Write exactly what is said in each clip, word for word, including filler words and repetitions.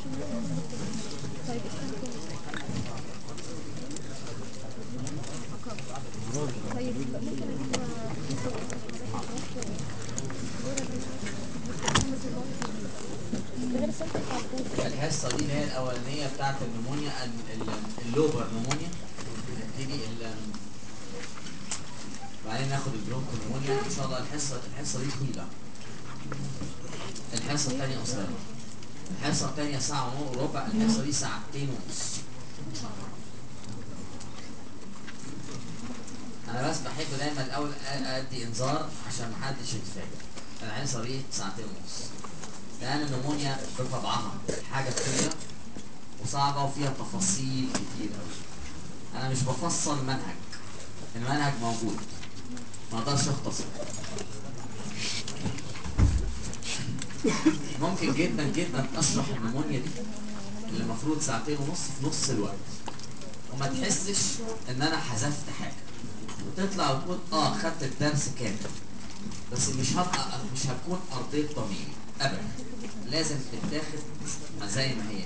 طيب طيب ممكن اجيب الحصه دي اللي هي الاولانيه بتاعت النمونيا اللوبر نمونيا نبتدي بعدين ناخد البرونكو نمونيا ان شاء الله. الحصه الحصه دي طويله، الحصه الثانيه قصيره، الحصه الثانيه ساعه وربع، الحصه دي ساعتين ونص ان شاء الله. انا بس بحب دايما الاول ادي انذار عشان محدش يتفاجئ. الحصه دي ساعتين ونص لان النمونيا بطبعها حاجه طويله وصعبه وفيها تفاصيل كتير قوي. انا مش بفصل منهج، المنهج موجود ما اقدرش اختصر. ممكن جدا جدا اشرح النمونيا دي اللي المفروض ساعتين ونص في نص الوقت وما تحسش ان انا حذفت حاجه وتطلع وتقول اه خدت الدرس كامل، بس مش هبقى مش هكون ارضيت ضميري ابدا. لازم تتاخد زي ما هي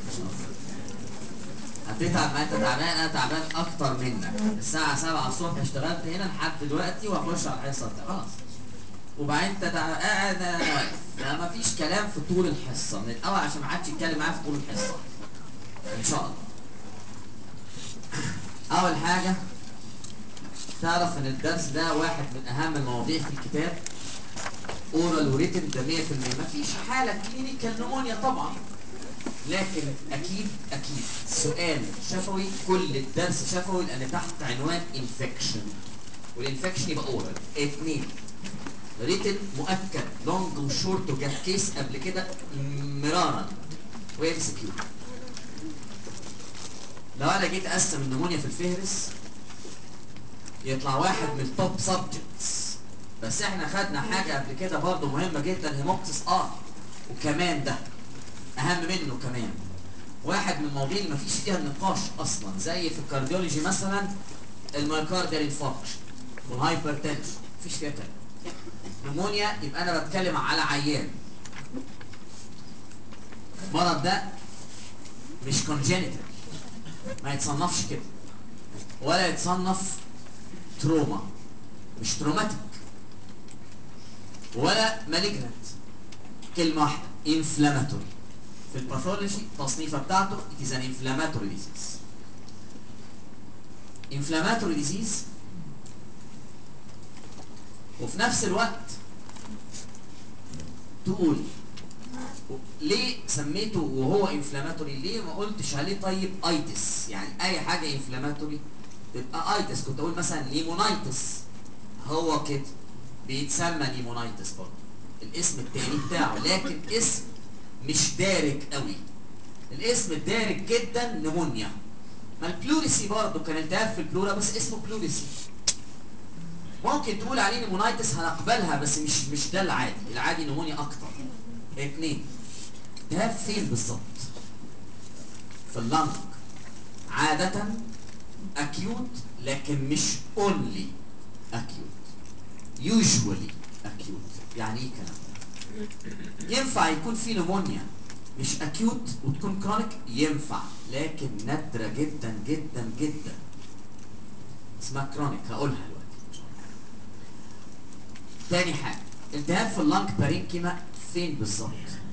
هتتعب. ما انت تعبان، انا تعبان اكتر منك. الساعه سبعة الصبح اشتغلت هنا لحد دلوقتي واخش على الحصه خلاص، وبعدين انت قاعد انا واقف، فما فيش كلام في طول الحصه من الاول عشان ما حدش يتكلم معايا في طول الحصه ان شاء الله. اول حاجه تعرف ان الدرس ده واحد من اهم المواضيع في الكتاب، اورال وريتن ده مية في المية. مفيش حاله كلينيكال نمونيا طبعا، لكن اكيد اكيد سؤال شفوي. كل الدرس شفوي لان تحت عنوان انفكشن، والانفكشن يبقى اورال. اتنين ريتن مؤكد لونج وشورت وجات كيس قبل كده مرارا وام سي كيو. لو انا جيت اقسم النمونيا في الفهرس يطلع واحد من التوب سبجكتس، بس احنا خدنا حاجه قبل كده برضه مهمه جدا، هيموكسس اه وكمان ده اهم منه كمان. واحد من المواضيع اللي مفيش فيها نقاش اصلا، زي في الكارديولوجي مثلا المايوكارديال انفاركشن والهايبرتنشن مفيش فيها كلام. نمونيا يبقى انا بتكلم على عيان. المرض ده مش كونجينيتال، ما يتصنفش كده ولا يتصنف تروما، مش تروماتيك ولا مالجنت. كلمه واحده انفلاماتوري. في الباثولوجي التصنيفه بتاعته it is an inflammatory disease. inflammatory disease وفي نفس الوقت تقول ليه سميته وهو انفلاماتوري؟ ليه ما قلتش عليه طيب ايتس؟ يعني اي حاجه انفلاماتوري تبقى ايتس. كنت اقول مثلا ليمونايتس، هو كده بيتسمى ليمونايتس برضه الاسم التاني بتاعه، لكن اسم مش دارج قوي. الاسم الدارج جدا نمونيا. ما البلوريسي برضه كان التهاب في البلورا بس اسمه بلوريسي. ممكن تقول عليه نمونايتس هنقبلها، بس مش مش ده العادي. العادي نمونيا اكتر. اتنين التهاب فين بالظبط؟ في اللنج عادة اكيوت، لكن مش اونلي اكيوت، يوجوالي اكيوت. يعني ايه الكلام ده؟ ينفع يكون في نمونيا مش اكيوت وتكون كرونيك، ينفع، لكن نادرة جدا جدا جدا اسمها كرونيك، هقولها دلوقتي. تاني حاجة التهاب في اللنج بارينكيما فين بالظبط؟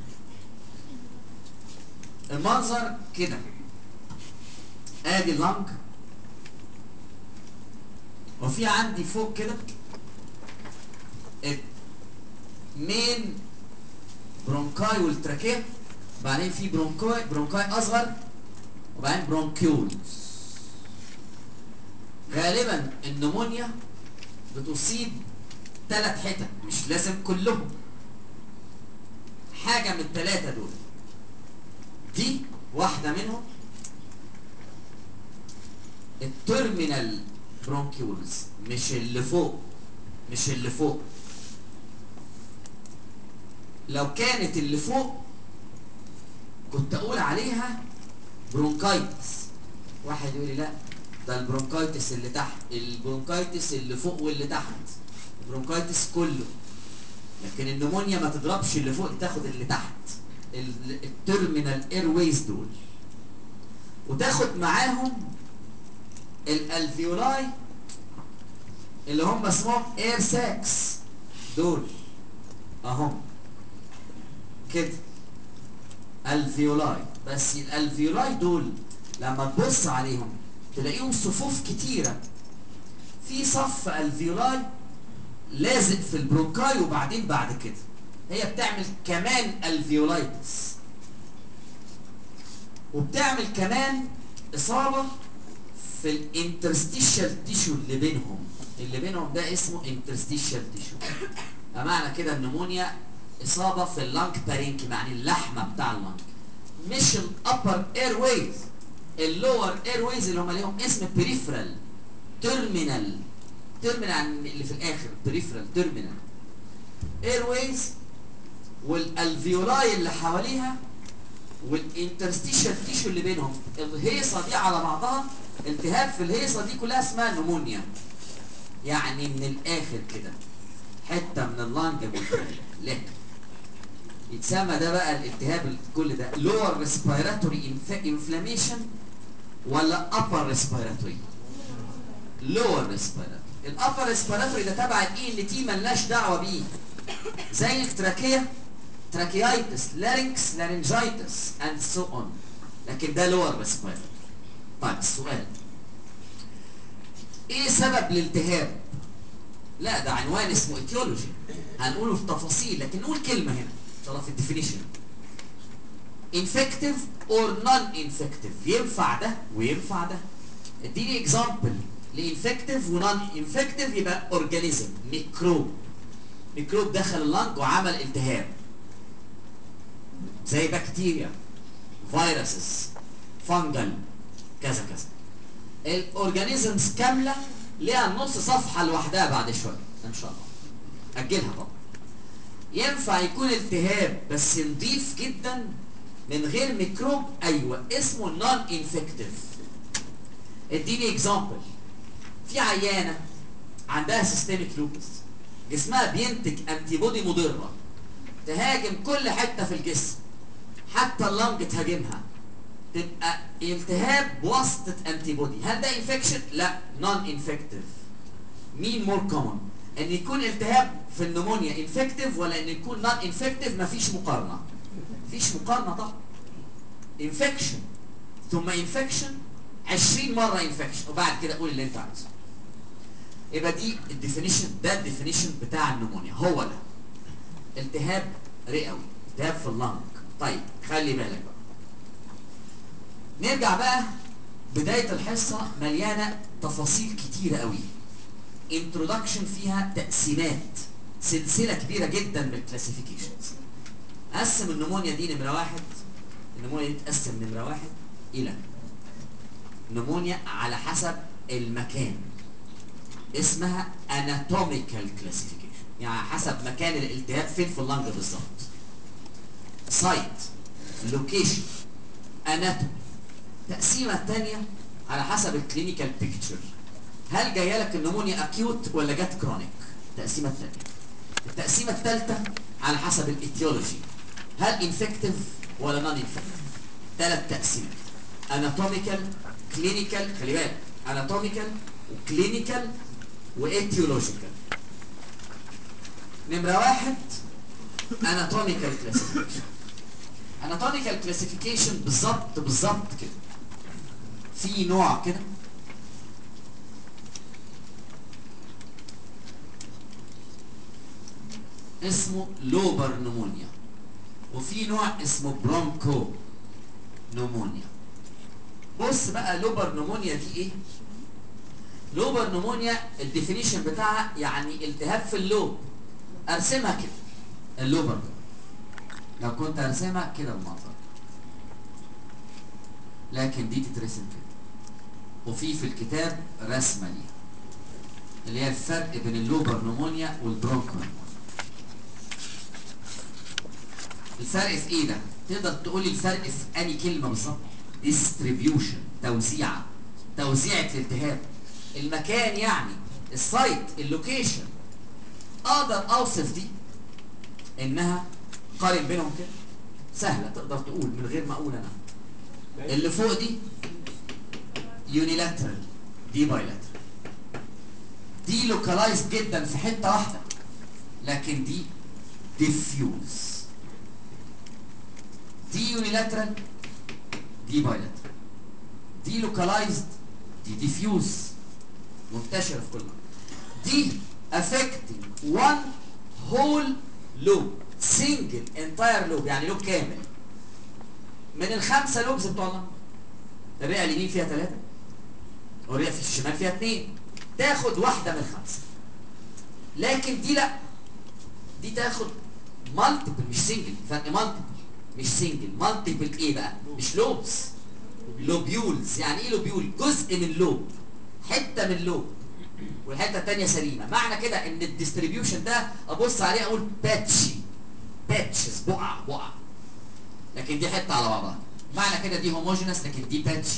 المنظر كده، ادي اللنج وفي عندي فوق كده مين برونكاي والتراكيه، بعدين في برونكاي برونكاي اصغر وبعدين برونكيولز. غالبا النمونيا بتصيب ثلاث حتت، مش لازم كلهم، حاجه من الثلاثه دول. دي واحده منهم، التيرمينال برونكيولز، مش اللي فوق، مش اللي فوق. لو كانت اللي فوق كنت اقول عليها برونكايتس. واحد يقول لي لا ده البرونكايتس اللي تحت، البرونكايتس اللي فوق واللي تحت، البرونكايتس كله. لكن النمونيا ما تضربش اللي فوق، تاخد اللي تحت. التيرمينال ايرويز دول، وتاخد معاهم الالفيولاي اللي هم اسمهم اير ساكس دول اهم كده الفيولاي. بس الالفيولاي دول لما تبص عليهم تلاقيهم صفوف كتيره، في صف الفيولاي لازق في البرونكاي، وبعدين بعد كده هي بتعمل كمان الفيولايتس، وبتعمل كمان اصابه في الانترستيشال تيشو اللي بينهم. اللي بينهم ده اسمه انترستيشال تيشو. بمعنى كده النمونيا اصابه في اللانج بارينكيما، يعني اللحمه بتاع اللانج، مش الابر اير ويز. اللور اير ويز اللي هم ليهم اسم بريفرال تيرمينال، تيرمينال اللي في الاخر بريفرال تيرمينال اير ويز، والالفيولاي اللي حواليها والانترستيشال تيشو اللي بينهم. الهيصه دي على بعضها، التهاب في الهيصه دي كلها اسمها نمونيا. يعني من الاخر كده حته من اللانج لك يتسمى ده بقى الالتهاب. كل ده لور ريسبيراتوري انفلاميشن ولا ابر ريسبيراتوري؟ لور ريسبيراتوري. الابر ريسبيراتوري ده تبع الاي ال تي، ملناش دعوه بيه، زي التراكيه تراكيايتس، لارynx لارنجايتس اند سو اون، لكن ده لور ريسبيراتوري. طيب السؤال، ايه سبب الالتهاب؟ لا ده عنوان اسمه ايتيولوجي، هنقوله في تفاصيل، لكن نقول كلمه هنا ان شاء الله في الديفينيشن. infective or non-infective، ينفع ده وينفع ده. اديني اكزامبل لانفكتيف ونون انفكتيف. يبقى اورجانيزم، ميكروب، ميكروب دخل اللنج وعمل التهاب، زي بكتيريا، فيروسز، فانجل، كذا كذا. الاورجانيزمز كامله ليها نص صفحه لوحدها بعد شويه ان شاء الله، اجلها طبعا. ينفع يكون التهاب بس نضيف جدا من غير ميكروب، ايوه اسمه نون انفكتيف. اديني اكزامبل. في عيانه عندها سيستميك لوبس، جسمها بينتج انتي بودي مضره تهاجم كل حته في الجسم، حتى اللنج تهاجمها، تبقى التهاب بواسطه انتي بودي. هل ده انفكشن؟ لا، نون انفكتيف. مين مور كومن، ان يكون التهاب في النمونيا انفكتيف ولا ان يكون نون انفكتيف؟ مفيش مقارنه، مفيش مقارنه طبعا. انفكشن ثم انفكشن، عشرين مره انفكشن، وبعد كده قول اللي انت عايزه. يبقى دي الديفينيشن، ده الديفينيشن بتاع النمونيا، هو ده التهاب رئوي، التهاب في اللنج. طيب خلي بالك بقى، نرجع بقى. بدايه الحصه مليانه تفاصيل كتيره قوي، انترودكشن فيها تقسيمات، سلسله كبيره جدا من الكلاسيفيكيشنز. قسم النمونيا دي نمره واحد، النمونيا دي تقسم نمره واحد الى نمونيا على حسب المكان، اسمها anatomical classification، يعني حسب مكان الالتهاب فين في اللنج بالظبط. سايت، لوكيشن، اناتومي. التقسيمه الثانيه على حسب الكلينيكال بيكتشر، هل جايه لك النمونيا اكيوت ولا جت كرونيك؟ التقسيمه الثانيه. التقسيمه الثالثه على حسب الايتيولوجي، هل انفكتيف ولا نون انفكتيف؟ ثلاث تقسيمات، اناتوميكال، كلينيكال، خلي بالك اناتوميكال وكلينيكال وايتيولوجيكال. نمره واحد اناتوميكال كلاسيفيكيشن. اناتوميكال كلاسيفيكيشن بالظبط بالظبط كده، في نوع كده اسمه لوبر نمونيا، وفي نوع اسمه برونكو نمونيا. بص بقى لوبر نمونيا دي ايه؟ لوبر نمونيا الديفينيشن بتاعها يعني التهاب في اللوب. ارسمها كده اللوبر ده، لو كنت ارسمها كده المنظر، لكن دي تترسم كده، وفي في الكتاب رسمه ليها اللي هي الفرق بين اللوبر نمونيا والبرونكو نمونيا. الفرق في ايه ده؟ تقدر تقولي الفرق في اني كلمه بالظبط؟ ديستريبيوشن، توزيعه، توزيعه الالتهاب، المكان يعني السايت، اللوكيشن. اقدر اوصف دي انها قارن بينهم كده، سهله تقدر تقول من غير ما اقول انا. اللي فوق دي يونيلاترال، دي بايلاترال. دي لوكالايزد جدا في حته واحده، لكن دي ديفيوز. دي يونيلاترال، دي بايلاترال. دي لوكالايزد، دي ديفيوز منتشره في كل مكان. دي affecting one whole lobe single entire lobe، يعني لوب كامل من الخمسه لوبز بتوع اللنج. الرئه اليمين فيها ثلاثه والرئه في الشمال فيها اثنين، تاخد واحده من الخمسه. لكن دي لا، دي تاخد مالتيبل مش سنجل، فرق مالتيبل مش سنجل. مالتيبل ايه بقى؟ مش لوبز، لوبيولز. يعني ايه لوبيول؟ جزء من لوب، حته من لوب والحته الثانيه سليمه. معنى كده ان الديستريبيوشن ده ابص عليه اقول باتشي، باتشز، بقع بقع، لكن دي حته على بعضها. معنى كده دي هوموجينس لكن دي باتشي.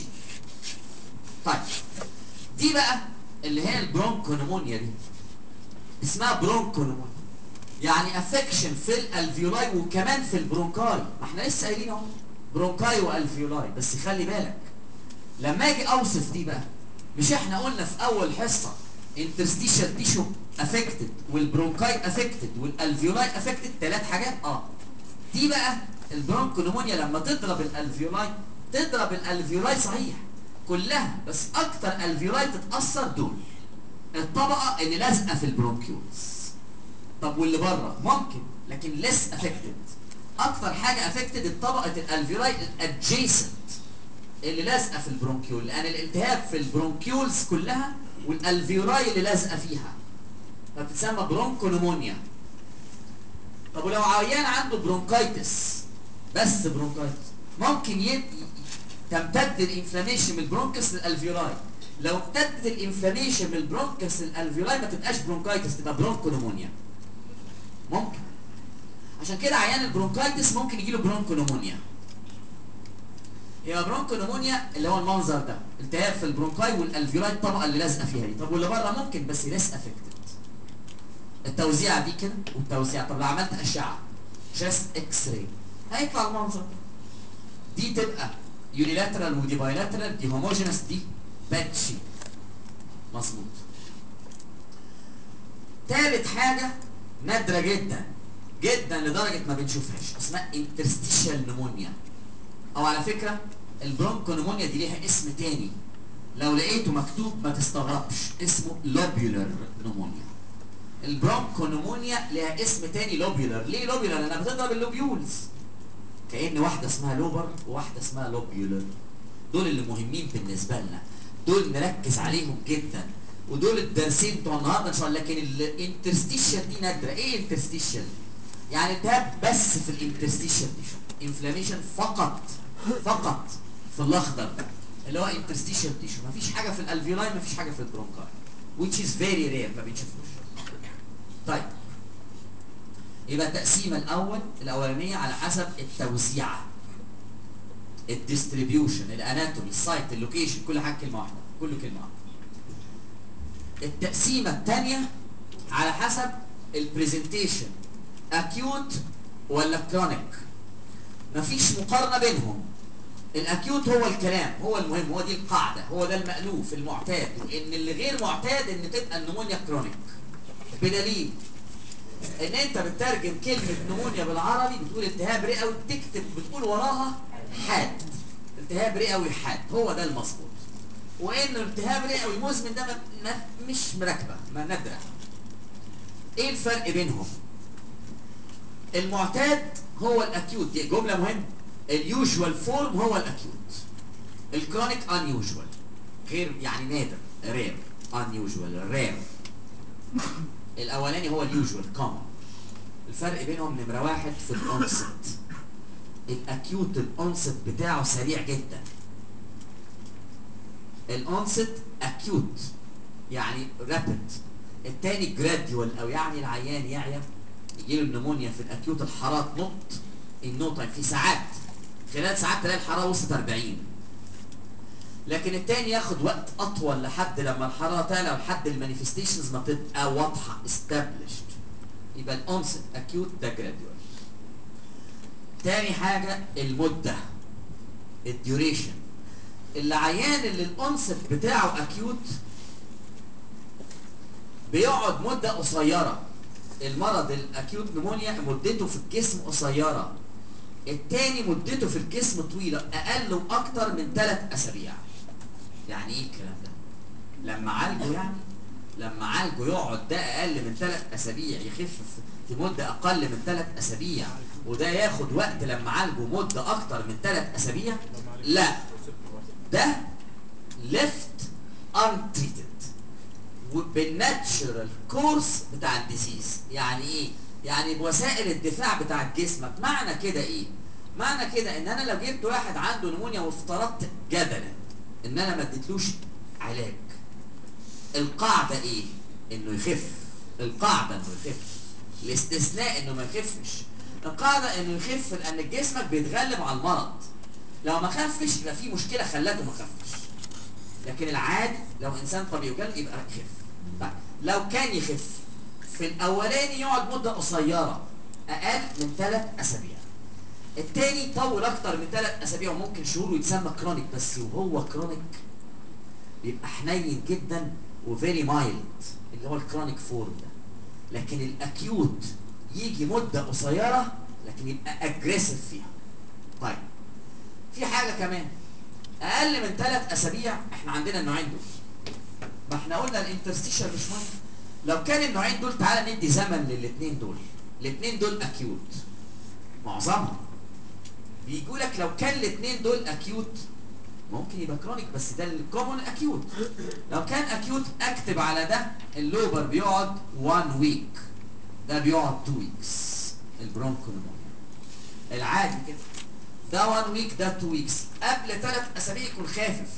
طيب دي بقى اللي هي البرونكونمونيا، دي اسمها برونكونمونيا، يعني افكشن في الالفيولاي وكمان في البرونكاي. ما احنا لسه قايلين اهو برونكاي والفيولاي. بس خلي بالك لما اجي اوصف دي بقى، مش احنا قلنا في اول حصه interstitial tissue affected والبرونكاي affected والالفيولاي affected، ثلاث حاجات. اه دي بقى البرونكونمونيا لما تضرب الالفيولاي، تضرب الالفيولاي صحيح كلها، بس اكتر الفيولاي تتاثر دول، الطبقه اللي لازقه في البرونكيولز. طب واللي بره ممكن لكن less affected. اكتر حاجه affected الطبقه الالفيولاي الادجيسنت اللي لازقه في البرونكيول، لان الالتهاب في البرونكيولز كلها والالفيولاي اللي لازقه فيها، فبتسمى برونكونمونيا. طب ولو عيان عنده برونكايتس، بس برونكايتس، ممكن يبقى تمتد الانفلاميشن من البرونكس للالفيولاي. لو امتدت الانفلاميشن من البرونكس للالفيولاي ما تبقاش برونكايتس، تبقى برونكونمونيا. ممكن. عشان كده عيان البرونكايتس ممكن يجيله برونكونمونيا. هي برونكونمونيا اللي هو المنظر ده، التهاب في البرونكاي والالفيولاي الطبقه اللي لازقه فيها دي. طب واللي بره ممكن بس ليس افكتد. التوزيعه دي كده والتوزيعه. طب لو عملت اشعه جاست اكس راي هيطلع المنظر ده. دي تبقى يونيلاترال ودي بايلاترال، دي هوموجينس دي باتشي. مظبوط. ثالث حاجه نادره جدا جدا لدرجه ما بنشوفهاش، اسمها انترستيشال نمونيا. او على فكره البرونكونمونيا دي ليها اسم تاني، لو لقيته مكتوب ما تستغربش، اسمه لوبيولر نمونيا. البرونكونمونيا ليها اسم تاني لوبيولر. ليه لوبيولر؟ لانها بتضرب اللوبيولز، كأن واحده اسمها لوبر وواحده اسمها لوبيولر. دول اللي مهمين بالنسبه لنا، دول نركز عليهم جدا، ودول الدرسين بتوع النهارده ان شاء الله. لكن الانترستيشال دي نادره. ايه انترستيشال؟ يعني التهاب بس في الانترستيشال دي، انفلاميشن فقط فقط في الاخضر ده اللي هو انترستيشال تيشو. مفيش حاجه في الالفيولاي، مفيش حاجه في البرونكاي، which is very rare، ما بنشوفوش. طيب يبقى التقسيمه الاول الاولانيه على حسب التوزيعه، الديستريبيوشن، الاناتومي، السايت، اللوكيشن، كل حاجه كلمه واحده، كله كلمه واحده. التقسيمه الثانيه على حسب البرزنتيشن، اكيوت ولا كرونيك. مفيش مقارنه بينهم. الاكيوت هو الكلام، هو المهم، هو دي القاعده، هو ده المألوف المعتاد، وان اللي غير معتاد ان تبقى النمونيا كرونيك. بدليل ان انت بتترجم كلمه نمونيا بالعربي بتقول التهاب رئوي، بتكتب بتقول وراها حاد، التهاب رئوي حاد، هو ده المظبوط. وان التهاب رئوي مزمن ده مش مركبه، ما نادره. ايه الفرق بينهم؟ المعتاد هو الاكيوت، دي جمله مهمه. اليوجوال فورم هو الاكيوت، الكرونيك unusual، غير يعني نادر، رير. unusual رير. الاولاني هو اليوجوال كومن. الفرق بينهم نمره واحد في الانست. الاكيوت الانست بتاعه سريع جدا. الانست اكيوت يعني رابid. الثاني جراديوال، او يعني العيان يعيا يجيله النمونيا في الاكيوت الحراره تنط النو تايم، في ساعات، خلال ساعات تلاقي الحراره وصلت أربعين. لكن التاني ياخد وقت اطول لحد لما الحراره تعلى ولحد المانيفستيشنز ما تبقى واضحه established. يبقى الانست اكيوت ده جراديوال. تاني حاجه المده، الديوريشن. العيان اللي الانست بتاعه اكيوت بيقعد مده قصيره. المرض الاكيوت نمونيا مدته في الجسم قصيره، التاني مدته في الجسم طويله، اقل واكتر من ثلاث اسابيع. يعني ايه الكلام ده؟ لما عالجه يعني لما عالجه يقعد ده اقل من ثلاث اسابيع، يخف في مده اقل من ثلاث اسابيع، وده ياخد وقت لما عالجه مده اكتر من ثلاث اسابيع؟ لا، ده left untreated وبالناتشرال كورس بتاع الديزيز. يعني ايه؟ يعني بوسائل الدفاع بتاع جسمك. معنى كده ايه؟ معنى كده ان انا لو جبت واحد عنده نمونيا وافترضت جدلا ان انا ما اديتلوش علاج، القاعده ايه؟ انه يخف. القاعده انه يخف، الاستثناء انه ما يخفش. القاعده انه يخف لان جسمك بيتغلب على المرض. لو ما خفش يبقى في مشكله خلته ما خفش، لكن العادي لو انسان طبيعي وجل يبقى يخف. طيب لو كان يخف في الاولاني يقعد مده قصيره اقل من ثلاث اسابيع، التاني يطول اكتر من ثلاث اسابيع وممكن شهور ويتسمى كرونيك. بس وهو كرونيك بيبقى حنين جدا وفيري مايلد، اللي هو الكرونيك فورم ده. لكن الاكيوت يجي مده قصيره لكن يبقى اجريسيف فيها. طيب في حاجه كمان، اقل من ثلاث اسابيع احنا عندنا النوعين دول. ما احنا قلنا الانترستيشن مش مهم. لو كان النوعين دول تعالى ندي زمن للاثنين دول. الاثنين دول اكيوت، معظمهم بيجوا لك لو كان الاثنين دول اكيوت ممكن يبقى كرونيك، بس ده الكومون اكيوت. لو كان اكيوت اكتب على ده اللوبر بيقعد واحد ويك، ده بيقعد اتنين ويكس. البرونكونومونيا العادي كده ده واحد ويك، ده اتنين ويكس. قبل ثلاث اسابيع يكون خافف،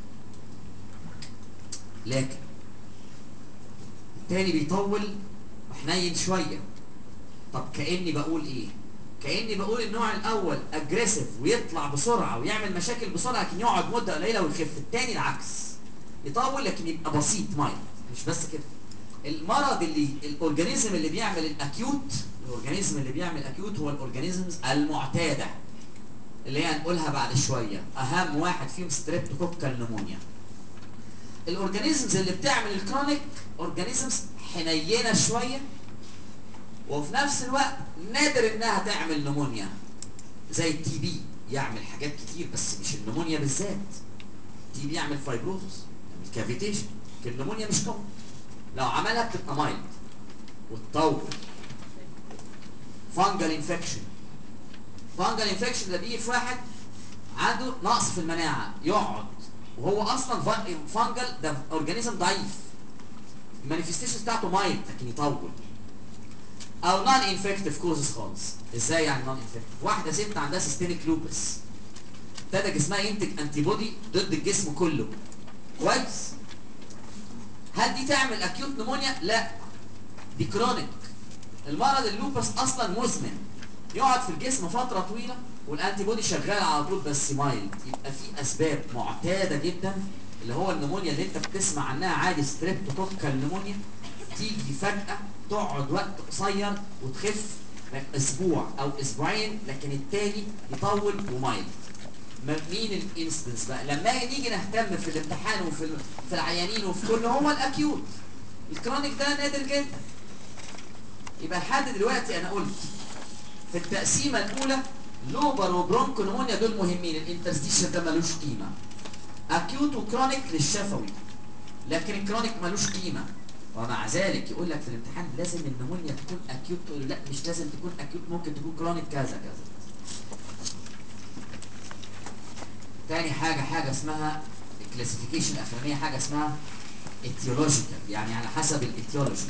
لكن التاني بيطول وحنين شويه. طب كاني بقول ايه؟ كاني بقول النوع الاول اجريسيف ويطلع بسرعه ويعمل مشاكل بسرعه لكن يقعد مده قليله ويخف. التاني العكس، يطول لكن يبقى بسيط مايل. مش بس كده، المرض اللي الاورجانيزم اللي بيعمل الاكيوت الاورجانيزم اللي بيعمل اكيوت هو الاورجانيزمز المعتاده اللي هي هنقولها بعد شويه. اهم واحد فيهم ستريبتوكوكال نمونيا. الاورجانيزمز اللي بتعمل الكرونيك اورجانيزمز حنينه شويه، وفي نفس الوقت نادر انها تعمل نمونيا. زي التي بي يعمل حاجات كتير بس مش النمونيا بالذات. التي بي يعمل فايبروزس، يعمل كافيتيشن، لكن النمونيا مش كومن. لو عملها بتبقى مايلد وتطول. فانجل انفكشن. فانجل انفكشن ده بيجي في واحد عنده نقص في المناعه، يقعد وهو اصلا فانجل ده اورجانيزم ضعيف، المانيفستيشن بتاعته مايلد لكن يطول. او نون انفكتيف كوزز خالص. ازاي يعني نون انفكتيف؟ واحده ست عندها سيستميك لوبس، ابتدى جسمها ينتج انتي بودي ضد الجسم كله، كويس. هل دي تعمل اكيوت نمونيا؟ لا، دي كرونيك. المرض اللوبس اصلا مزمن، يقعد في الجسم فتره طويله والانتي بودي شغال على طول بس مايلد. يبقى في اسباب معتاده جدا اللي هو النمونيا اللي انت بتسمع عنها عادي ستريبتوكوكال نمونيا، تيجي فجاه تقعد وقت قصير وتخف اسبوع او اسبوعين، لكن التاني يطول ومايلد. مين الانستنس بقى لما نيجي نهتم في الامتحان وفي في العيانين وفي كله؟ هو الاكيوت. الكرونيك ده نادر جدا. يبقى لحد دلوقتي انا قلت في التقسيمه الاولى لوبر وبرونكو نمونيا دول مهمين، الانترستيشن ده ملوش قيمه. اكيوت وكرونيك للشفوي، لكن الكرونيك ملوش قيمه. ومع ذلك يقول لك في الامتحان لازم النمونيا تكون اكيوت، تقول له لا مش لازم تكون اكيوت، ممكن تكون كرونيك كذا كذا. تاني حاجه حاجه اسمها الكلاسيفيكيشن الاخرانيه، حاجه اسمها اتيولوجيكال، يعني على حسب الايتيولوجي.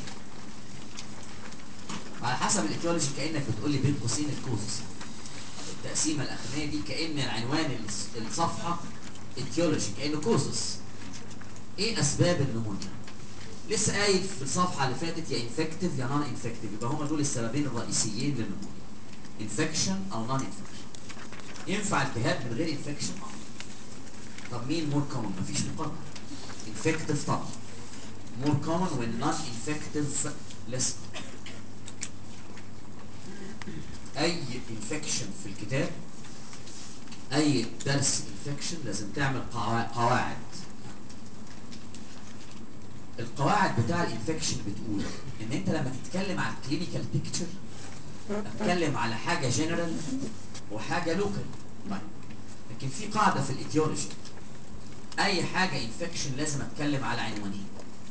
على حسب الايتيولوجي كانك بتقول لي بين قوسين الكوزس. التقسيمه الاخرانيه دي كان العنوان الصفحه اتيولوجي كانه كوزس. ايه اسباب النمونيا؟ لسه قايل في الصفحه اللي فاتت يا انفكتيف يا نون انفكتيف، يبقى هما دول السببين الرئيسيين للنمونيا، انفكشن او نون انفكشن. ينفع التهاب من غير انفكشن؟ طب مين مور كومن؟ مفيش مقارنه. انفكتيف طبعا مور كومن والنون انفكتيف ليس. اي انفكشن في الكتاب، اي درس انفكشن لازم تعمل قوا- قواعد. القواعد بتاع الانفكشن بتقول ان انت لما تتكلم عن كلينيكال بيكتشر اتكلم على حاجه جنرال وحاجه لوكال. طيب لكن في قاعده في الايتيولوجي، اي حاجه انفكشن لازم اتكلم على عنوانين: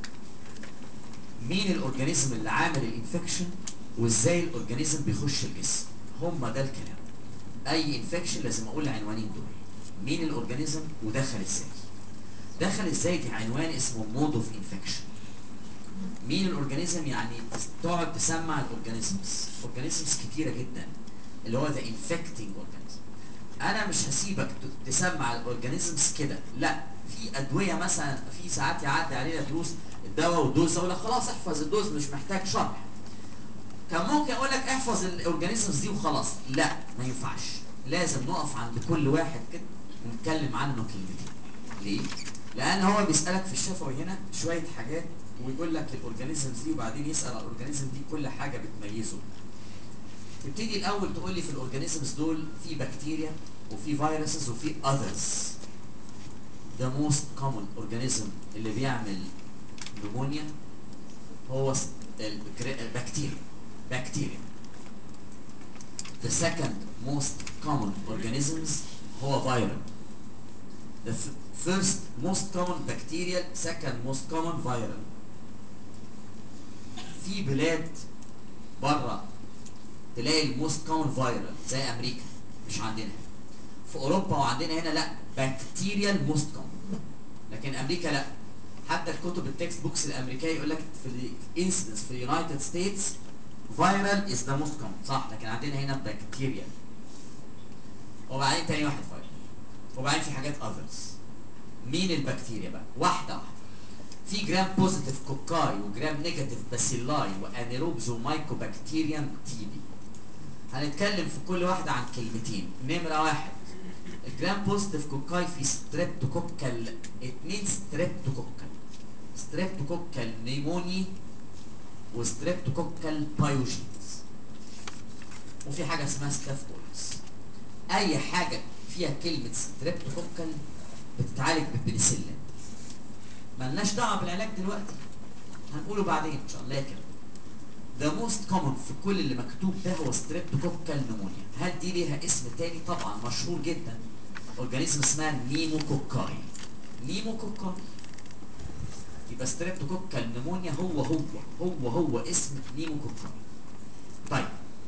مين الاورجانيزم اللي عامل الانفكشن، وازاي الاورجانيزم بيخش الجسم. هما ده الكلام. اي انفكشن لازم اقول العنوانين دول: مين الاورجانيزم ودخل ازاي. دخل ازاي دي عنوان اسمه مود اوف انفكشن. مين الاورجانيزم يعني تقعد تسمع الاورجانيزمز، اورجانيزمز كتيره جدا اللي هو ذا انفكتنج اورجانيزم. انا مش هسيبك ت- تسمع الاورجانيزمز كده، لا. في ادويه مثلا في ساعات يعدي علينا دروس الدواء والدوز، اقول لك خلاص احفظ الدوز مش محتاج شرح. كان ممكن اقول لك احفظ الاورجانيزمز دي وخلاص، لا ما ينفعش. لازم نقف عند كل واحد كده ونتكلم عنه كلمتين. ليه؟ لان هو بيسالك في الشفوي هنا شويه حاجات ويقول لك الاورجانيزمز دي، وبعدين يسال على الاورجانيزم دي كل حاجه بتميزه. تبتدي الاول تقول لي في الاورجانيزمز دول في بكتيريا وفي فيروسز وفي اذرز. the most common organism اللي بيعمل نمونيا هو البكتيريا. بكتيريا. the second most common organisms هو viral. the f- first most common bacterial, second most common viral. في بلاد بره تلاقي الموست كومن فايرال زي امريكا، مش عندنا. في اوروبا وعندنا هنا لا، بكتيريال موست كومن. لكن امريكا لا. حتى الكتب التكست بوكس الامريكيه يقول لك في الانسيدنس في اليونايتد ستيتس فايرال از ذا موست كومن، صح، لكن عندنا هنا بكتيريال. وبعدين تاني واحد فايرال، وبعدين في حاجات اذرز. مين البكتيريا بقى؟ واحده واحده. في جرام بوزيتيف كوكاي وجرام نيجاتيف باسيلاي وانيروبز ومايكوبكتيريم تي بي. هنتكلم في كل واحده عن كلمتين. نمره واحد، الجرام بوزيتيف كوكاي في ستريبتوكوكال، اتنين ستريبتوكوكال، ستريبتوكوكال نيموني وستريبتوكوكال بايوجينز. وفي حاجه اسمها ستاف اوريس. اي حاجه فيها كلمه ستريبتوكوكال بتتعالج بالبنسلين. ملناش دعوه بالعلاج دلوقتي، هنقوله بعدين ان شاء الله. لكن the most common في كل اللي مكتوب ده هو ستريبتوكوكال نمونيا. هل دي ليها اسم تاني؟ طبعا مشهور جدا، اورجانيزم اسمها نيموكوكاي. نيموكوكاي. يبقى ستريبتوكوكال نمونيا هو هو هو هو اسم نيموكوكاي. طيب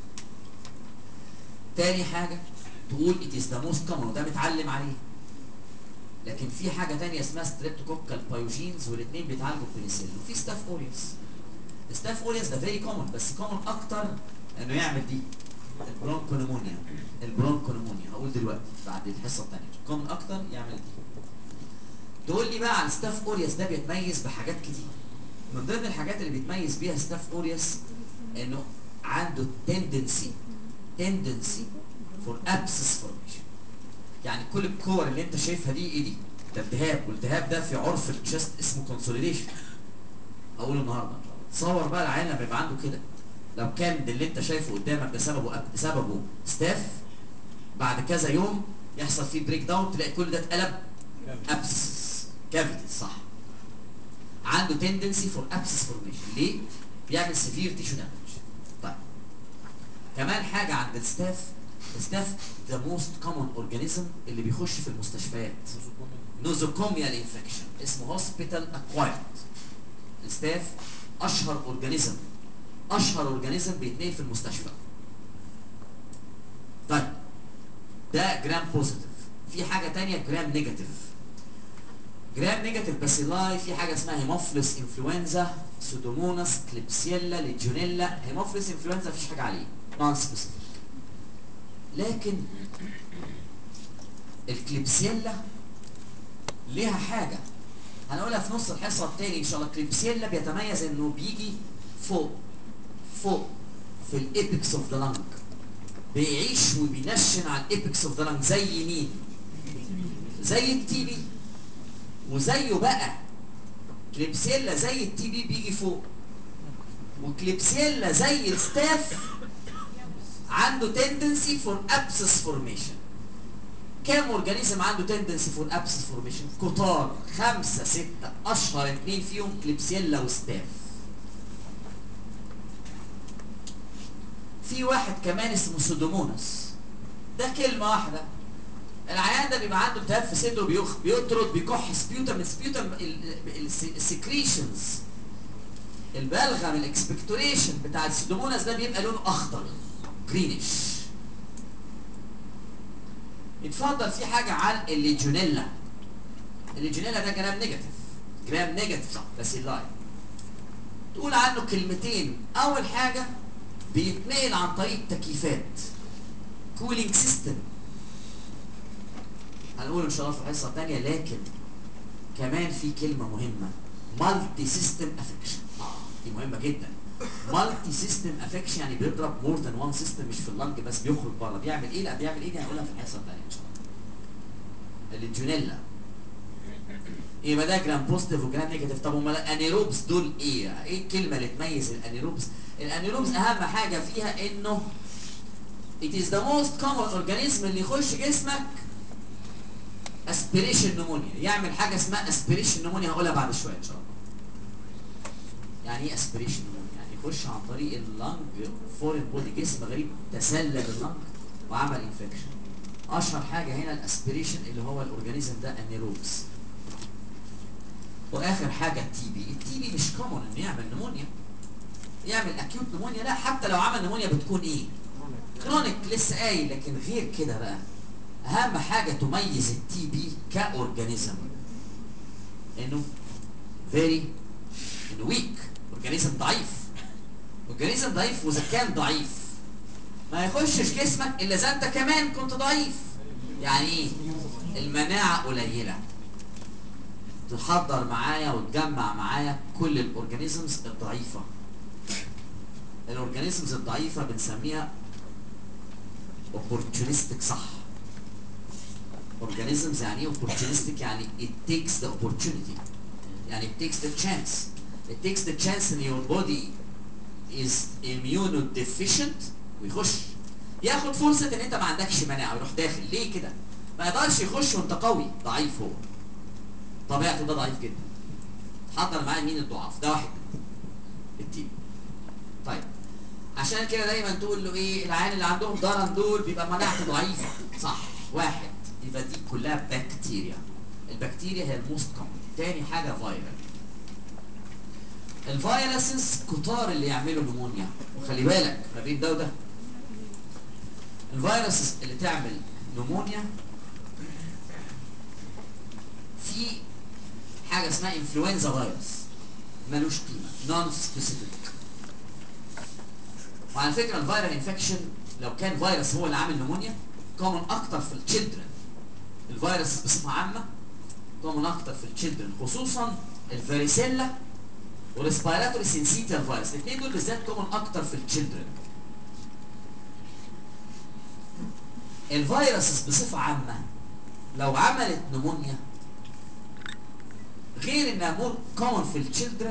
تاني حاجه تقول it is the most common، وده متعلم عليه. لكن في حاجه تانيه اسمها ستريبتوكوكال بايوجينز، والاثنين بيتعالجوا ببنسلين. وفي ستاف اوريوس. ستاف اوريوس ده فيري كومن، بس كومن اكتر انه يعمل دي البرونكونمونيا. البرونكونمونيا هقول دلوقتي بعد الحصه الثانيه. كومن اكتر يعمل دي. تقول لي بقى على ستاف اوريوس ده بيتميز بحاجات كتير. من ضمن الحاجات اللي بيتميز بيها ستاف اوريوس انه عنده تندنسي تندنسي فور ابسس فورميشن. يعني كل الكور اللي انت شايفها دي ايه دي؟ ده التهاب، والالتهاب ده في عرف التشست اسمه كونسوليديشن. هقوله النهارده ان شاء الله. تصور بقى العيان لما يبقى عنده كده، لو كان ده اللي انت شايفه قدامك ده سببه بسببه ستاف، بعد كذا يوم يحصل فيه بريك داون تلاقي كل ده اتقلب ابسس كافيتي، صح. عنده تندنسي فور ابسس فورميشن. ليه؟ بيعمل سيفير تيشو دامج. طيب كمان حاجه عند الستاف، الستاف ذا موست كومن اورجانيزم اللي بيخش في المستشفيات. نوزوكوميال انفكشن اسمه هوسبيتال اكوايرد. الستاف اشهر اورجانيزم، اشهر اورجانيزم بيتنقل في المستشفى. طيب ده جرام بوزيتيف. في حاجه ثانيه جرام نيجاتيف. جرام نيجاتيف باسيلاي في حاجه اسمها هيموفيلس انفلونزا، سودوموناس، كليبسيلا، ليجونيلا. هيموفيلس انفلونزا مفيش حاجه عليه، نون سبيسيفيك. لكن الكليبسيلا ليها حاجه هنقولها في نص الحصه الثاني ان شاء الله. الكليبسيلا بيتميز انه بيجي فوق فوق في الابيكس اوف ذا لانج، بيعيش وبينشن على الابيكس اوف ذا لانج. زي مين؟ زي التي بي. وزيه بقى كليبسيلا زي التي بي بيجي فوق، وكليبسيلا زي الستاف عنده تندنسي فور ابسس فورميشن. كام اورجانيزم عنده تندنسي فور ابسس فورميشن؟ كتار، خمسه سته، اشهر اثنين فيهم كليبسيلا وستاف. في واحد كمان اسمه سودوموناس، ده كلمه واحده. العيان ده بيبقى عنده التهاب في صدره، بيخ بيطرد بيكح سبيوتم سبيوتم السكريشنز البلغم الاكسبكتوريشن بتاع السودوموناس ده بيبقى لونه اخضر جرينش. اتفضل في حاجه عن الليجونيلا. الليجونيلا ده جرام نيجاتيف، جرام نيجاتيف صح بس اللاين. تقول عنه كلمتين. اول حاجه بيتنقل عن طريق التكييفات، كولينج سيستم، هنقول ان شاء الله في الحصه الثانيه. لكن كمان في كلمه مهمه، مالتي سيستم افكشن. اه دي مهمه جدا. مالتي سيستم افكشن يعني بيضرب مور ذان وان سيستم، مش في اللنج بس، بيخرج بره. بيعمل ايه؟ لا بيعمل ايه دي هنقولها في الحصه الثانيه ان شاء الله. الليجونيلا يبقى ده جرام بوزيتيف وجرام نيجاتيف. طب امال الانيروبس دول ايه؟ ايه الكلمه اللي تميز الانيروبس؟ الانيروبس اهم حاجه فيها انه it is the most common organism اللي يخش جسمك اسبريشن نمونيا، يعمل حاجه اسمها اسبريشن نمونيا، هقولها بعد شويه ان شاء الله. يعني ايه اسبريشن نمونيا؟ يعني يخش عن طريق اللنج، فورين بودي، جسم غريب تسلل اللنج وعمل انفكشن. اشهر حاجه هنا الاسبريشن اللي هو الاورجانيزم ده انيروبس. واخر حاجه التي بي. التي بي مش كومون انه يعمل نمونيا، يعمل اكيوت نمونيا، لا حتى لو عمل نمونيا بتكون ايه؟ كرونيك لسه قايل. لكن غير كده بقى اهم حاجه تميز التي بي كاورجانيزم انه فيري انه ويك، اورجانيزم ضعيف. اورجانيزم ضعيف، واذا كان ضعيف ما يخشش جسمك الا اذا انت كمان كنت ضعيف. يعني ايه؟ المناعه قليله. تحضر معايا وتجمع معايا كل الاورجانيزمز الضعيفه. الاورجانيزمز الضعيفه بنسميها opportunistic صح. organisms يعني ايه opportunistic؟ يعني it takes the opportunity، يعني it takes the chance. it takes the chance in your body is immunodeficient ويخش ياخد فرصه ان انت ما عندكش مناعه ويروح داخل. ليه كده؟ ما يقدرش يخش وانت قوي، ضعيف. هو طبيعته ده ضعيف جدا. حضر معايا مين الضعاف؟ ده واحد التيم. طيب عشان كده دايما تقول له ايه؟ العيان اللي عندهم ضرن دول بيبقى مناعته ضعيفه صح. واحد يبقى دي كلها بكتيريا. البكتيريا هي الموست كومن. تاني حاجه فيروس. الفيروسز كتار اللي يعملوا نمونيا، وخلي بالك ما بين ده وده. الفيروسز اللي تعمل نمونيا في حاجه اسمها انفلونزا فيروس، ملوش قيمه، نون سبيسيفيك. وعلى فكره الفيرال انفكشن لو كان فيروس هو اللي عامل نمونيا كومن اكتر في التشيلدرن. الفيروس بصفه عامه كومن اكتر في التشيلدرن، خصوصا الفاريسيلا والريسبيراتوري سينسيتيال فيروس. الاثنين دول بالذات كومن اكتر في التشيلدرن. الفيروس بصفه عامه لو عملت نمونيا غير انها مور كومن في التشيلدرن،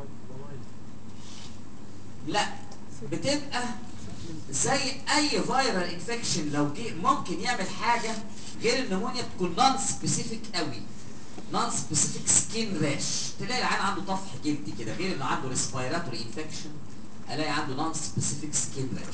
لا بتبقى زي اي فيرال انفكشن لو جه ممكن يعمل حاجه غير النمونيا، تكون نون سبيسيفيك قوي. نون سبيسيفيك سكين راش، تلاقي العيان عنده طفح جلدي كده، غير انه عنده ريسبيراتوري انفكشن الاقي عنده نون سبيسيفيك سكين راش.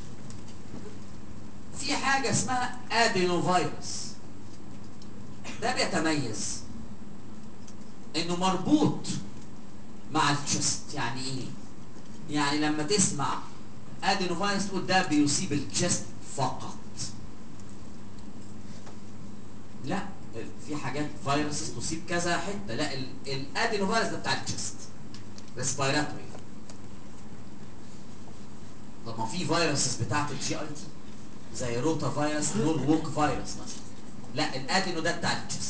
في حاجه اسمها ادينو فيروس، ده بيتميز انه مربوط مع التشست. يعني ايه؟ يعني لما تسمع ادينو فيروس تقول ده بيصيب التشست فقط. لا في حاجات فيروسز تصيب كذا حته، لا الادينو فيروس ده بتاع التشست ريسبيراتوري. طب ما في فيروسز بتاعت الجي اي تي زي روتا فيروس، نور ووك فيروس مثلا، لا الادينو ده بتاع التشست.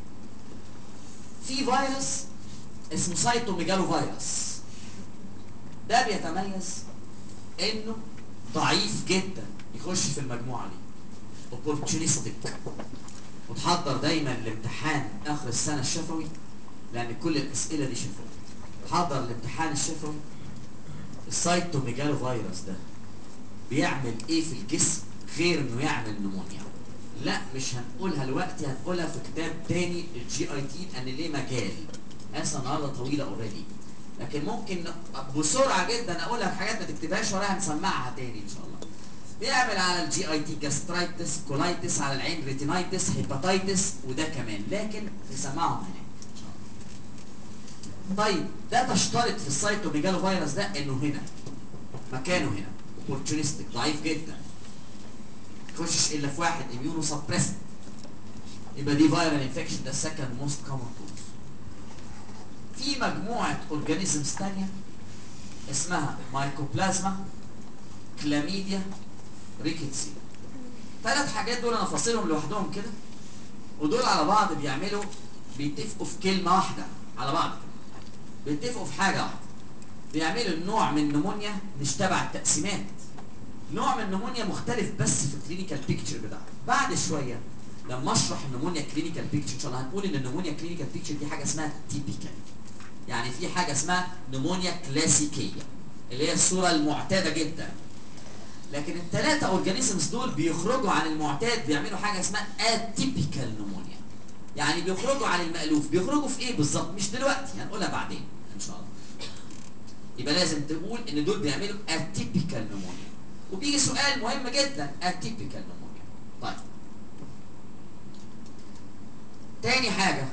في فيروس اسمه سايتوميجالو فيروس، ده بيتميز انه ضعيف جدا، يخش في المجموعه دي اوبورتونيستيك. وتحضر دايما الامتحان اخر السنه الشفوي، لان كل الاسئله دي شفوي. حضر الامتحان الشفوي السايتوميجالو فيروس ده بيعمل ايه في الجسم غير انه يعمل نمونيا؟ لا مش هنقولها دلوقتي، هنقولها في كتاب تاني الجي اي تي لان ليه مجال. حاسه النهارده طويله اوريدي، لكن ممكن بسرعه جدا اقولها في حاجات ما تكتبهاش وراها هنسمعها تاني ان شاء الله. بيعمل على الجي اي تي جاسترايتس، كولايتس، على العين ريتينايتس، هيباتايتس، وده كمان، لكن نسمعهم هناك ان شاء الله. طيب ده تشترط في السايتوميجالو فيروس ده انه هنا مكانه هنا اوبورتونستيك ضعيف جدا، ما يخشش الا في واحد اميونو سبريسد، يبقى دي فايرال انفكشن، ده السكند موست كومن كوز. في مجموعه اورجانيزمز ثانيه اسمها مايكوبلازما، كلاميديا، ريكيتسي. ثلاث حاجات دول انا فاصلهم لوحدهم كده، ودول على بعض بيعملوا بيتفقوا في كلمه واحده على بعض كده، بيتفقوا في حاجه واحده، بيعملوا نوع من النمونيا مش تبع التقسيمات، نوع من النمونيا مختلف بس في الكلينيكال بيكتشر بتاعته. بعد شويه لما اشرح النمونيا كلينيكال بيكتشر ان شاء الله هنقول ان النمونيا كلينيكال بيكتشر دي حاجه اسمها تيبيكال، يعني في حاجه اسمها نمونيا كلاسيكيه اللي هي الصوره المعتاده جدا. لكن الثلاثه اورجانيزمز دول بيخرجوا عن المعتاد، بيعملوا حاجه اسمها اتيبيكال نمونيا، يعني بيخرجوا عن المألوف. بيخرجوا في ايه بالظبط مش دلوقتي، هنقولها بعدين ان شاء الله. يبقى لازم تقول ان دول بيعملوا اتيبيكال نمونيا. وبيجي سؤال مهم جدا، اتيبيكال نمونيا. طيب تاني حاجه،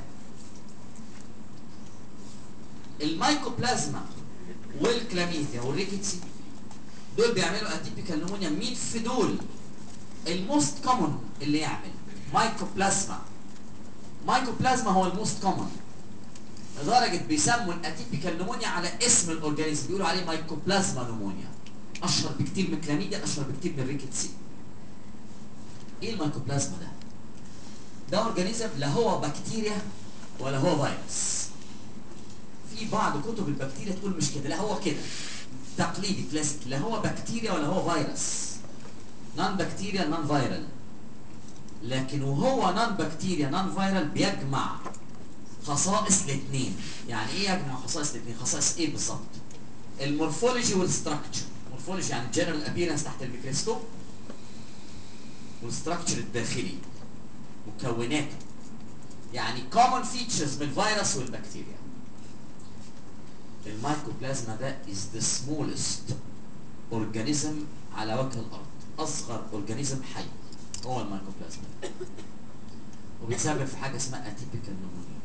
المايكوبلازما والكلاميديا والريكيتسي دول بيعملوا اتيبيكال نمونيا. مين في دول الموست كومن اللي يعمل؟ مايكوبلازما. مايكوبلازما هو الموست كومن، لدرجه بيسموا الاتيبيكال نمونيا على اسم الاورجانيزم، بيقولوا عليه مايكوبلازما نمونيا. اشهر بكتير من الكلاميديا، اشهر بكتير من الريكيتسي. ايه المايكوبلازما ده؟ ده اورجانيزم لا هو بكتيريا ولا هو فيروس. في بعض كتب البكتيريا تقول مش كده، لا هو كده تقليدي كلاسيك، لا هو بكتيريا ولا هو فيروس، نون بكتيريا نون فيرال. لكن وهو نون بكتيريا نون فيرال بيجمع خصائص الاثنين. يعني ايه يجمع خصائص الاثنين؟ خصائص ايه بالظبط؟ المورفولوجي والستراكشر. مورفولوجي يعني الجنرال ابيرنس تحت الميكروسكوب، والستراكشر الداخلي مكوناته، يعني common features من الفيروس والبكتيريا. المايكوبلازما ده is the smallest organism على وجه الارض، اصغر اورجانيزم حي هو المايكوبلازما، وبيتسبب في حاجه اسمها اتيبيكال نمونيا.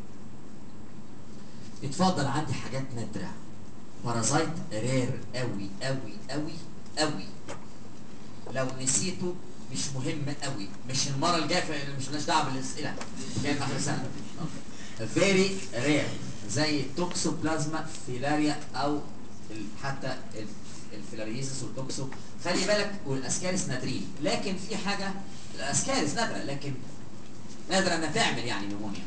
اتفضل عندي حاجات نادره، بارازايت رير قوي قوي قوي قوي، لو نسيته مش مهم قوي، مش المره الجايه مش لناش دعوه بالاسئله جايه اخر سنه. فيري رير زي التوكسوبلازما فيلاريا او حتى الفيلاريزس والتوكسو، خلي بالك، والاسكاريس نادرين. لكن في حاجه، الاسكاريس نادره لكن نادره انها تعمل يعني نمونيا.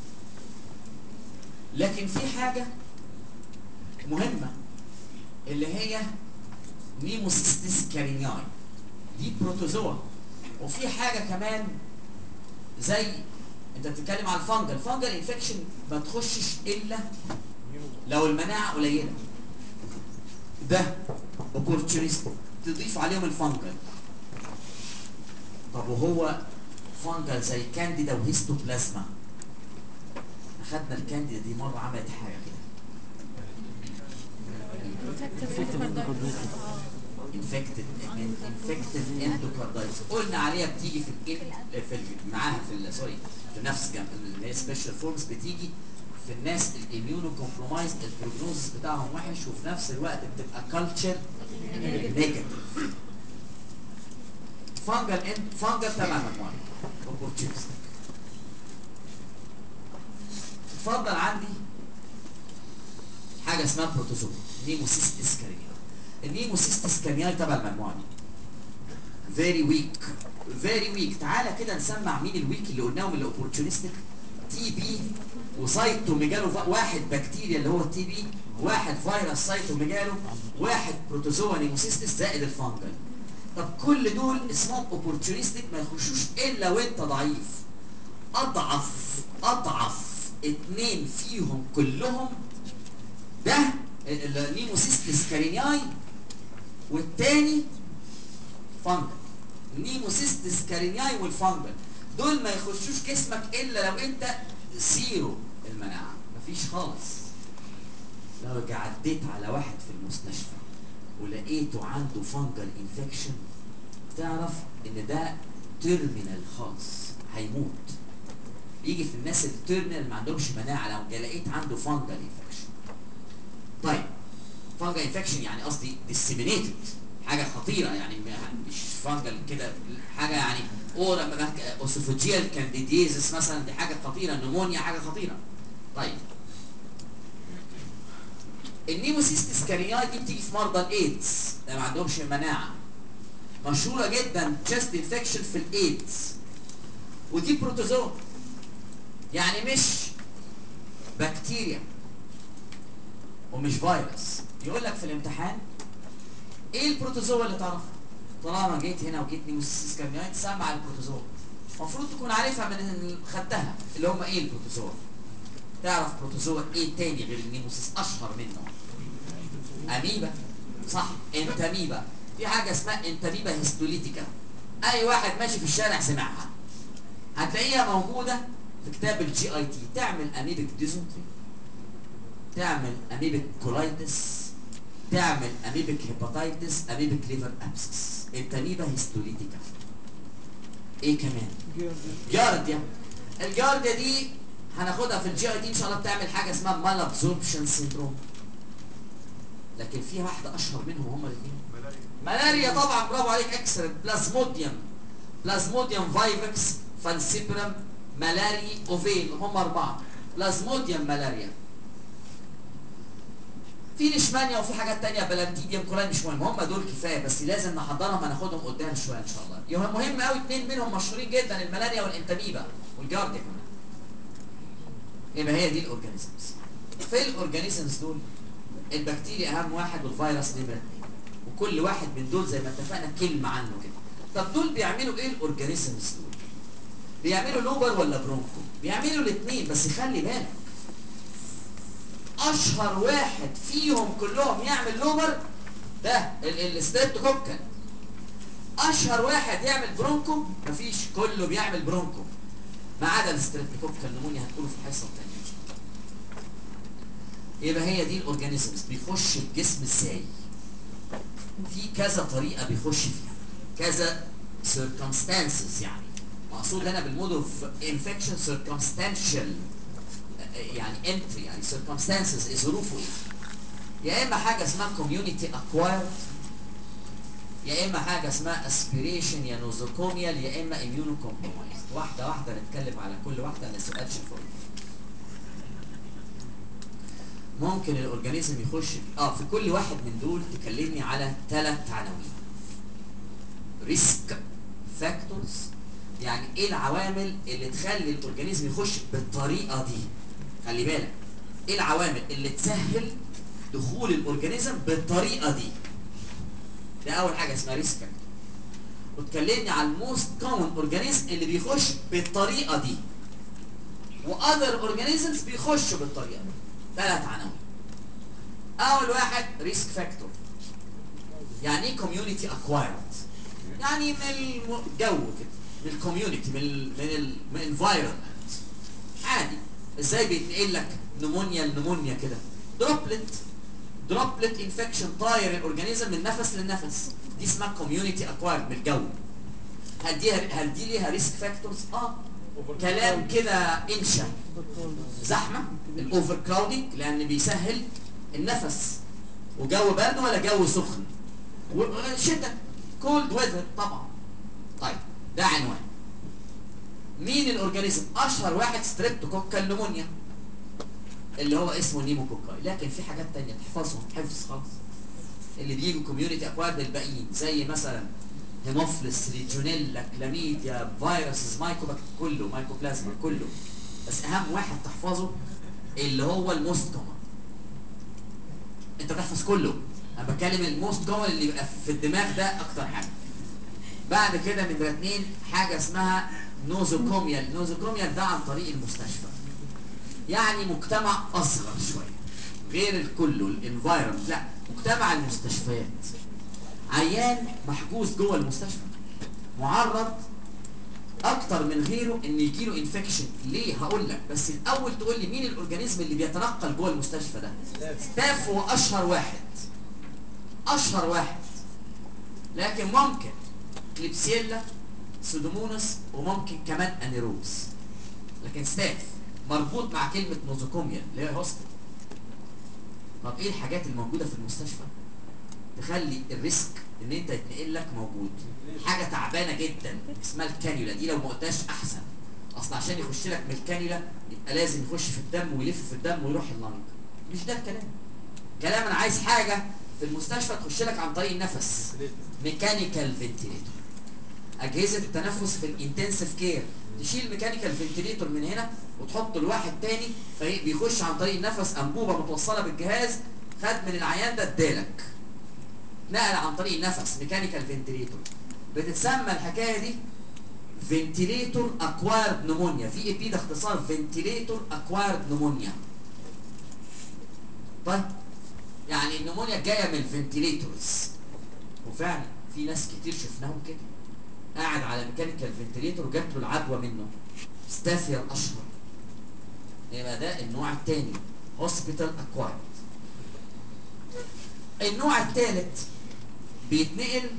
لكن في حاجه مهمه اللي هي نيموسيستيس كارينياي، دي بروتوزوا. وفي حاجه كمان زي انت بتتكلم على الفانجل، الفانجل انفكشن ما تخشش الا لو المناعه قليله، ده اوبورتونيست تضيف عليهم الفانجل. طب وهو فانجل زي كانديدا وهيستوبلازما، اخدنا الكانديدا دي مره عملت حاجه كده، انفكتد انفكتد اندوكاردايتس، قلنا عليها بتيجي في ال في ال معاها في ال سوري في نفس جنب اللي هي سبيشال فورمز، بتيجي في الناس الاميونو كومبرومايزد البروجنوزس بتاعهم وحش، وفي نفس الوقت بتبقى كلتشر نيجاتيف. فانجل انت فانجل تبع المجموعه اوبورتونيستيك. اتفضل عندي حاجه اسمها بروتوزوا نيموسيستيس كارينياي. النيموسيستيس كارينياي تبع المجموعه دي فيري ويك فيري ويك. تعالى كده نسمع مين الويك اللي قلناهم اللي اوبورتونيستيك. تي بي وسايتوميجالو، واحد بكتيريا اللي هو التي بي، واحد فيروس سايتوميجالو، واحد بروتوزوا نيموسيستيس زائد الفانجل. طب كل دول اسمهم اوبورتونيستيك، ما يخشوش الا وانت ضعيف. اضعف اضعف اتنين فيهم كلهم ده النيموسيستيس كارينياي، والتاني فانجل. نيموسيستس كارينياي والفانجل دول ما يخشوش جسمك الا لو انت زيرو المناعه، مفيش خالص. لو عديت على واحد في المستشفى ولقيته عنده فانجل انفكشن تعرف ان ده تيرمينال خالص، هيموت. بيجي في الناس التيرمينال ما عندهمش مناعه لو لقيت عنده فانجل انفكشن. طيب فانجل انفكشن يعني قصدي ديسيمينيتد، حاجه خطيره يعني، مش فانجل كده حاجه يعني اورا اوسوفوجيال كانديديزس مثلا، دي حاجه خطيره. نمونيا حاجه خطيره. طيب النيموسيستس كاريناي دي بتيجي في مرضى الايدز ده ما عندهمش مناعه. مشهوره جدا تشست انفكشن في الايدز، ودي بروتوزوا يعني مش بكتيريا ومش فيروس. يقول لك في الامتحان ايه البروتوزوا اللي تعرفها؟ طالما جيت هنا وجيت نيموسيستس كاريناي تسمع البروتوزوا، المفروض تكون عارفها من خدتها اللي هم ايه البروتوزوا. تعرف بروتوزوا ايه تاني غير النيموسيس اشهر منه؟ اميبا، صح، انتاميبا. في حاجه اسمها انتاميبا هيستوليتيكا، اي واحد ماشي في الشارع سمعها، هتلاقيها موجوده في كتاب الجي اي تي. تعمل اميبك ديزنتري، تعمل اميبك كولايتس، تعمل اميبك هيباتايتس، اميبك ليفر ابسس. انتاميبا هيستوليتيكا. ايه كمان؟ جارديا. الجارديا دي هناخدها في الجي اي تي ان شاء الله، بتعمل حاجه اسمها مال ابزوربشن سيندروم. لكن في واحده اشهر منهم هما الاثنين. ملاريا طبعا، برافو عليك، اكسر. بلازموديوم، بلازموديوم فايفكس، فالسيبرم، ملاري اوفيل، هم اربعه. بلازموديوم ملاريا. في ليشمانيا وفي حاجات تانية، بلانتيديوم كولاي، مش مهم، هم دول كفايه بس لازم نحضرهم هناخدهم قدام شويه ان شاء الله. يهم مهم قوي اثنين منهم مشهورين جدا، الملاريا والانتاميبا والجارديا كمان. يبقى هي دي الاورجانيزمز. في الاورجانيزمز دول البكتيريا اهم واحد والفيروس نمره اثنين، وكل واحد من دول زي ما اتفقنا كلمه عنه كده. طب دول بيعملوا ايه الاورجانيزمز دول؟ بيعملوا لوبر ولا برونكو؟ بيعملوا الاثنين، بس خلي بالك اشهر واحد فيهم كلهم يعمل لوبر ده الستريبتوكوكل. اشهر واحد يعمل برونكو مفيش، كله بيعمل برونكو ما عدا الستريبتوكوكل نمونيا، هنقوله في الحصه الثانيه. يبقى هي دي الاورجانيزمز. بيخش الجسم ازاي؟ في كذا طريقه بيخش فيها، كذا circumstances. يعني مقصود هنا بالمود اوف انفكشن circumstantial، يعني entry، يعني circumstances ظروفه ايه. يا اما حاجه اسمها community acquired، يا اما حاجه اسمها aspiration يا نوزوكوميال، يا اما immunocompromised. واحده واحده نتكلم على كل واحده، ما سؤالش فوق. ممكن الاورجانيزم يخش اه في كل واحد من دول تكلمني على ثلاث عناوين. ريسك فاكتورز، يعني ايه العوامل اللي تخلي الاورجانيزم يخش بالطريقه دي. خلي بالك ايه العوامل اللي تسهل دخول الاورجانيزم بالطريقه دي. ده اول حاجه اسمها ريسك فاكتور. وتكلمني على الموست كومن اورجانيزم اللي بيخش بالطريقه دي، واذر اورجانيزمز بيخشوا بالطريقه دي. ثلاث عناوين. اول واحد ريسك فاكتور. يعني ايه كوميونتي اكوايرد؟ يعني من الجو كده، من الكوميونتي، من ال من ال من الانفايرمنت عادي. ازاي بيتنقل لك نمونيا لنمونيا كده؟ دروبلت، دروبلت انفكشن طاير الاورجانيزم من نفس للنفس، دي اسمها كوميونتي اكوايرد من الجو. هل دي هل دي ليها ريسك فاكتورز؟ اه كلام كده انشا. زحمه، الاوفر كراودنج لان بيسهل النفس، وجو برد ولا جو سخن، وشتاء كولد ويذر طبعا. طيب ده عنوان. مين الاورجانيزم؟ اشهر واحد ستريبتوكوكال نمونيا اللي هو اسمه نيموكوكاي. لكن في حاجات تانية تحفظهم حفظ خالص اللي بيجوا كوميونتي اكوارد الباقيين، زي مثلا هيموفلس، ريجونيلا، كلاميديا، فيروسز، مايكوباكتر، كله مايكوبلازما كله. بس اهم واحد تحفظه اللي هو الموست كومن. انت تحفظ كله، انا بتكلم الموست كومن اللي يبقى في الدماغ ده اكتر حاجه. بعد كده نمرة اتنين حاجه اسمها نوزوكوميال. نوزوكوميال ده عن طريق المستشفى، يعني مجتمع اصغر شويه غير الكله الانفايرمنت، لا مجتمع المستشفيات. عيان محجوز جوه المستشفى معرض اكتر من غيره ان يجيله انفكشن. ليه؟ هقول لك، بس الاول تقول لي مين الاورجانيزم اللي بيتنقل جوه المستشفى ده؟ ستاف هو اشهر واحد، اشهر واحد، لكن ممكن كليبسيلا، سودوموناس، وممكن كمان انيروبس، لكن ستاف مربوط مع كلمه نوزوكوميا اللي هي هوستل. طب ايه الحاجات الموجوده في المستشفى تخلي الريسك ان انت يتنقل لك موجود؟ حاجه تعبانه جدا اسمها الكانيولا، دي لو ما قلتهاش احسن، اصل عشان يخش لك من الكانيولا يبقى لازم يخش في الدم ويلف في الدم ويروح اللنج. مش ده الكلام. كلام انا عايز حاجه في المستشفى تخش لك عن طريق النفس، ميكانيكال فنتيليتور. اجهزه التنفس في الانتنسيف كير تشيل ميكانيكال فنتيليتور من هنا وتحطه لواحد تاني فبيخش عن طريق النفس، انبوبه متوصله بالجهاز، خد من العيان ده ادالك، نقل عن طريق النفس، ميكانيكال فنتيليتور. بتتسمى الحكايه دي فنتيليتور اكوايرد نمونيا، في اي بي ده اختصار فنتيليتور اكوايرد نمونيا. طيب يعني النمونيا جايه من الفنتيليتورز، وفعلا في ناس كتير شفناهم كده قاعد على ميكانيكال فنتيليتور وجات له العدوى منه. ستافيا الاشهر. يبقى ده النوع الثاني، هوسبيتال اكوايرد. النوع الثالث بيتنقل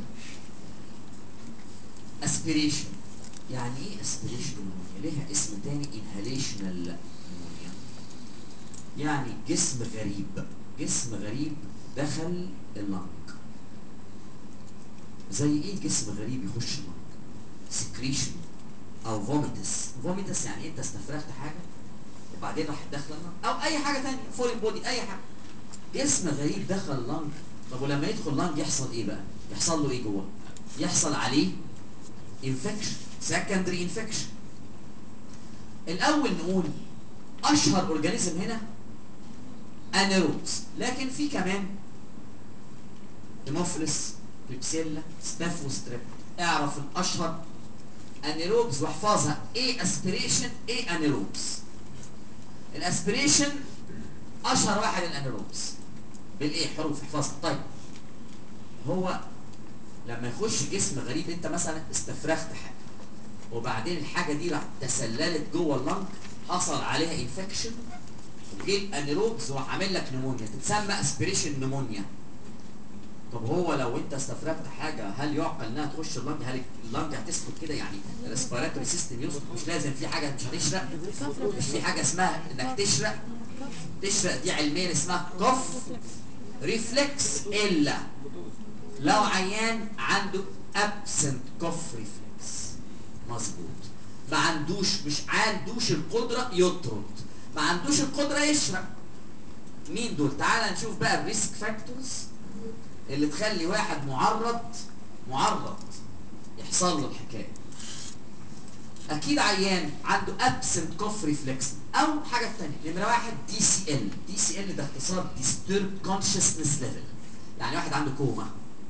اسبيريشن. يعني ايه اسبيريشن نمونيا؟ ليها اسم تاني انهاليشنال نمونيا. يعني جسم غريب، جسم غريب دخل اللنج. زي ايه جسم غريب يخش اللنج؟ سكريشن او فوميتس. فوميتس يعني انت استفرغت حاجه وبعدين راح داخله اللنج، او اي حاجه ثانيه، فورين بودي، اي حاجه. جسم غريب دخل اللنج. طب ولما يدخل اللنج يحصل ايه بقى؟ يحصل له ايه جوه؟ يحصل عليه انفكشن، سكندري انفكشن. الاول نقول اشهر اورجانيزم هنا انيروبس، لكن في كمان هيموفيلس، كليبسيلا، ستافوستريب. اعرف الاشهر انيروبس واحفظها، ايه اسبيريشن ايه انيروبس. الاسبيريشن اشهر واحد الانيروبس بالايه حروف احفظها. طيب هو لما يخش جسم غريب، انت مثلا استفرغت حاجه وبعدين الحاجه دي راح تسللت جوه اللنج، حصل عليها انفكشن، وجه الانيروبس وراح عامل لك نمونيا، تتسمى اسبيريشن نمونيا. طب هو لو انت استفرغت حاجه هل يعقل انها تخش اللنج؟ هل اللنج هتسكت كده؟ يعني الريسبيراتوري سيستم يسكت؟ مش لازم في حاجه مش هتشرق، مش في حاجه اسمها انك تشرق. تشرق دي علميا اسمها كف ريفلكس، الا لو عيان عنده ابسنت كف ريفلكس. مظبوط، ما عندوش، مش عندوش القدره يطرد، ما عندوش القدره يشرق. مين دول؟ تعال نشوف بقى الريسك فاكتورز اللي تخلي واحد معرض معرض يحصل له الحكايه. اكيد عيان عنده ابسنت كوف ريفلكس، او حاجه ثانيه. نمره واحد دي سي ال. دي سي ال ده اختصار ديستورب كونشسنس ليفل، يعني واحد عنده كوما.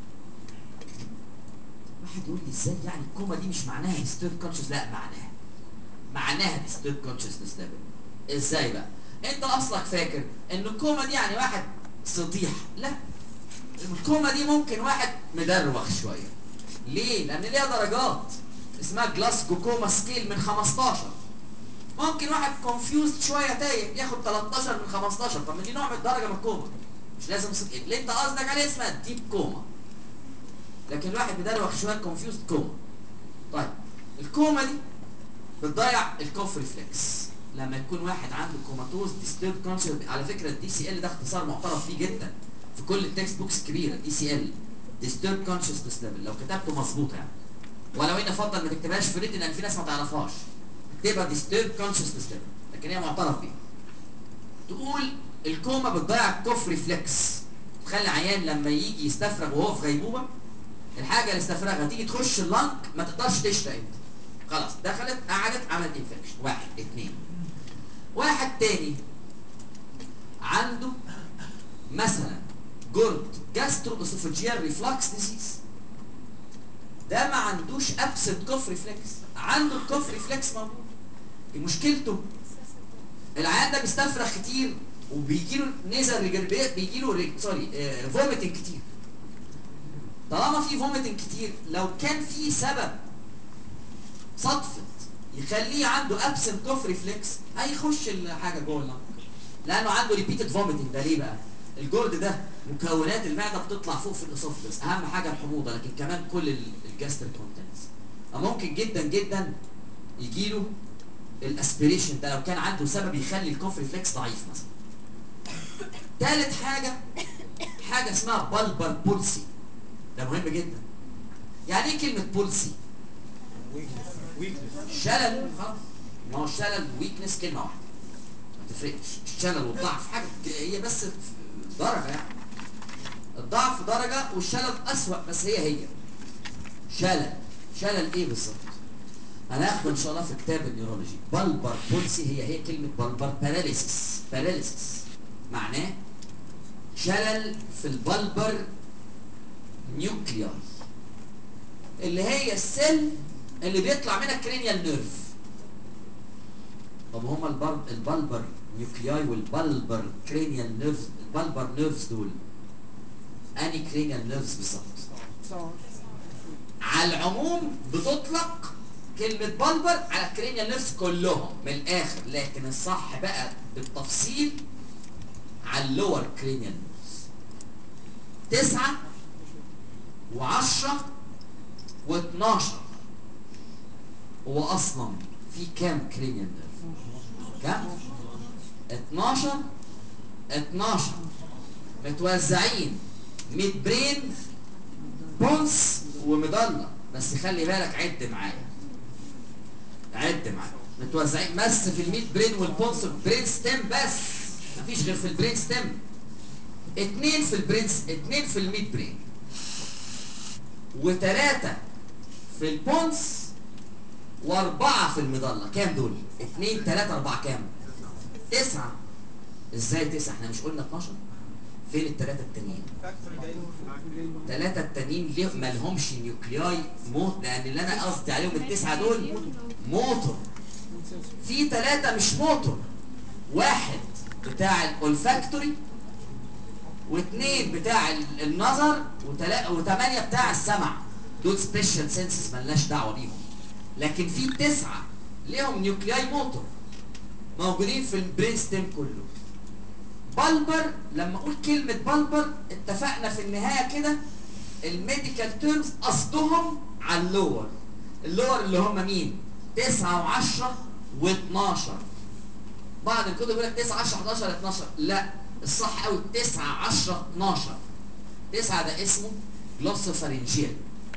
واحد يقول لي ازاي يعني الكوما دي مش معناها ديستورب كونشس؟ لا، معناها معناها ديستورب كونشسنس ليفل. ازاي بقى؟ انت اصلك فاكر ان الكوما دي يعني واحد سطيح؟ لا، الكوما دي ممكن واحد مدروخ شويه. ليه؟ لان ليها درجات اسمها جلاسكو كوما سكيل من خمستاشر. ممكن واحد كونفيوزد شويه تايه ياخد تلتاشر من خمستاشر. طب ما دي نوع من الدرجه من الكوما، مش لازم سكيل. اللي انت قصدك عليه اسمها ديب كوما، لكن واحد مدروخ شويه كونفيوزد كوما. طيب الكوما دي بتضيع الكوف ريفلكس. لما يكون واحد عنده كوماتوز ديستورب كونشس، على فكره الدي سي ال ده اختصار معترف بيه جدا في كل التكست بوكس الكبيره. دي سي ال ديستورب كونشسنس ليفل، لو كتبته مظبوط يعني، ولو ان افضل ما تكتبهاش في ريتن لان في ناس ما تعرفهاش، تبقى ديستورب كونشسنس ليفل، لكن هي معترف بيها. تقول الكوما بتضيع الكوف ريفلكس، تخلي عيان لما يجي يستفرغ وهو في غيبوبه، الحاجه اللي استفرغها تيجي تخش اللنج ما تقدرش تشرق انت، خلاص دخلت قعدت عملت انفكشن. واحد اتنين. واحد تاني عنده مثلا جرد جاسترو اسوفاجيال ريفلكس ديزيز، ده ما عندوش ابسنت كوف ريفلكس، عنده الكوف ريفلكس موجود. مشكلته العيان ده بيستفرغ كتير وبيجي له نيزل ريجربيت، بيجي له سوري فوميتنج كتير. طالما في فوميتنج كتير، لو كان في سبب صدفه يخليه عنده ابسنت اوف ريفلكس هيخش الحاجه جوه اللنج، لانه عنده ريبيتد فوميتنج. ده ليه بقى؟ الجرد ده مكونات المعده بتطلع فوق في الاسوفجس، اهم حاجه الحموضه، لكن كمان كل الجاستريك كونتنتس. ممكن جدا جدا يجي له الاسبيريشن ده لو كان عنده سبب يخلي الكوف ريفلكس ضعيف مثلا. ثالث حاجه حاجه اسمها بالبر بولسي، ده مهم جدا. يعني ايه كلمه بولسي؟ شلل. خلاص، ما هو الشلل ويكنس كلمه واحده، ما تفرقش. الشلل والضعف حاجه، هي بس درجه يعني. الضعف درجه والشلل اسوأ، بس هي هي شلل. شلل ايه بالظبط؟ هناخده ان شاء الله في كتاب النيورولوجي. بالبر بولسي هي هي كلمه بالبر باراليسيس. باراليسيس معناه شلل في البلبر نيوكليار، اللي هي السيل اللي بيطلع منها الكرينيال نيرف. طب هما البر... البلبر نيوكلياي والبلبر كرينيال نيرف، البلبر نيرفز دول اني كرينيال نيرفز بالظبط؟ على العموم بتطلق كلمة بلبر على الكرينيال نيرفز كلهم من الآخر، لكن الصح بقى بالتفصيل على اللور كرينيال نيرفز. تسعة وعشرة واتناشر. هو أصلا في كام كرينيال نيرف؟ كام؟ اتناشر. اتناشر متوزعين ميد برين بونس ومضلة. بس خلي بالك، عد معايا عد معايا متوزعين بس في الميد برين والبونس برين ستيم، بس مفيش غير في البرين ستيم. اتنين في البرين، اتنين في الميد برين، وتلاتة في البونس، واربعة في المضلة. كام دول؟ اتنين تلاتة اربعة، كام؟ تسعة. ازاي تسعة؟ احنا مش قلنا اتناشر؟ فين التلاتة التانيين؟ التلاتة التانيين ليه مالهمش نيوكلياي موت؟ لان اللي انا قصدي عليهم التسعة دول موتور. في تلاتة مش موتور، واحد بتاع الاولفاكتوري، واثنين بتاع النظر، وثمانية بتاع السمع. دول سبيشال سنسز ملناش دعوة بيهم. لكن في تسعة ليهم نيوكلياي موتور موجودين في البرين ستيم كله. بلبر، لما اقول كلمة بلبر اتفقنا في النهاية كده الميديكال تيرمز قصدهم على اللور. اللور اللي هم مين؟ تسعة وعشرة واتناشر. بعض الكتب يقول لك تسعة عشرة حداشر اتناشر، لا الصح قوي تسعة عشرة اتناشر. تسعة ده اسمه جلوسوفارينجيال،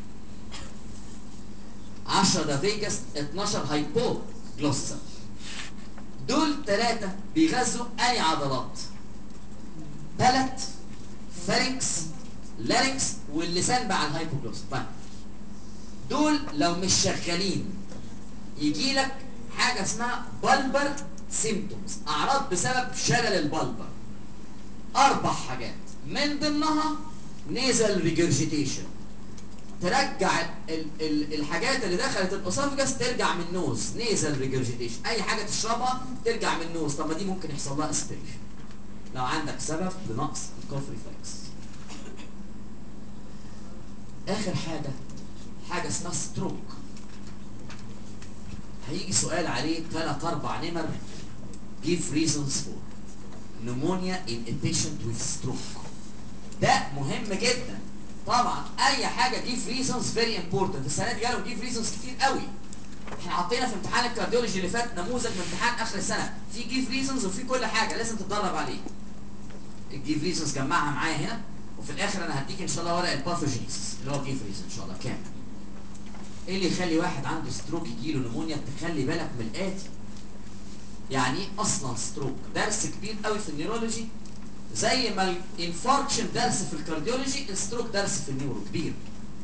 عشرة ده فيجاس، اتناشر هايبو جلوسال. دول ثلاثة بيغذوا أي عضلات؟ بلت، فارنكس، لارنكس، واللسان بقى على الهايبوجلوس. طيب دول لو مش شغالين يجي لك حاجة اسمها بلبر سيمتومز، أعراض بسبب شلل البلبر. أربع حاجات من ضمنها نيزل ريجرجيتيشن، ترجع ال ال الحاجات اللي دخلت الاسوفجس ترجع من النوز. نيزل ريجرجيتيشن، اي حاجه تشربها ترجع من النوز. طب ما دي ممكن يحصل لها اسبريشن لو عندك سبب لنقص الكوف ريفلكس. اخر حاجه حاجه اسمها ستروك. هيجي سؤال عليه ثلاث اربع نمر. give reasons for pneumonia in a patient with stroke. ده مهم جدا طبعا. اي حاجه give reasons very important. السنه دي جالهم give reasons كتير قوي. احنا حطينا في امتحان الكارديولوجي اللي فات نموذج من امتحان اخر السنه في give reasons وفي كل حاجه لازم تتدرب عليه. الجيف reasons جمعها معايا هنا، وفي الاخر انا هديك ان شاء الله ورق الباثوجينيسيس اللي هو give reason ان شاء الله كامل. ايه اللي يخلي واحد عنده ستروك يجيله نمونيا؟ تخلي بالك من الاتي. يعني ايه اصلا ستروك؟ درس كبير قوي في النيورولوجي، زي ما الانفاركشن درس في الكارديولوجي، الستروك درس في النيورو كبير.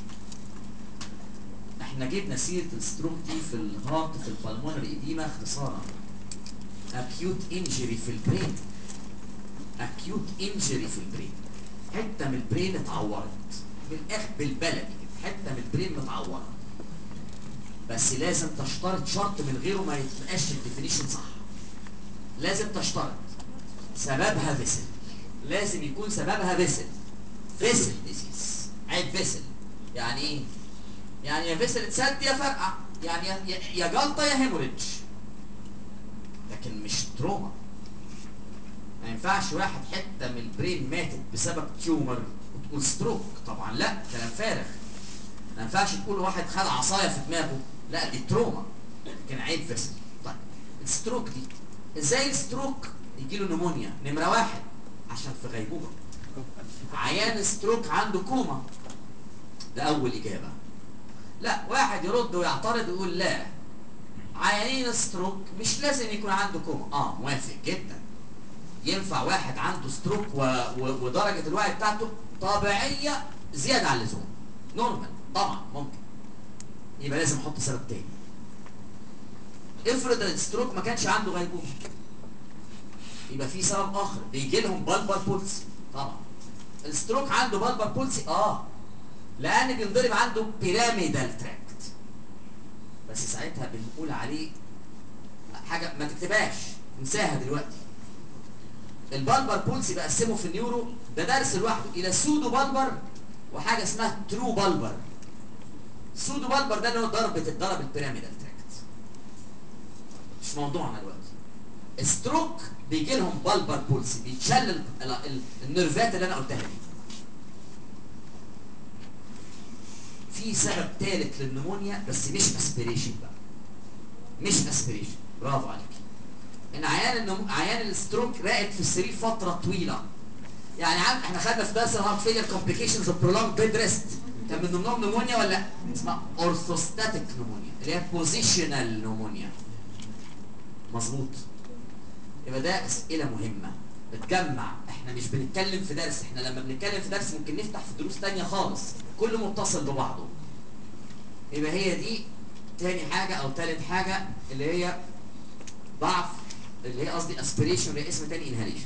احنا جبنا سيره الستروك دي في الهارت في البلمونري ايديما اختصارا. acute injury في البرين. acute injury في البرين، حته من البرين اتعورت، بالاخر بالبلدي حته من البرين متعوره. بس لازم تشترط شرط من غيره ما يتبقاش الديفينيشن صح. لازم تشترط سببها فيسل، لازم يكون سببها فيسل. فيسل ديزيز، عيب فيسل. يعني ايه؟ يعني يا فيسل اتسد يا فرقع، يعني يا يا- يا جلطه يا هيموريدج، لكن مش تروما. ما ينفعش واحد حته من البرين ماتت بسبب تيومر وتقول ستروك، طبعا لا، كلام فارغ. ما ينفعش تقول واحد خد عصايه في دماغه، لا دي تروما، لكن عيب فيسل. طيب الستروك دي ازاي الستروك يجي له نمونيا؟ نمره واحد عشان في غيبوبه. عيان الستروك عنده كوما، ده اول اجابه. لا، واحد يرد ويعترض ويقول لا، عيانين الستروك مش لازم يكون عنده كوما. اه موافق جدا، ينفع واحد عنده ستروك و... و... ودرجه الوعي بتاعته طبيعيه زياده عن اللزوم، نورمال، طبعا ممكن، يبقى لازم احط سبب تاني. افرض الستروك ما كانش عنده غيبوبه، يبقى في سبب اخر، بيجي لهم بالبر بولسي. طبعا الستروك عنده بالبر بولسي، اه لان بينضرب عنده بيراميدال تراكت، بس ساعتها بنقول عليه حاجه ما تكتبهاش، انساها دلوقتي. البالبر بولسي بقسمه في النيورو، ده درس لوحده، الى سودو بالبر وحاجه اسمها ترو بالبر. سودو بالبر ده اللي هو ضربه الضرب البيراميدال تراكت، مش موضوعنا دلوقتي. ستروك بيجي لهم بالبر بولسي، بيتشل ال- ال- النيرفات اللي انا قلتها دي. في سبب ثالث للنمونيا بس مش اسبيريشن بقى، مش اسبيريشن، برافو عليك. ان عيان النمو... عيان الستروك راقد في السرير فتره طويله. يعني عم احنا خدنا في درس الهارت فيلير كومبليكيشنز اوف برولونج بيد ريست، كان من ضمنهم نمونيا ولا لا؟ اسمها اورثوستاتيك نمونيا، اللي هي بوزيشنال نمونيا. مظبوط. يبقى ده اسئله مهمه بتجمع، احنا مش بنتكلم في درس، احنا لما بنتكلم في درس ممكن نفتح في دروس تانية خالص، كله متصل ببعضه. يبقى هي دي تاني حاجه او تالت حاجه، اللي هي ضعف، اللي هي قصدي اسبيريشن، اللي هي اسم تاني انهاليشن.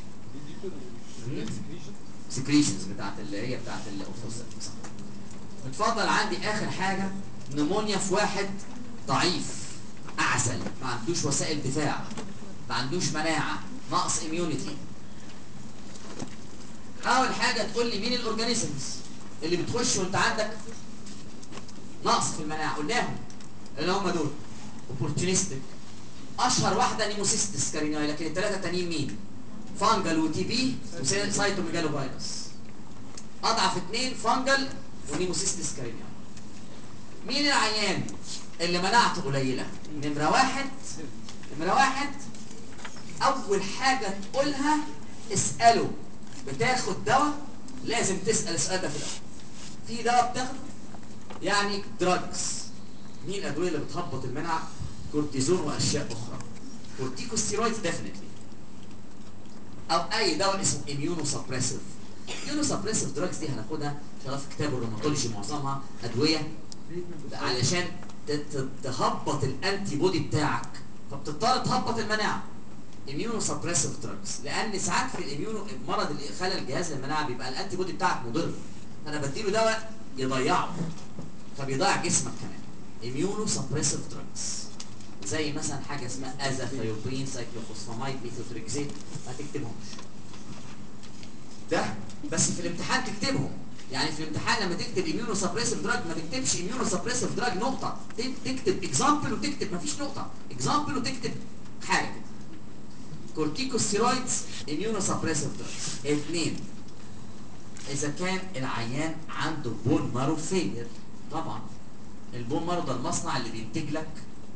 سكريشنز بتاعت اللي هي بتاعت الاورثوستاتيك. اتفضل، عندي اخر حاجه، نمونيا في واحد ضعيف اعزل، ما عندوش وسائل دفاع، ما عندوش مناعه، نقص اميونيتي. اول حاجه تقول لي مين الاورجانيزمز اللي بتخش وانت عندك نقص في المناعه؟ قلناهم اللي هم دول اوبورتونيستيك. اشهر واحده نيموسيستس كاريناي، لكن الثلاثه التانيين مين؟ فانجل وتي بي وسايتوميجالو فيروس. اضعف اثنين فانجل ونيموسيستس كاريناي. مين العيان اللي مناعته قليله؟ نمره واحد، نمره واحد اول حاجه تقولها اساله بتاخد دواء؟ لازم تسال السؤال ده في الاول. في دواء بتاخده؟ يعني دراجز. مين الادويه اللي بتهبط المناعه؟ كورتيزون واشياء اخرى. كورتيكوستيرويدز ديفينتلي، او اي دواء اسمه اميونو سبريسيف. اميونو سبريسيف دراجز دي هناخدها ان شاء الله في كتاب الروماتولوجي، معظمها ادويه علشان تهبط الانتي بودي بتاعك، فبتضطر تهبط المناعه. اميونو سبريسيف دراجز، لان ساعات في الاميونو مرض اللي خلل الجهاز المناعه بيبقى الانتي بودي بتاعك مضر، فانا بديله دواء يضيعه، فبيضيع جسمك كمان. اميونو سبريسيف دراجز زي مثلا حاجه اسمها ازاثيوبرين، سايكلوفوسفامايد، ميثوتريكسيت، ما تكتبهمش ده، بس في الامتحان تكتبهم. يعني في الامتحان لما تكتب اميونو سبريسيف دراج ما تكتبش اميونو سبريسيف دراج نقطه، تكتب اكزامبل وتكتب مفيش نقطه، اكزامبل وتكتب حاجه كده. كورتيكوستيرويدز اميونو سبريسيف دراج. اثنين، اذا كان العيان عنده بون مارو فيلير، طبعا البون مارو ده المصنع اللي بينتج لك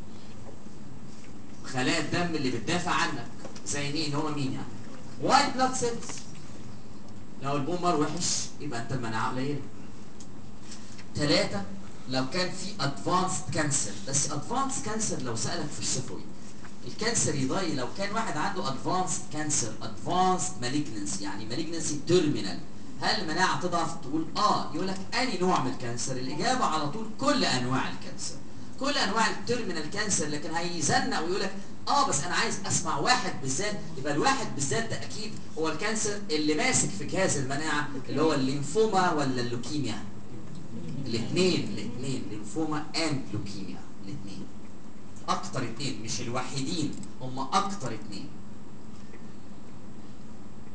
خلايا الدم اللي بتدافع عنك، زي مين؟ هو مين يعني؟ وايت بلاد سيلز. لو البون مارو وحش يبقى انت المناعه قليله. ثلاثة، لو كان في ادفانسد كانسر، بس ادفانسد كانسر لو سألك في الشفوي الكانسر يضايق، لو كان واحد عنده ادفانسد كانسر، ادفانسد مالجنسي، يعني مالجنسي تيرمينال، هل المناعه تضعف؟ تقول اه، يقول لك اني نوع من الكانسر؟ الاجابه على طول كل انواع الكانسر، كل انواع التيرمينال كانسر. لكن هيزنق ويقول لك اه بس انا عايز اسمع واحد بالذات، يبقى الواحد بالذات ده اكيد هو الكانسر اللي ماسك في جهاز المناعه، اللي هو الليمفوما ولا اللوكيميا. الاثنين الاثنين ليمفوما اند لوكيميا، الاثنين اكتر اثنين، مش الوحيدين، هم اكتر اثنين.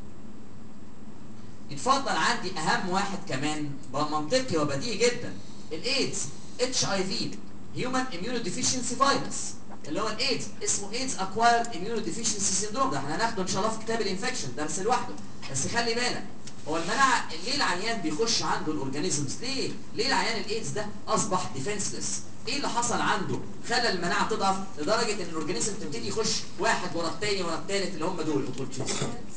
يتفضل عندي اهم واحد كمان منطقي وبديهي جدا، الايدز اتش اي في هيومن اميونو ديفيشنسي فيروس اللي هو الايدز اسمه ايدز اكوايرد اميونو ديفيشنسي سيندروم، ده احنا هناخده ان شاء الله في كتاب الانفكشن درس لوحده. بس خلي بالك هو المناعه ليه العيان بيخش عنده الاورجانيزمز؟ ليه؟ ليه العيان الايدز ده اصبح ديفنسلس؟ ايه اللي حصل عنده؟ خلى المناعه تضعف لدرجه ان الاورجانيزم تبتدي يخش واحد ورا الثاني ورا الثالث اللي هم دول الاوبورتيونست.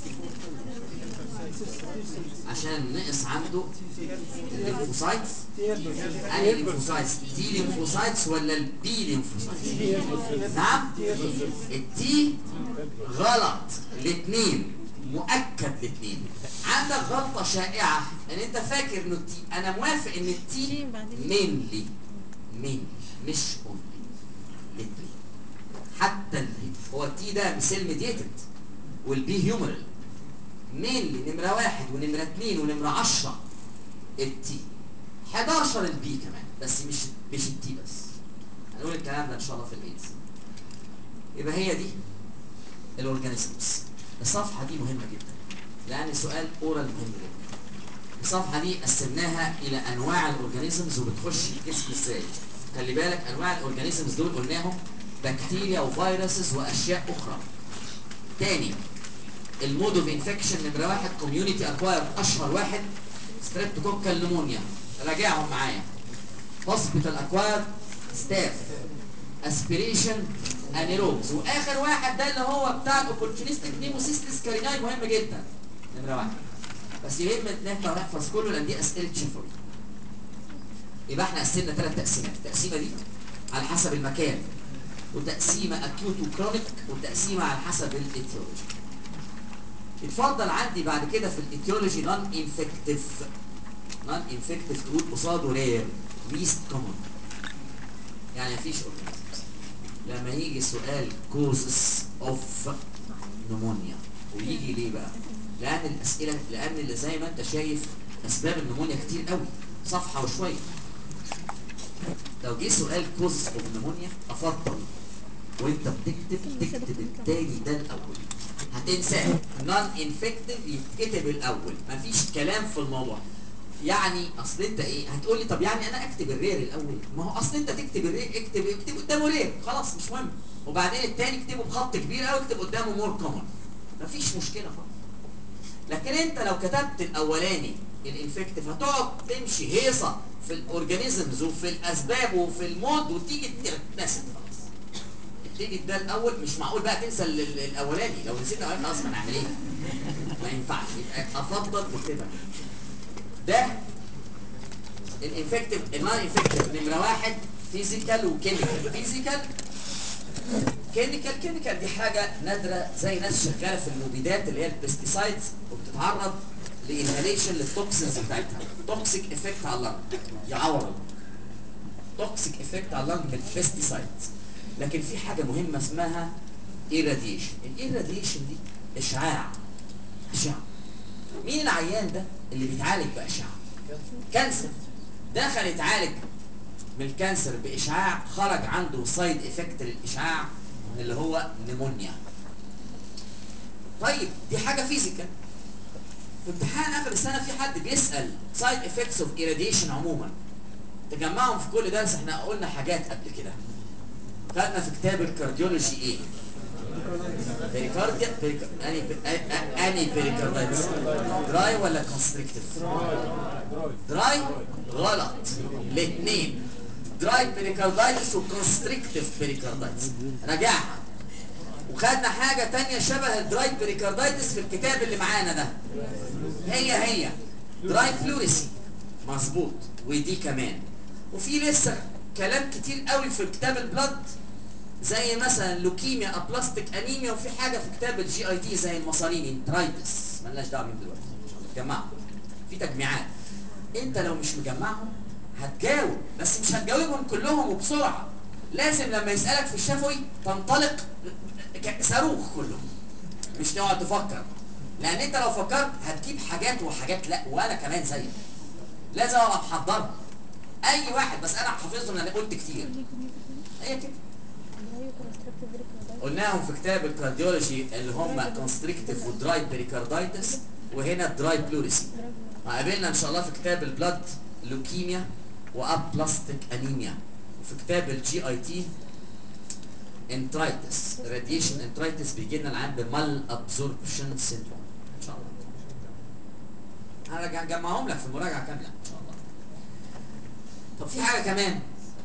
عشان نقص عنده الليمفوسايتس. اي ليمفوسايتس؟ تي ليمفوسايتس ولا البي ليمفوسايتس؟ نعم التي غلط، الاثنين مؤكد الاثنين. عندك غلطه شائعه ان انت فاكر انه التي، انا موافق ان التي مينلي مينلي مش اونلي الاثنين. حتى الهي هو التي ده مثال ميديتد والبي هيومرال مينلي نمره واحد ونمره اثنين ونمره عشرة التي، حداشر البي كمان، بس مش مش التي بس. هنقول الكلام ده ان شاء الله في الايدز. يبقى هي دي الاورجانيزمز. الصفحه دي مهمه جدا لان سؤال اورال مهم جدا. الصفحه دي قسمناها الى انواع الاورجانيزمز وبتخش الجسم ازاي. خلي بالك انواع الاورجانيزمز دول قلناهم بكتيريا وفيروسز واشياء اخرى. تاني المود اوف انفكشن نمره واحد كوميونتي اكواير، اشهر واحد ستريبتوكوكال نمونيا، راجعهم معايا. هوسبيتال اكواير ستاف، اسبيريشن انيروبز، واخر واحد ده اللي هو بتاع الاوبورتونيستيك نيموسيستس كاريناي مهم جدا نمره واحد. بس يهم نحفظ نحفظ كله لان دي اسئله شفوي. يبقى احنا قسمنا ثلاث تقسيمات، التقسيمه دي على حسب المكان، وتقسيمه اكيوت وكرونيك، وتقسيمه على حسب الايتيولوجي. اتفضل عندي بعد كده في الايتيولوجي نون انفكتيف. نون انفكتيف تقول قصاده رير ليست كومون، يعني مفيش اورجانيزمز. لما يجي سؤال كوزس اوف نمونيا، ويجي ليه بقى؟ لان الاسئله، لان اللي زي ما انت شايف اسباب النمونيا كتير قوي، صفحه وشويه. لو جه سؤال كوزس اوف نمونيا افضل وانت بتكتب تكتب التاني ده الاول، هتنساه. نون انفكتيف يتكتب الاول، مفيش كلام في الموضوع. يعني اصل انت ايه هتقول لي طب يعني انا اكتب الرير الاول؟ ما هو اصل انت تكتب الرير، اكتب اكتب قدامه رير خلاص مش مهم، وبعدين التاني اكتبه بخط كبير قوي، اكتب قدامه مور كومن، مفيش مشكله خالص. لكن انت لو كتبت الاولاني الانفكتيف هتقعد تمشي هيصه في الاورجانيزمز وفي الاسباب وفي المود وتيجي تتنسى خلاص. ابتدي ده الاول، مش معقول بقى تنسى الاولاني، لو نسيت الاولاني خلاص هنعمل ايه؟ ما ينفعش. يبقى افضل تكتبها ده الانفكتيف. النون انفكتيف نمره واحد فيزيكال وكيميكال. فيزيكال كيميكال، كيميكال دي حاجه نادره، زي ناس شغاله في المبيدات اللي هي البيستيسايدز وبتتعرض لانهاليشن للتوكسينز بتاعتها، توكسيك افكت على اللنج، يعور توكسيك افكت على اللنج من البيستيسايدز. لكن في حاجه مهمه اسمها ايراديشن. الايراديشن دي اشعاع، اشعه. مين العيان ده اللي بيتعالج باشعه؟ كانسر. دخل يتعالج من الكانسر باشعاع، خرج عنده سايد افكت للاشعاع اللي هو نيمونيا. طيب دي حاجه فيزيكال. في امتحان اخر السنه في حد بيسال سايد افكتس اوف ايراديشن عموما، تجمعهم في كل درس. احنا قلنا حاجات قبل كده، خدنا في كتاب الكارديولوجي ايه؟ بيريكارديا بيريك... اني اني بيريكاردايتس، دراي ولا كونستريكتيف؟ دراي غلط، الاثنين دراي بيريكاردايتس وكونستريكتيف بيريكاردايتس، راجعها. وخدنا حاجه تانية شبه الدراي بيريكاردايتس في الكتاب اللي معانا ده، هي هي دراي فلوريسي، مظبوط، ودي كمان. وفي لسه كلام كتير قوي في كتاب البلد، زي مثلا لوكيميا ابلاستيك انيميا، وفي حاجه في كتاب الجي اي تي زي المصارين انترايتس، مالناش دعوه بيهم دلوقتي، جمعهم في تجميعات. انت لو مش مجمعهم هتجاوب، بس مش هتجاوبهم كلهم وبسرعه، لازم لما يسالك في الشفوي تنطلق صاروخ كلهم، مش تقعد تفكر، لان انت لو فكرت هتجيب حاجات وحاجات لا، وانا كمان زيك لازم ابقى محضرها. اي واحد بس انا حافظهم لان قلت كتير، هي كده. قلناهم في كتاب الكارديولوجي اللي هم كونستريكتيف ودراي بيريكاردايتس، وهنا دراي بلوريسي. وقابلنا ان شاء الله في كتاب البلد لوكيميا وابلاستيك انيميا. وفي كتاب الجي اي تي انترايتس راديشن انترايتس بيجي لنا العيان بمال ابزوربشن سيندروم ان شاء الله. هرجع هجمعهم لك في مراجعه كامله ان شاء الله. طب في حاجه كمان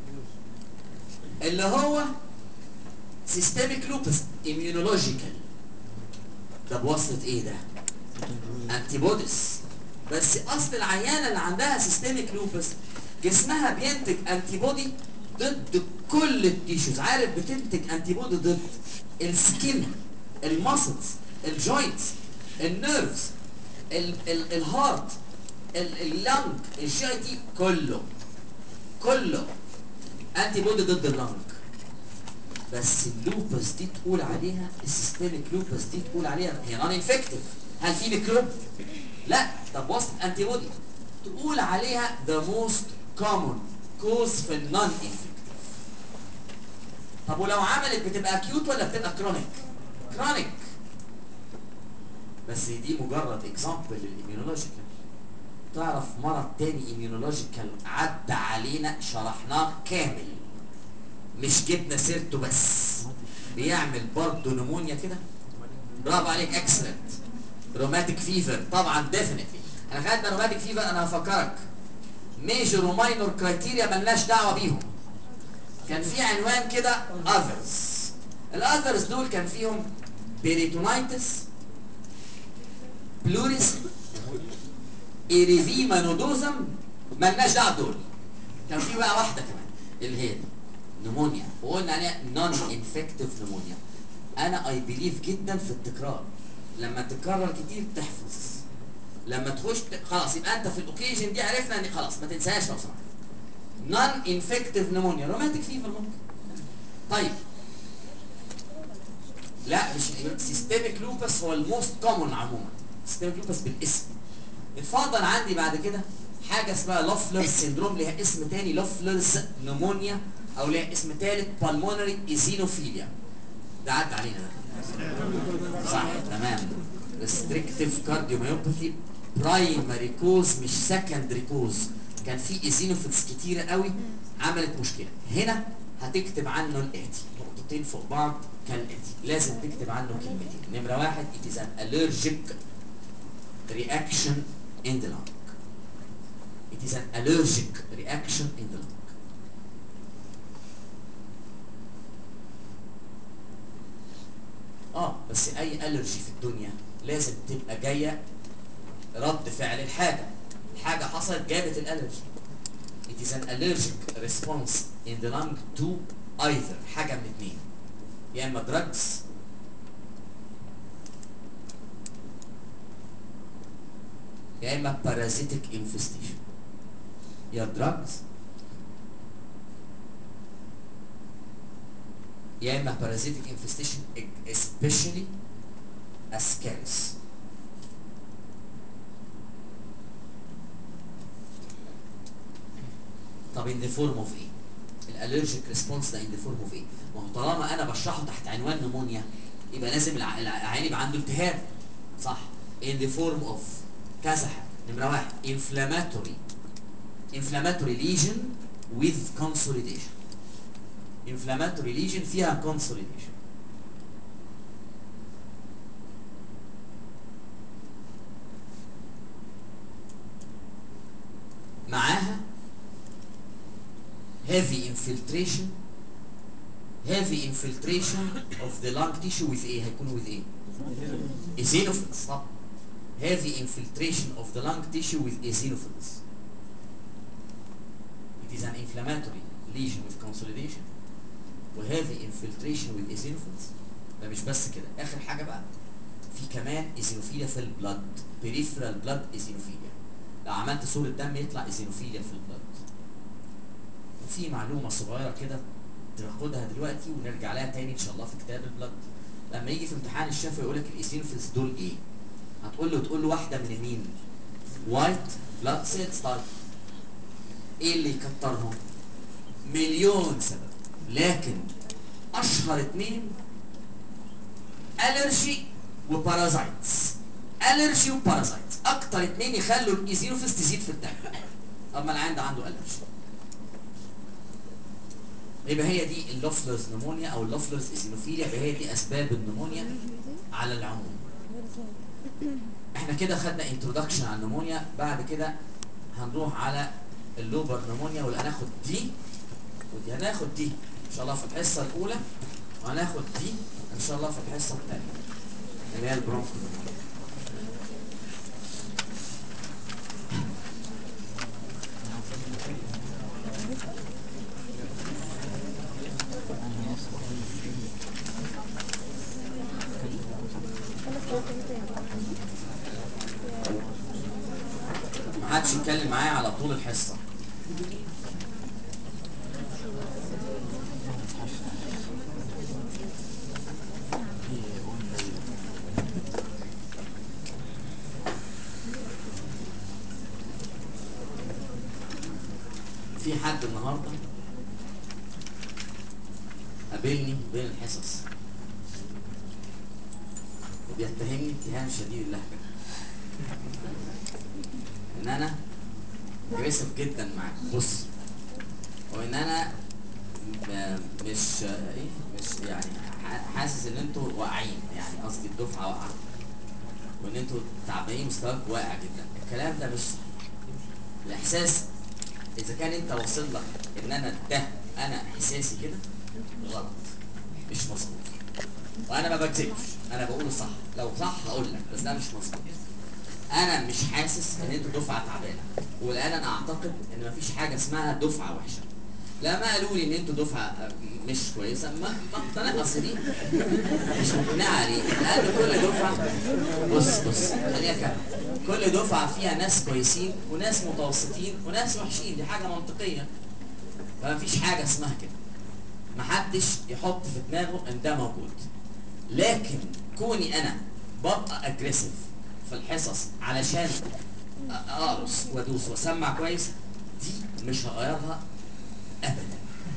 اللي هو سيستميك لوبس اميونولوجيكال. ده بواسطه ايه ده؟ انتي بوديز. بس اصل العيانه اللي عندها سيستميك لوبس جسمها بينتج انتي بودي ضد كل التيشوز. عارف بتنتج انتي بودي ضد السكين، الماسلز، الجوينتس، النيرفز، الهارت، اللنج، الجي اي تي، كله كله انتي بودي ضد اللنج. بس اللوبس دي تقول عليها السيستميك لوبس دي تقول عليها هي نون انفكتيف. هل في ميكروب؟ لا. طب وصفة انتي بودي تقول عليها the most common cause في النون انفكتيف. طب ولو عملت بتبقى اكيوت ولا بتبقى كرونيك؟ كرونيك. بس دي مجرد اكزامبل للاميونولوجيكال. تعرف مرض تاني اميونولوجيكال عدى علينا شرحناه كامل مش جبنا سيرته بس، بيعمل برضه نمونيا كده؟ برافو عليك، اكسلنت. روماتيك فيفر طبعا ديفينتلي. انا خدنا روماتيك فيفر، انا هفكرك ميجور وماينور كرايتيريا ملناش دعوه بيهم. كان في عنوان كده اذرز. الاذرز دول كان فيهم بيريتونايتس، بلوريس، ايريزيما نودوزم، ملناش دعوه بدول. كان في بقى واحده كمان اللي هي دي نمونيا، وقلنا عليها نون انفكتيف نمونيا. انا اي بليف جدا في التكرار. لما تكرر كتير تحفظ. لما تخش خلاص يبقى انت في الاوكيجن دي عرفنا ان خلاص ما تنساهاش لو سمحت. نون انفكتيف نمونيا، روماتيك فيفر ممكن. طيب لا مش سيستميك لوبس هو الموست كومن عموما. سيستميك لوبس بالاسم. اتفضل عندي بعد كده حاجه اسمها لوفلر سيندروم، ليها اسم تاني لوفلرز نمونيا، او ليها اسم تالت بالمونري ايزينوفيليا. ده عدى علينا ده صح تمام. ريستريكتيف كارديوميوباثي برايمري كوز مش سكندري كوز. كان في ايزينوفيلز كتيره قوي عملت مشكله. هنا هتكتب عنه الاتي نقطتين فوق بعض كالاتي، لازم تكتب عنه كلمتين. نمره واحد it is an allergic reaction in the lung. It is an allergic reaction in the lung. اه بس اي الرجي في الدنيا لازم تبقى جايه رد فعل الحاجه. الحاجه حصلت جابت الالرجي. It is an allergic response in the lung to either حاجه من اتنين، يا اما drugs يا اما parasitic infestation. يا drugs يا اما parasitic infestation especially ascaris. طب in the form of ايه؟ الالرجيك ريسبونس ده ان ذا فورم اوف ايه؟ ما هو طالما انا بشرحه تحت عنوان نمونيا يبقى لازم العيان يبقى عنده التهاب صح؟ ان ذا فورم اوف كذا حاجه. نمره واحد انفلاماتوري انفلاماتوري ليجن with consolidation. انفلاماتوري ليجن فيها consolidation. معاها heavy infiltration heavy infiltration of the lung tissue with ايه؟ هيكون with ايه؟ eosinophils طبعا. heavy infiltration of the lung tissue with eosinophils. It is an inflammatory lesion with consolidation و heavy infiltration with eosinophils. ده مش بس كده، اخر حاجه بقى في كمان ايزينوفيليا في البلد، peripheral blood eosinophobia. لو عملت صورة دم يطلع ايزينوفيليا في البلد. وفي معلومة صغيرة كده تاخدها دلوقتي ونرجع لها تاني ان شاء الله في كتاب البلد. لما يجي في امتحان الشفوي يقول لك الايزينوفيلز دول ايه؟ هتقول له تقول له واحدة من مين؟ وايت بلاد سيلز. طيب ايه اللي يكترهم؟ مليون سبب، لكن اشهر اتنين الرجي وبارازايتس. الرجي وبارازايتس اكتر اتنين يخلوا الايزينوفيلز تزيد في الدم. اما العيان ده عنده الرجي يبقى هي دي اللوفلرز نمونيا او اللوفلرز ايزينوفيليا، يبقى هي دي اسباب النمونيا على العموم. احنا كده خدنا انترودكشن على النمونيا. بعد كده هنروح على اللوبر نمونيا، واللي هناخد دي ودي. هناخد دي ان شاء الله في الحصه الاولى، وهناخد دي ان شاء الله في الحصه الثانيه اللي هي البرونكو نمونيا. محدش يتكلم معايا على طول الحصه. في حد النهارده قابلني بين الحصص وبيتهمني اتهام شديد اللهجه ان انا اجريسيف جدا معاك. بص، وان انا م- مش ايه مش يعني ح- حاسس ان انتوا واقعين، يعني قصدي الدفعه واقعه، وان انتوا تعبانين مستواك واقع جدا. الكلام ده مش صحيح. الاحساس اذا كان انت واصل لك ان انا ده انا احساسي كده، غلط، مش مظبوط. وانا ما بكذبش، انا بقول صح. لو صح هقول لك، بس ده مش مظبوط. انا مش حاسس ان انتوا دفعه تعبانه، والان انا اعتقد ان مفيش حاجه اسمها دفعه وحشه. لما قالوا لي ان انتوا دفعه مش كويسه، ما ما اقتنعت. اصل دي مش مقنعه ليه؟ لان كل دفعه، بص بص خلينا كده، كل دفعه فيها ناس كويسين وناس متوسطين وناس وحشين، دي حاجه منطقيه. فمفيش حاجه اسمها كده. محدش يحط في دماغه ان ده موجود. لكن كوني انا ببقى اجريسيف في الحصص علشان اقرص وادوس واسمع كويس، دي مش هغيرها ابدا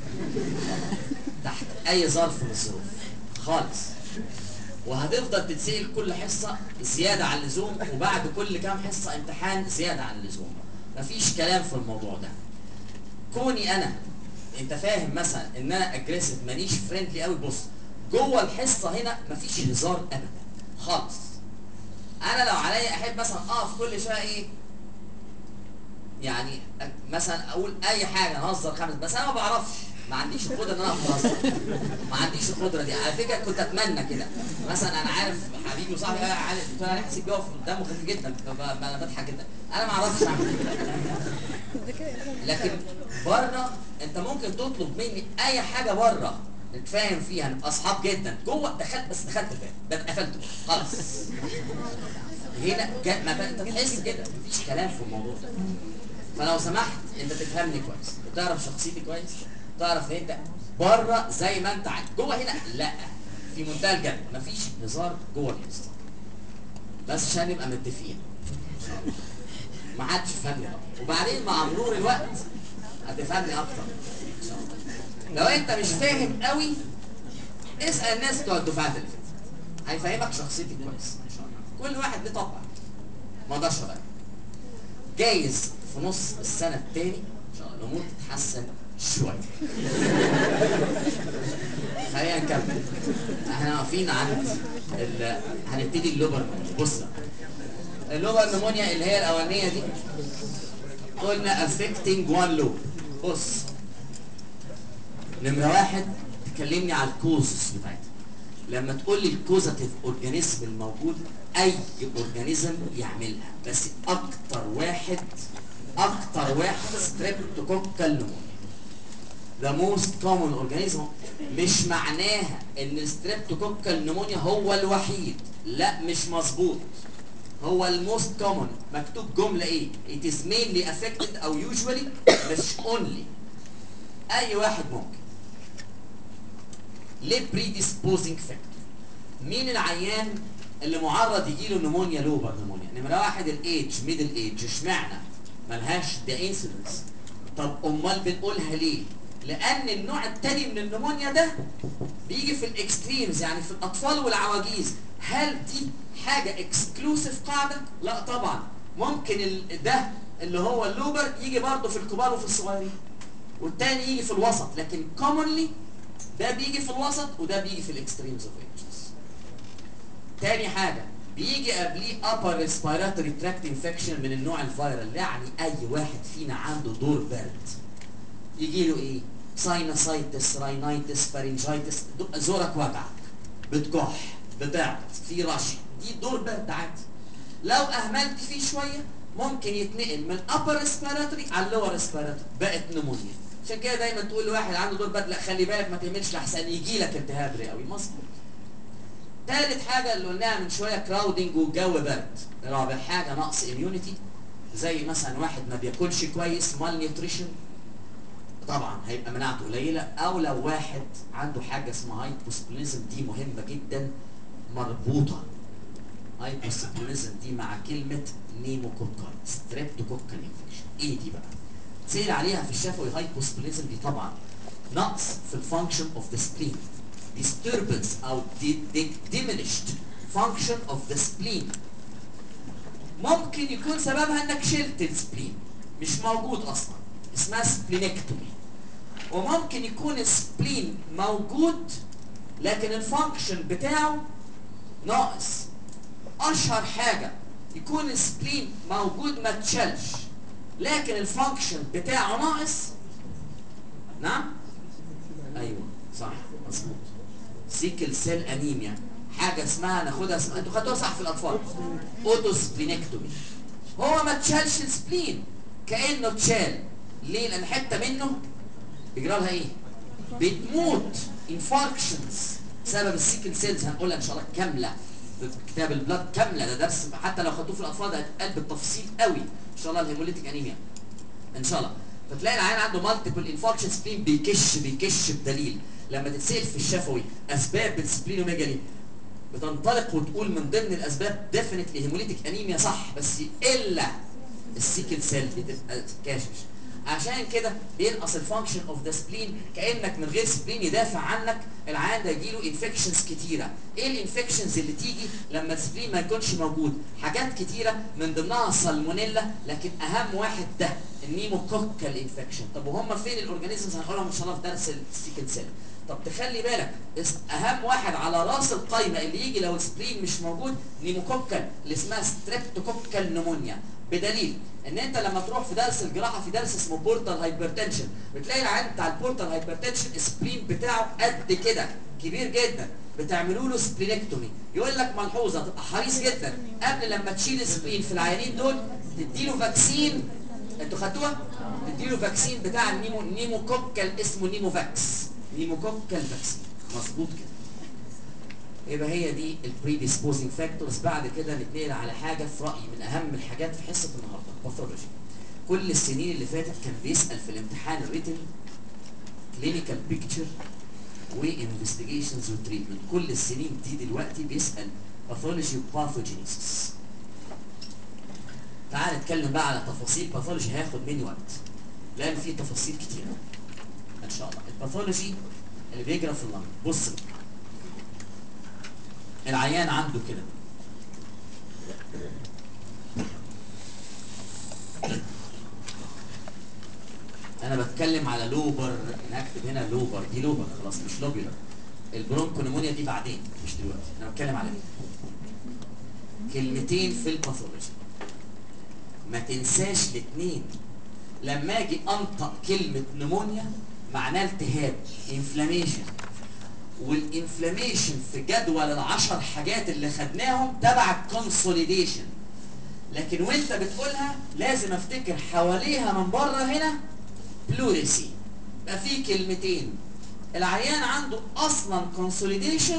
تحت اي ظرف من الظروف خالص. وهتفضل تتسأل كل حصه زياده عن اللزوم، وبعد كل كام حصه امتحان زياده عن اللزوم. مفيش كلام في الموضوع ده. كوني انا انت فاهم مثلا ان انا اجريسيف مانيش فريندلي قوي. بص، جوه الحصه هنا مفيش هزار ابدا خالص. انا لو عليا احب مثلا اقف كل شويه ايه يعني مثلا اقول اي حاجه نهزر خمس، بس انا ما بعرفش، ما عنديش القدره ان انا اقف اهزر. ما عنديش القدره دي على فكره. كنت اتمنى كده. مثلا انا عارف حبيبي وصاحبي قال علي الدكتور علي حسين بيقف دمه خفيف جدا، ب- ب- انا بضحك جدا. انا ما اعرفش اعمل كده. لكن بره انت ممكن تطلب مني اي حاجه بره نتفاهم فيها، نبقى اصحاب جدا. جوه دخلت، بس دخلت فاهم، ده اتقفلت خلاص. هنا جا ما انت تحس كده مفيش كلام في الموضوع ده. فلو سمحت انت تفهمني كويس وتعرف شخصيتي كويس، تعرف ان انت بره زي ما انت عايز، جوه هنا لا، في منتهى الجد، مفيش هزار جوه الحصه. بس عشان نبقى متفقين ان شاء الله. ما حدش يفهمني غلط، وبعدين مع مرور الوقت هتفهمني اكتر ان شاء الله. لو انت مش فاهم قوي، اسال الناس بتوع الدفعات اللي فاتت، هيفهمك شخصيتي كويس ان شاء الله. كل واحد ليه طبع، ما اقدرش اغير. جايز في نص السنه الثاني ان شاء الله الامور تتحسن شويه. خلينا نكمل. احنا واقفين عند ال... هنبتدي اللوبر نمونيا. بص، اللوبر نمونيا اللي هي الاولانيه دي قلنا affecting one lobe. بص، نمره واحد تكلمني على الكوزس بتاعتها. لما تقول لي الكوزاتيف اورجانيزم الموجود، اي اورجانيزم يعملها، بس اكتر واحد اكتر واحد ستريبتوكوكال نمونيا. the most common organism. مش معناها ان ستريبتوكوكال نمونيا هو الوحيد، لا مش مظبوط. هو الموست كومن. مكتوب جمله ايه؟ it is mainly affected او usually، مش only. اي واحد ممكن. ليه predisposing factor؟ مين العيان اللي معرض يجيله نمونيا لوبر نمونيا؟ نمره واحد الايدج، ميدل ايدج. اشمعنى؟ ملهاش ده انسيدنس. طب امال بنقولها ليه؟ لان النوع الثاني من النمونيا ده بيجي في الاكستريمز، يعني في الاطفال والعواجيز. هل دي حاجه اكسكلوسيف قاعده؟ لا طبعا. ممكن ال... ده اللي هو اللوبر يجي برضه في الكبار وفي الصغيرين. والتاني يجي في الوسط، لكن commonly ده بيجي في الوسط وده بيجي في الاكستريمز اوف ايجز. تاني حاجه بيجي قبليه upper respiratory tract infection من النوع الفيرال، يعني اي واحد فينا عنده دور برد يجي له ايه؟ ساينوسايتس، راينايتس، فارنجايتس، زورك وجعك، بتكح، بتعطس، في رشح، دي دور برد عادي. لو اهملت فيه شويه ممكن يتنقل من upper respiratory على lower respiratory بقت نمونيا. عشان كده دايما تقول لواحد عنده دور برد لا خلي بالك ما تعملش لحسن يجي لك التهاب رئوي. مظبوط. تالت حاجه اللي قلناها من شويه كراودنج والجو برد. رابع حاجه نقص اميونيتي، زي مثلا واحد ما بياكلش كويس، مال نيوتريشن، طبعا هيبقى مناعته قليله. او لو واحد عنده حاجه اسمها هايبوسبليزم، دي مهمه جدا مربوطه هايبوسبليزم دي مع كلمه نيموكوكال ستريبتوكوكال انفكشن. ايه دي بقى؟ تسال عليها في الشفوي. هايبوسبليزم دي طبعا نقص في الفانكشن اوف ذا سبلين، disturbance او diminished function of the spleen. ممكن يكون سببها انك شلت السبلين مش موجود اصلا، اسمها سبلينكتومي. وممكن يكون السبلين موجود لكن الفانكشن بتاعه ناقص. اشهر حاجه يكون السبلين موجود ما تشالش لكن الفانكشن بتاعه ناقص. نعم ايوه صح مظبوط. سيكل سيل انيميا، حاجه اسمها ناخدها اسمها انتوا خدتوها صح في الاطفال، اوتو سبلينكتومي. هو ما تشالش السبلين كانه اتشال. ليه؟ لان حته منه بيجرى لها ايه؟ بتموت، انفاركشنز بسبب السيكل سيلز. هنقولها ان شاء الله كامله في كتاب البلاد كامله، ده درس حتى لو خدتوه في الاطفال ده هيتقال بالتفصيل قوي ان شاء الله. الهيموليتيك انيميا ان شاء الله. فتلاقي العيان عنده مالتيبل انفاركشن سبلين بيكش بيكش بدليل. لما تتسال في الشفوي اسباب السبلينوميجالي بتنطلق وتقول من ضمن الاسباب ديفينتلي هيموليتيك انيميا صح، بس الا السيكل سيل بتبقى كاشش. عشان كده بينقص الفانكشن اوف ذا سبلين، كانك من غير سبلين يدافع عنك العيان ده يجيله انفكشنز كتيره. ايه الانفكشنز اللي تيجي لما السبلين ما يكونش موجود؟ حاجات كتيره من ضمنها السالمونيلا، لكن اهم واحد ده النيموكوكال انفكشن. طب وهم فين الاورجانيزمز؟ هنقولهم ان شاء الله في درس السيكل سيل. طب تخلي بالك اهم واحد على راس القايمه اللي يجي لو السبلين مش موجود نيموكوكال اللي اسمها ستريبتوكوكال نمونيا. بدليل ان انت لما تروح في درس الجراحه في درس اسمه بورتال هايبرتنشن بتلاقي العيان بتاع البورتال هايبرتنشن السبلين بتاعه قد كده كبير جدا، بتعملوا له سبلينكتومي. يقول لك ملحوظه تبقى حريص جدا قبل لما تشيل السبلين في العيانين دول تديله فاكسين. انتوا خدتوها؟ تديله فاكسين بتاع النيمو نيموكوكال اسمه نيموفاكس، نيموكوكال فاكسين. مظبوط كده. يبقى هي دي البريديسبوزنج فاكتورز. بعد كده نتنقل على حاجه في رايي من اهم الحاجات في حصه النهارده، باثولوجي. كل السنين اللي فاتت كان بيسال في الامتحان الريتن كلينيكال بيكتشر وانفستيجيشنز وتريتمنت. كل السنين دي دلوقتي بيسال باثولوجي وباثوجينيسيس. تعال نتكلم بقى على تفاصيل باثولوجي، هياخد مني وقت لان في تفاصيل كتيره ان شاء الله. الباثولوجي اللي بيجرى في اللنج، بص العيان عنده كده انا بتكلم على لوبر، نكتب هنا لوبر، دي لوبر خلاص مش لوبيولر. البرونكونيمونيا دي بعدين مش دلوقتي، انا بتكلم على دي. كلمتين في الباثولوجي ما تنساش الاثنين. لما اجي انطق كلمه نمونيا معناه التهاب، انفلاميشن. والانفلاميشن في جدول العشر حاجات اللي خدناهم تبع الكونسوليديشن، لكن وانت بتقولها لازم افتكر حواليها من بره هنا بلوريسي. يبقى في كلمتين، العيان عنده اصلا كونسوليديشن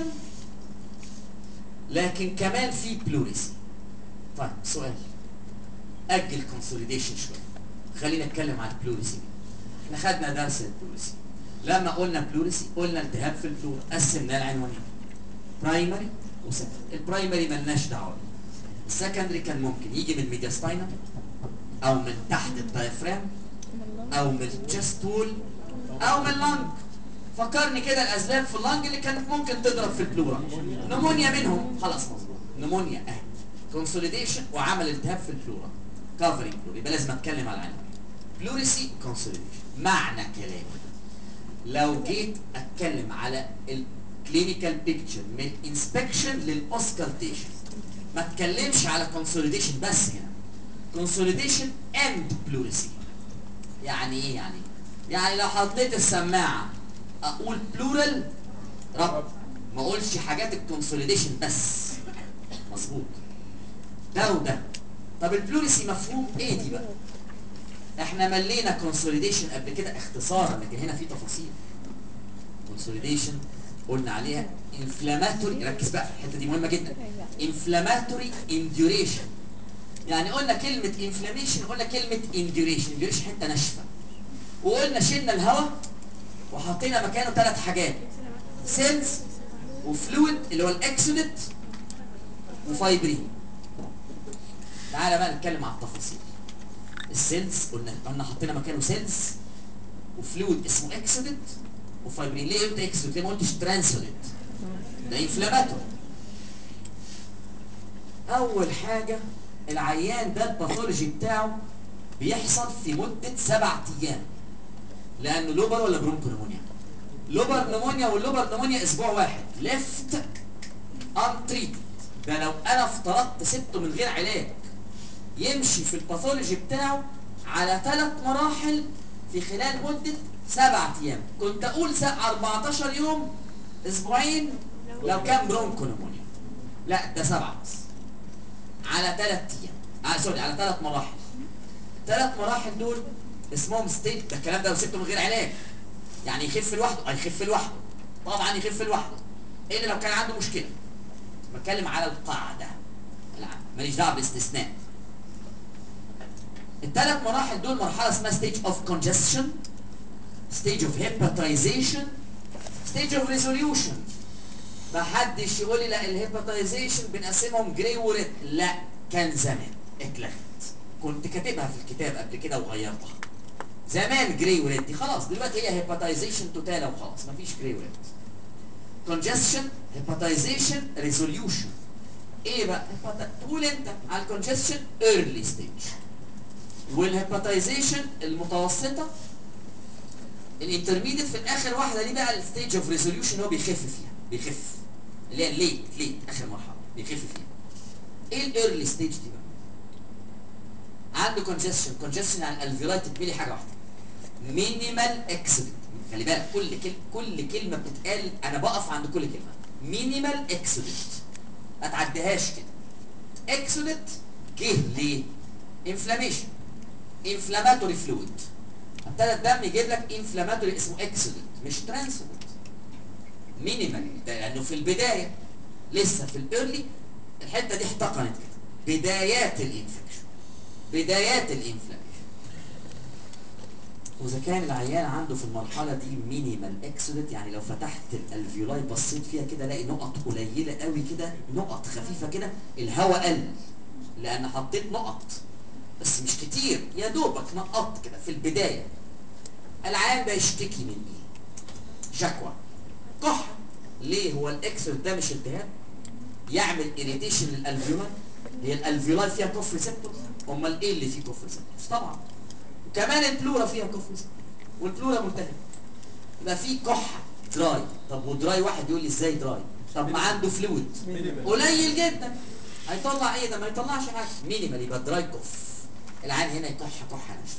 لكن كمان في بلوريسي. طيب سؤال، اجل كونسوليديشن شويه خلينا نتكلم عن البلوريسي. احنا خدنا درس البلوريسي. لما قلنا بلوريسي قلنا التهاب في البلور، قسمناه لعنوانين برايمري وسكندري. البرايمري ملناش دعوه، السكندري كان ممكن يجي من ميدياستاينم او من تحت الدايفرام او من الجست وول او من اللنج. فكرني كده الاسباب في اللنج اللي كانت ممكن تضرب في البلورا، نمونيا منهم. خلاص مظبوط، نمونيا اهي، كونسوليديشن وعمل التهاب في البلورا، كفرنج بلورا. يبقى لازم اتكلم على العنوان بلوريسي كونسوليديشن. معنى كلامي لو جيت اتكلم على الكلينيكال بيكتشر من انسبكشن للاوسكالتيشن، ما اتكلمش على كونسوليديشن بس هنا، كونسوليديشن اند بلوريسي. يعني ايه يعني؟ يعني لو حطيت السماعه اقول بلورال رب، ما اقولش حاجات الكونسوليديشن بس. مظبوط ده وده. طب البلوريسي مفهوم ايه دي بقى؟ احنا ملينا كونسوليديشن قبل كده اختصارا، لكن هنا في تفاصيل. كونسوليديشن قلنا عليها انفلاماتوري، ركز بقى الحته دي مهمه جدا، انفلاماتوري انديوريشن. يعني قلنا كلمه انفلاميشن، قلنا كلمه انديوريشن، انديوريشن حته ناشفه، وقلنا شلنا الهواء وحطينا مكانه ثلاث حاجات، سيلز وفلويد اللي هو الاكسودت وفايبرين. تعالى بقى نتكلم على التفاصيل. السيلز قلنا قلنا حطينا مكانه سيلز وفلويد اسمه اكسودت وفايبرين. ليه قلت اكسودت؟ ليه ما قلتش ترانسودت؟ ده انفلاماتوري. اول حاجه العيان ده الباثولوجي بتاعه بيحصل في مده سبع ايام، لانه لوبر ولا برونكو نمونيا؟ لوبر نمونيا، واللوبر نمونيا اسبوع واحد ليفت ان تريتد. ده لو انا افترضت سبته من غير علاج يمشي في الباثولوجي بتاعه على ثلاث مراحل في خلال مده سبع ايام. كنت اقول اربعتاشر يوم، اسبوعين لو كان برونكو نمونيا. لا ده سبعه بس على ثلاث ايام. آه سوري، على ثلاث مراحل. الثلاث مراحل دول اسمهم ستيت. ده الكلام ده لو سبته من غير علاج. يعني يخف لوحده، هيخف لوحده طبعا، يخف لوحده الا لو كان عنده مشكله. بتكلم على القاعده العامه، ماليش دعوه بالاستثناء. الثلاث مراحل دول مرحله اسمها ستيج اوف كونجستشن، ستيج اوف هيباتايزيشن، ستيج اوف ريزوليوشن. ما حدش يقول لي لا الهيباتايزيشن بنقسمهم جراي وريد، لا كان زمان اتلغت. كنت كاتبها في الكتاب قبل كده وغيرتها. زمان جراي وريد دي خلاص، دلوقتي هي هيباتايزيشن توتالا وخلاص، مفيش جراي وريد. كونجستشن، هيباتايزيشن، ريزوليوشن. ايه بقى؟ تقول انت على الكونجستشن ايرلي ستيج، والهيباتايزيشن المتوسطه، الانترميديت في الاخر واحده دي بقى الستيج اوف ريزوليوشن، هو بيخف فيها، بيخف اللي هي الليت ليت اخر مرحله بيخف فيها. ايه الايرلي ستيج دي بقى؟ عنده كونجستشن، كونجستشن على الالفيولاي تتملي حاجه واحده، مينيمال اكسودت. خلي بالك كل كلمه كل كلمه بتتقال انا بقف عند كل كلمه. مينيمال اكسودت، ما تعديهاش كده. اكسودت جه ليه؟ انفلاميشن، انفلاماتوري فلويد. ابتدى الدم يجيب لك انفلاماتوري اسمه اكسودت مش ترانسودت. مينيمال ده لانه في البدايه لسه في الايرلي، الحته دي احتقنت كده، بدايات الانفكشن، بدايات الانفلاميشن. واذا كان العيان عنده في المرحله دي مينيمال اكسودت، يعني لو فتحت الالفيولاي بصيت فيها كده الاقي نقط قليله قوي كده، نقط خفيفه كده، الهواء قل لان حطيت نقط بس مش كتير، يا دوبك نقط كده في البدايه. العيان ده يشتكي من ايه؟ شكوى، كحه. ليه؟ هو الاكسودت ده مش التهاب يعمل اريتيشن للالفيولاي؟ هي الالفيولاي فيها كوف ريسبتورز؟ امال ايه اللي فيه كوف ريسبتورز؟ طبعا كمان البلورا فيها كوف ريسبتورز، والبلورا ملتهبه، يبقى في كحه دراي. طب ودراي واحد يقول لي ازاي دراي؟ طب ما عنده فلويد قليل جدا، هيطلع ايه؟ ده ما يطلعش حاجه. مينيمال يبقى دراي كوف. العين هنا يكح كحه ناشفه.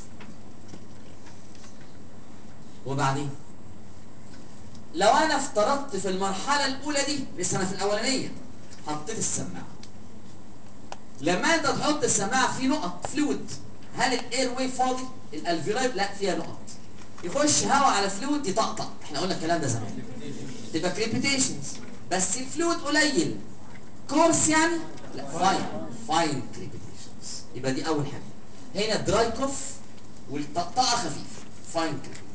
وبعدين لو انا افترضت في المرحله الاولى دي لسه انا في الاولانيه حطيت السماعه، لما انت تحط السماعه في نقط فلويد، هل الاير واي فاضي؟ الالفيولاي لا فيها نقط، يخش هواء على فلويد يطقطق. احنا قلنا الكلام ده زمان، تبقى كريبيتيشنز بس الفلويد قليل. كورس يعني؟ لا فاين فاين كريبيتيشنز. يبقى دي اول حاجه. هنا دراي كوف والطقطقه خفيفه، فاين كريبيتيشنز.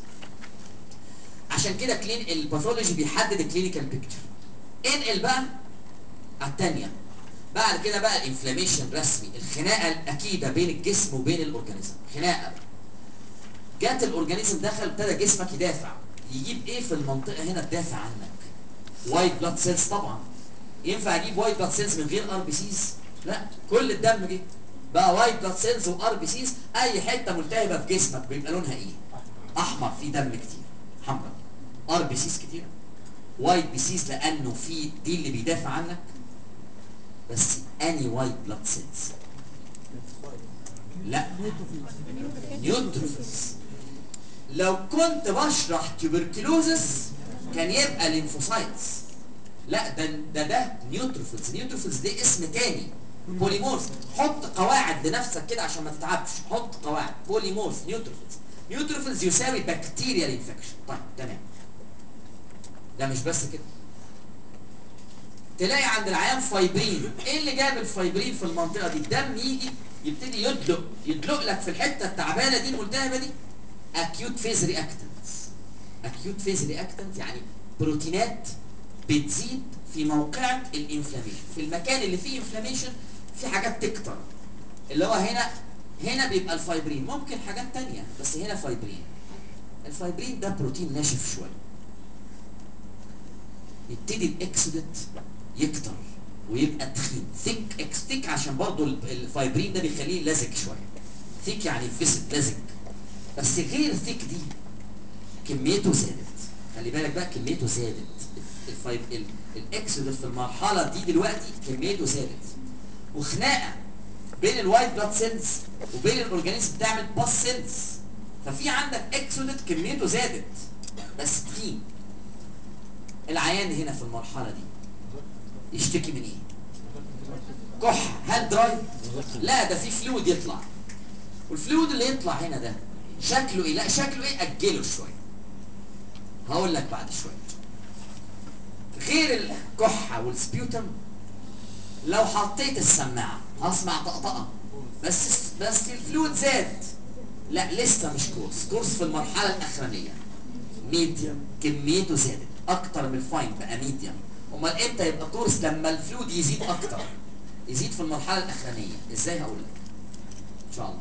عشان كده كلين الباثولوجي بيحدد الكلينيكال بيكتشر. انقل بقى على الثانيه. بعد كده بقى الانفلاميشن رسمي، الخناقه الاكيده بين الجسم وبين الاورجانيزم، خناقه. جات الاورجانيزم دخل، ابتدى جسمك يدافع. يجيب ايه في المنطقه هنا تدافع عنك؟ وايت بلاد سيلز طبعا. ينفع اجيب وايت بلاد سيلز من غير ار بي سيز؟ لا، كل الدم جه بقى وايت بلاد سيلز وار بي سيز. اي حته ملتهبه في جسمك بيبقى لونها ايه؟ احمر فيه دم كتير، حمراء. ار بي سيز كتير، وايت بي سيز لانه في دي اللي بيدافع عنك. بس اني وايت بلاد سيلز؟ لا، نيوتروفيلز. لو كنت بشرح تيوبركلوزس كان يبقى ليمفوسايتس. لا، ده ده ده نيوتروفيلز. نيوتروفيلز دي اسم تاني، بوليمورف. حط قواعد لنفسك كده عشان ما تتعبش، حط قواعد. بوليمورف نيوتروفيلز. نيوتروفيلز يساوي بكتيريال انفكشن. طيب تمام. ده مش بس كده، تلاقي عند العيان فايبرين. ايه اللي جاب الفايبرين في المنطقه دي؟ الدم يجي يبتدي يدلق يدلق لك في الحته التعبانه دي الملتهبه دي اكيوت فيز رياكتنس. اكيوت فيز رياكتنس يعني بروتينات بتزيد في موقعة الانفلاميشن. في المكان اللي فيه انفلاميشن في حاجات تكتر، اللي هو هنا هنا بيبقى الفايبرين. ممكن حاجات تانية بس هنا فايبرين. الفايبرين ده بروتين ناشف شويه، يبتدي الاكسودت يكتر ويبقى تخين. ثيك اكس ثيك عشان برضو الفايبرين ده بيخليه لزج شويه. ثيك يعني فيسد لزج. بس غير ثيك دي كميته زادت. خلي بالك بقى كميته زادت. الفايب ال- الاكسودت في المرحله دي دلوقتي كميته زادت، وخناقه بين الوايت بلاد سيلز وبين الاورجانيزم بتعمل باس سيلز. ففي عندك اكسودت كميته زادت بس تخين. العيان هنا في المرحله دي يشتكي من ايه؟ كحه. هل دراي؟ لا، ده في فلويد يطلع. والفلويد اللي يطلع هنا ده شكله ايه؟ لا شكله ايه؟ اجله شويه، هقول لك بعد شويه. غير الكحه والسبيوتم، لو حطيت السماعه هسمع طقطقه بس بس الفلويد زاد. لا لسه مش كورس. كورس في المرحله الاخرانيه ميديم، كميته زادت اكتر من الفاين بقى ميديم. امال امتى يبقى كورس؟ لما الفلويد يزيد اكتر، يزيد في المرحله الاخرانيه. ازاي؟ هقول لك ان شاء الله.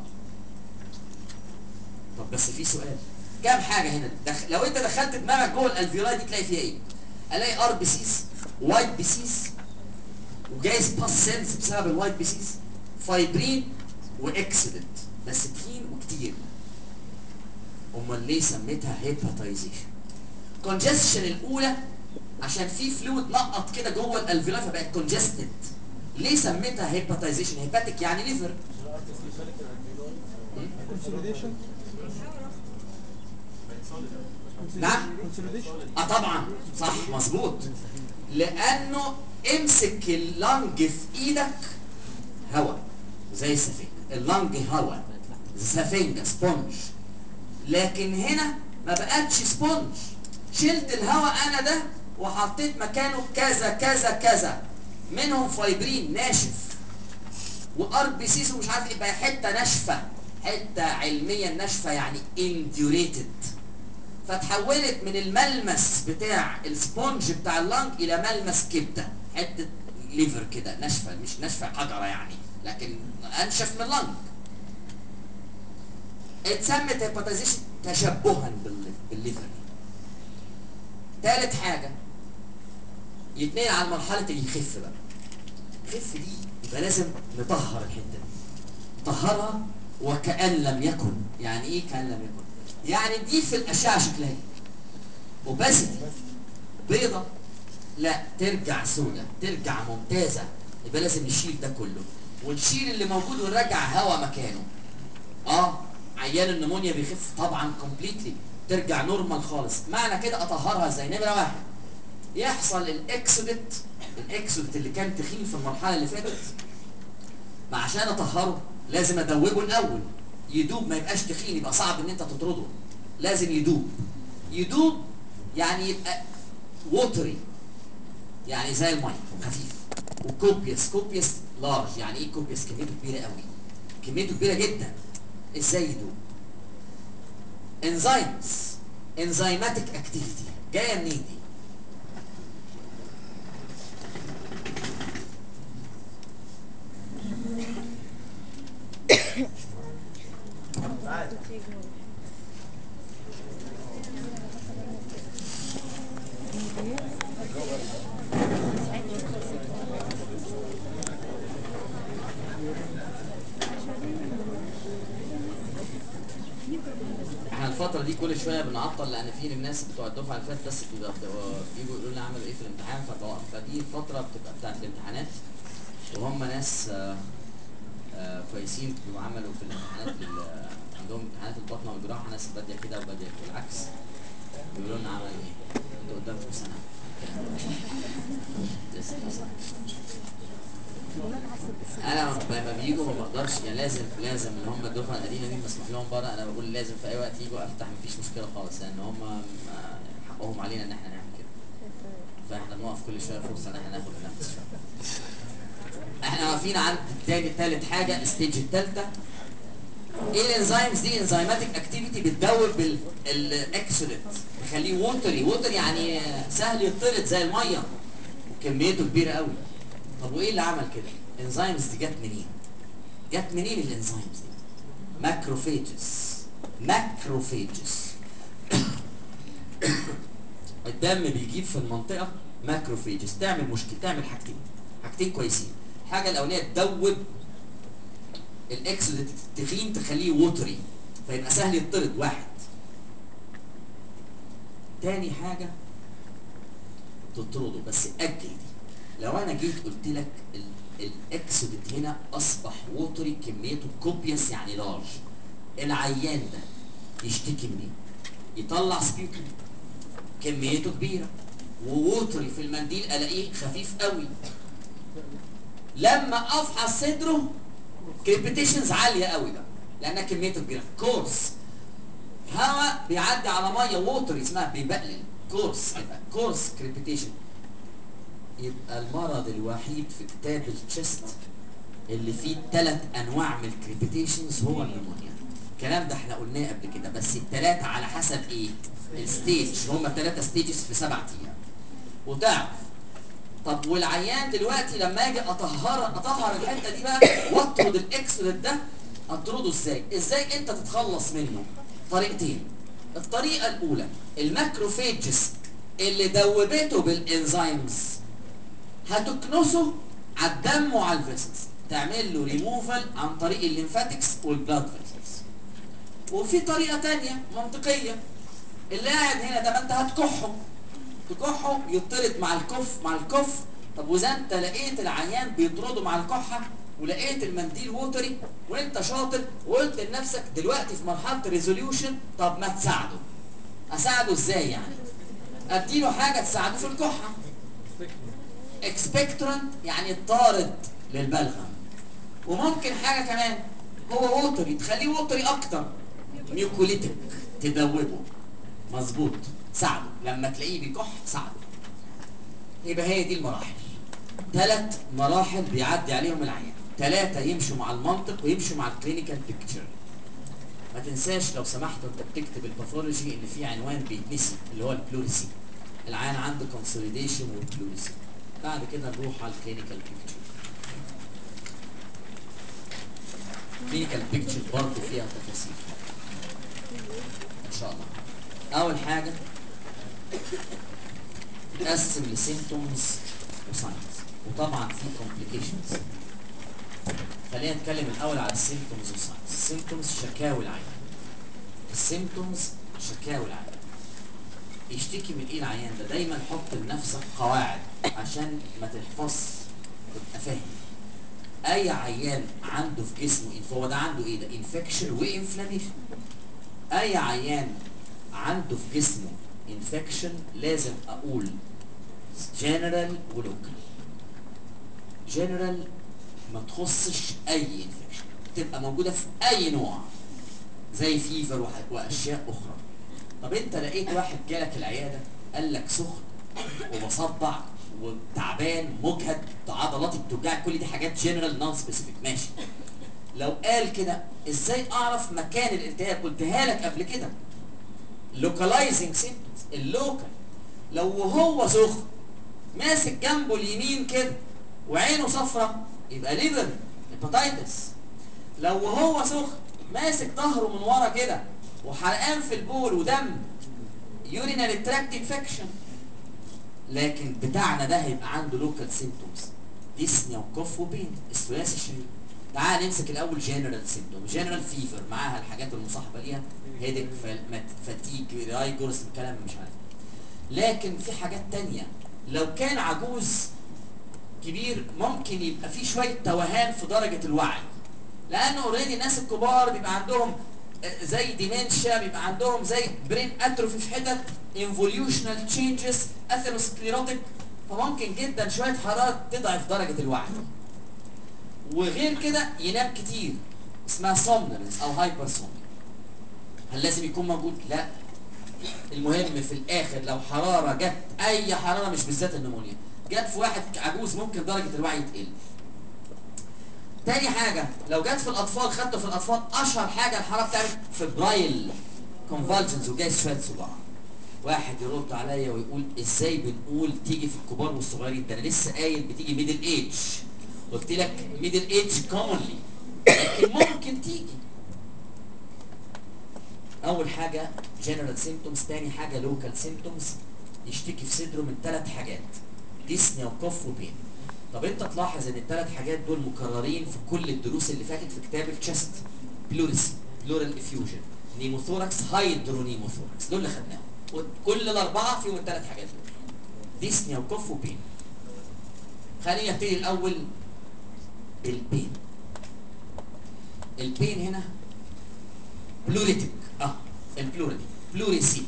طب بس في سؤال، كام حاجه هنا دخ... لو انت دخلت دماغك جوه الالفيولاي دي تلاقي فيها ايه؟ الاقي ار بي سيز، وايت بي سيز، وجايز باس سيلز بسبب الوايت بي سيز، فايبرين واكسيدنت بس تخين وكتير. امال ليه سميتها هيباتايزيشن؟ كونجستشن الاولى عشان في فلويد نقط كده جوه الالفيولاي فبقت كونجستد. ليه سميتها هيباتايزيشن؟ هيباتيك يعني ليفر. كونسوليديشن. نعم. اه طبعا صح مظبوط. لانه امسك اللنج في ايدك هواء زي السفنجه. اللنج هواء سفنجه سبونج، لكن هنا ما بقتش سبونج. شلت الهواء انا ده وحطيت مكانه كذا كذا كذا، منهم فايبرين ناشف وار بي سيس ومش عارف ايه، بقى حته ناشفه. حته علميا ناشفه يعني انديوريتد. فتحولت من الملمس بتاع السبونج بتاع اللنج الى ملمس كبده، حته ليفر كده ناشفه، مش ناشفه حجره يعني لكن انشف من اللنج. اتسمت هيباتيزيشن تشبها بالليفر. ثالث حاجه يتنقل على مرحله يخف بقى. يخف دي يبقى لازم نطهر الحته دي، نطهرها وكأن لم يكن. يعني ايه كأن لم يكن؟ يعني دي في الاشعه شكلها ايه؟ اوباسيتي بيضه، لا ترجع سودة، ترجع ممتازة. يبقى لازم نشيل ده كله ونشيل اللي موجود ونرجع هوا مكانه. اه عيان النمونيا بيخف طبعا كومبليتلي، ترجع نورمال خالص. معنى كده اطهرها ازاي؟ نمرة واحد يحصل الاكسودت. الاكسودت اللي كان تخين في المرحلة اللي فاتت، ما عشان اطهره لازم ادوبه الاول يدوب، ما يبقاش تخين يبقى صعب ان انت تطرده. لازم يدوب. يدوب يعني يبقى ووتري، يعني زي الميه خفيف. وكوبيس، كوبيس لارج. يعني ايه كوبيس؟ كميته كبيره قوي، كميته كبيره جدا. ازاي يدوب؟ انزيمز، انزيماتيك اكتيفيتي. جايه منين دي؟ احنا الفترة دي كل شوية بنعطل لأن في الناس بتوع الدفعة اللي فاتت بس بيبقى بيجوا يقولوا لنا عملوا إيه في الامتحان فبقى فدي الفترة بتبقى بتاعت الامتحانات وهم ناس آه آه كويسين وعملوا في الامتحانات ال- عندهم امتحانات البطنة والجراحة ناس بادية كده وبادية بالعكس بيقولوا لنا عملوا إيه انتوا قدامكم سنة لسه في سنة. انا لما بيجوا ما بقدرش يعني لازم لازم ان هم الدفعه القديمه دي مسموح لهم بره انا بقول لازم في اي وقت يجوا افتح مفيش مشكله خالص لان هم ما- حقهم علينا ان احنا نعمل كده فاحنا بنقف كل شويه فرصه ان احنا ناخد النفس شويه. احنا واقفين عند تاني تالت حاجه الستيج الثالثه. ايه الانزيمز دي؟ انزيماتيك اكتيفيتي بتدوب الاكسودنت تخليه ووتري ووتر يعني سهل يطرد زي الميه وكميته كبيره قوي. طب وايه اللي عمل كده؟ الانزيمز دي جت منين؟ جت منين الانزيمز دي؟ ماكروفيجز ماكروفيجز الدم بيجيب في المنطقه ماكروفيجز تعمل مشكله تعمل حاجتين حاجتين كويسين. الحاجه الاولانيه تدوب الاكسودنت التخين تخليه ووتري فيبقى سهل يطرد واحد. تاني حاجه تطرده بس اجل دي. لو انا جيت قلت لك الاكسودنت هنا اصبح ووتري كميته كوبيس يعني لارج العيان ده يشتكي من ايه؟ يطلع سبيوتوم كميته كبيره ووتري في المنديل الاقيه خفيف قوي. لما افحص صدره كريبيتيشنز عاليه قوي بقى لانها كميته كبيره. كورس هواء بيعدي على ميه ووتري اسمها بيبقلل كورس يبقى كورس كريبيتيشن. يبقى المرض الوحيد في كتاب التشست اللي فيه ثلاث انواع من الكريبيتيشنز هو النمونيا. الكلام ده احنا قلناه قبل كده بس الثلاثه على حسب ايه؟ الستيج هم ثلاثه ستيجز في سبع ايام. وتعرف طب والعيان دلوقتي لما اجي اطهر اطهر الحته دي بقى واطرد الاكسودنت ده اطرده ازاي؟ ازاي انت تتخلص منه؟ طريقتين. الطريقه الاولى الماكروفيجز اللي دوبته بالانزيمز هتكنسه على الدم وعلى الفيسلز تعمل له ريموفال عن طريق الليمفاتكس والبلاد فيسلز. وفي طريقه تانية منطقيه اللي قاعد هنا ده ما انت هتكحه تكحه يطرد مع الكف مع الكف. طب واذا انت لقيت العيان بيطرده مع الكحه ولقيت المنديل ووتري وانت شاطر وقلت لنفسك دلوقتي في مرحله ريزوليوشن طب ما تساعده. اساعده ازاي يعني؟ اديله حاجه تساعده في الكحه اكسبكتورنت يعني الطارد للبلغم. وممكن حاجه كمان هو ووتري تخليه ووتري اكتر ميوكوليتك تدوبه مظبوط ساعده لما تلاقيه بيكح ساعده. يبقى هي دي المراحل ثلاث مراحل بيعدي عليهم العيان ثلاثه يمشوا مع المنطق ويمشوا مع الكلينيكال بيكتشر. ما تنساش لو سمحت وانت بتكتب الباثولوجي ان في عنوان بيتنسي اللي هو البلوريسي. العيان عنده كونسوليديشن والبلوريسي. بعد كده نروح على الكلينيكال بيكتشر. الكلينيكال بيكتشر برضه فيها تفاصيل ان شاء الله. اول حاجه تقسم لسيمتومز وساينز وطبعا في كومبليكيشنز. خلينا نتكلم الاول على السيمتومز والساينز. السيمتومز شكاوي العيان. السيمتومز شكاوي العيان يشتكي من ايه العيان ده؟ دايما حط لنفسك قواعد عشان ما تحفظ تبقى فاهم. اي عيان عنده في جسمه هو ده عنده ايه ده؟ انفكشن وانفلاميشن. اي عيان عنده في جسمه انفكشن لازم اقول جنرال ولوكال. جنرال ما تخصش اي انفكشن تبقى موجوده في اي نوع زي فيفر واشياء اخرى. طب انت لقيت واحد جالك العياده قال لك سخن وبصدع وتعبان مجهد عضلاتي بتوجعك كل دي حاجات جنرال نون سبيسيفيك ماشي. لو قال كده ازاي اعرف مكان الالتهاب؟ قلتها لك قبل كده لوكالايزنج سيمبتومز اللوكال. لو هو سخن ماسك جنبه اليمين كده وعينه صفرة يبقى ليفر هيباتايتس. لو هو سخن ماسك ظهره من ورا كده وحرقان في البول ودم يورينال تراكت انفكشن. لكن بتاعنا ده هيبقى عنده لوكال سيمبتومز ديسنيا وكف وبين الثلاثي الشهير. تعال نمسك الاول جنرال سيمبتوم. جنرال فيفر معاها الحاجات المصاحبه ليها، هيدك، فاتيج، رايجورس، الكلام مش عارف. لكن في حاجات تانية. لو كان عجوز كبير ممكن يبقى في شويه توهان في درجه الوعي، لانه اوريدي الناس الكبار بيبقى عندهم زي ديمنشيا، بيبقى عندهم زي برين اتروفي في حتت، انفوليوشنال تشينجز، اثيروسكليروتيك، فممكن جدا شويه حراره تضعف درجه الوعي. وغير كده ينام كتير، اسمها سومنولنس او هايبر سومنولنس. هل لازم يكون موجود؟ لا. المهم في الاخر لو حراره جت، اي حراره مش بالذات النمونيا، جت في واحد عجوز ممكن درجه الوعي تقل. تاني حاجه لو جت في الاطفال، خدته في الاطفال، اشهر حاجه الحراره بتعمل فبرايل كونفالجنز وجاي شويه صداع. واحد يرد عليا ويقول ازاي بنقول تيجي في الكبار والصغيرين؟ ده انا لسه قايل بتيجي ميدل ايج. قلت لك ميدل ايج كومونلي، لكن ممكن تيجي. اول حاجه جنرال سيمبتومز، تاني حاجه لوكال سيمبتومز. يشتكي في صدره من ثلاث حاجات: ديسنيا وكف وبين. طب انت تلاحظ ان الثلاث حاجات دول مكررين في كل الدروس اللي فاتت في كتاب التشست. بلوريسي، بلورال افيوجن، نيموثوركس، هايدرونيموثوركس، دول اللي خدناهم. وكل الاربعه فيهم الثلاث حاجات دول: ديسنيا وكف وبين. خلينا نبتدي الاول بالبين. البين هنا بلوريتك، اه البلورال بلوريسي.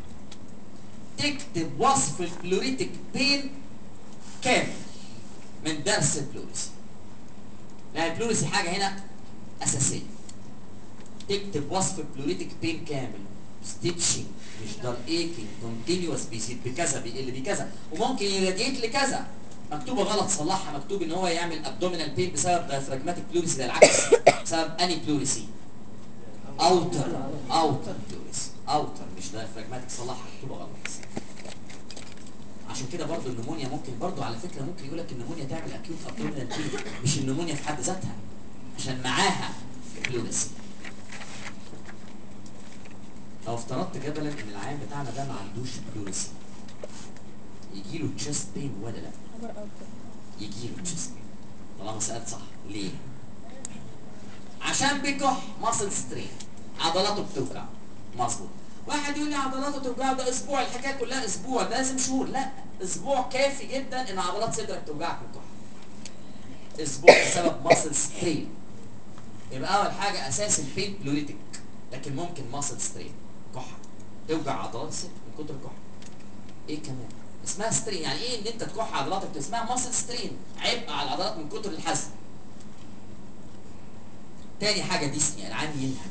تكتب وصف البلوريتك بين كامل من درس البلوريسي، لان البلوريسي حاجه هنا اساسيه. تكتب وصف البلوريتك بين كامل: ستيتشنج، مش دار ايكينج، كونتينيوس، بيزيد بكذا، بيقل بكذا، وممكن يراديت لكذا. مكتوبه غلط، صلحها. مكتوب ان هو يعمل ابدومينال بين بسبب دايفراجماتيك بلوريسي، ده العكس، بسبب اني بلوريسي؟ اوتر اوتر بلوريسي، اوتر مش دايفراجماتيك، صلحها، مكتوبه غلط. عشان كده برضو النمونيا ممكن برضو على فكره ممكن يقول لك النمونيا تعمل اكيوت ابدومينال بين، مش النمونيا في حد ذاتها، عشان معاها بلوريسي. لو افترضت جدلا ان العيان بتاعنا ده ما عندوش بلوريسي، يجي له تشيست بين ولا لا؟ يجي له تشيست بين طالما سالت صح. ليه؟ عشان بيكح ماسل سترين، عضلاته بتوجع. مظبوط. واحد يقول لي عضلاته توجعه ده اسبوع، الحكايه كلها اسبوع، ده لازم شهور. لا، اسبوع كافي جدا ان عضلات صدرك توجعك من الكحه. اسبوع بسبب ماسل سترين. يبقى اول حاجه اساس البين بلوريتك، لكن ممكن ماسل سترين، كحه توجع عضلات الصدر من كتر الكحه. ايه كمان؟ اسمها سترين. يعني ايه ان انت تكح عضلاتك؟ اسمها ماسل سترين، عبء على العضلات من كتر الحزن. تاني حاجه ديسنيا، العيان ينهج.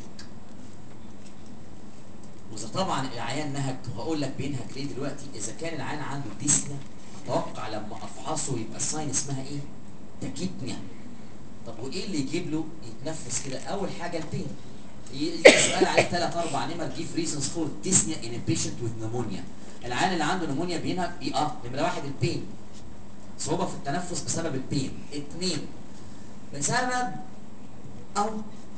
واذا طبعا العيان نهج، وهقول لك بينهج ليه دلوقتي. اذا كان العيان عنده ديسنيا، اتوقع لما افحصه يبقى الساين اسمها ايه؟ تاكيبنيا. طب وايه اللي يجيب له يتنفس كده؟ اول حاجه البين. يجي سؤال عليه ثلاث اربع نمر: جيف ريزونز فور ديسنيا ان بيشنت وذ نمونيا. العيان اللي عنده نمونيا بينهج بي اه نمره واحد البين، صعوبه في التنفس بسبب البين. اثنين، بسبب او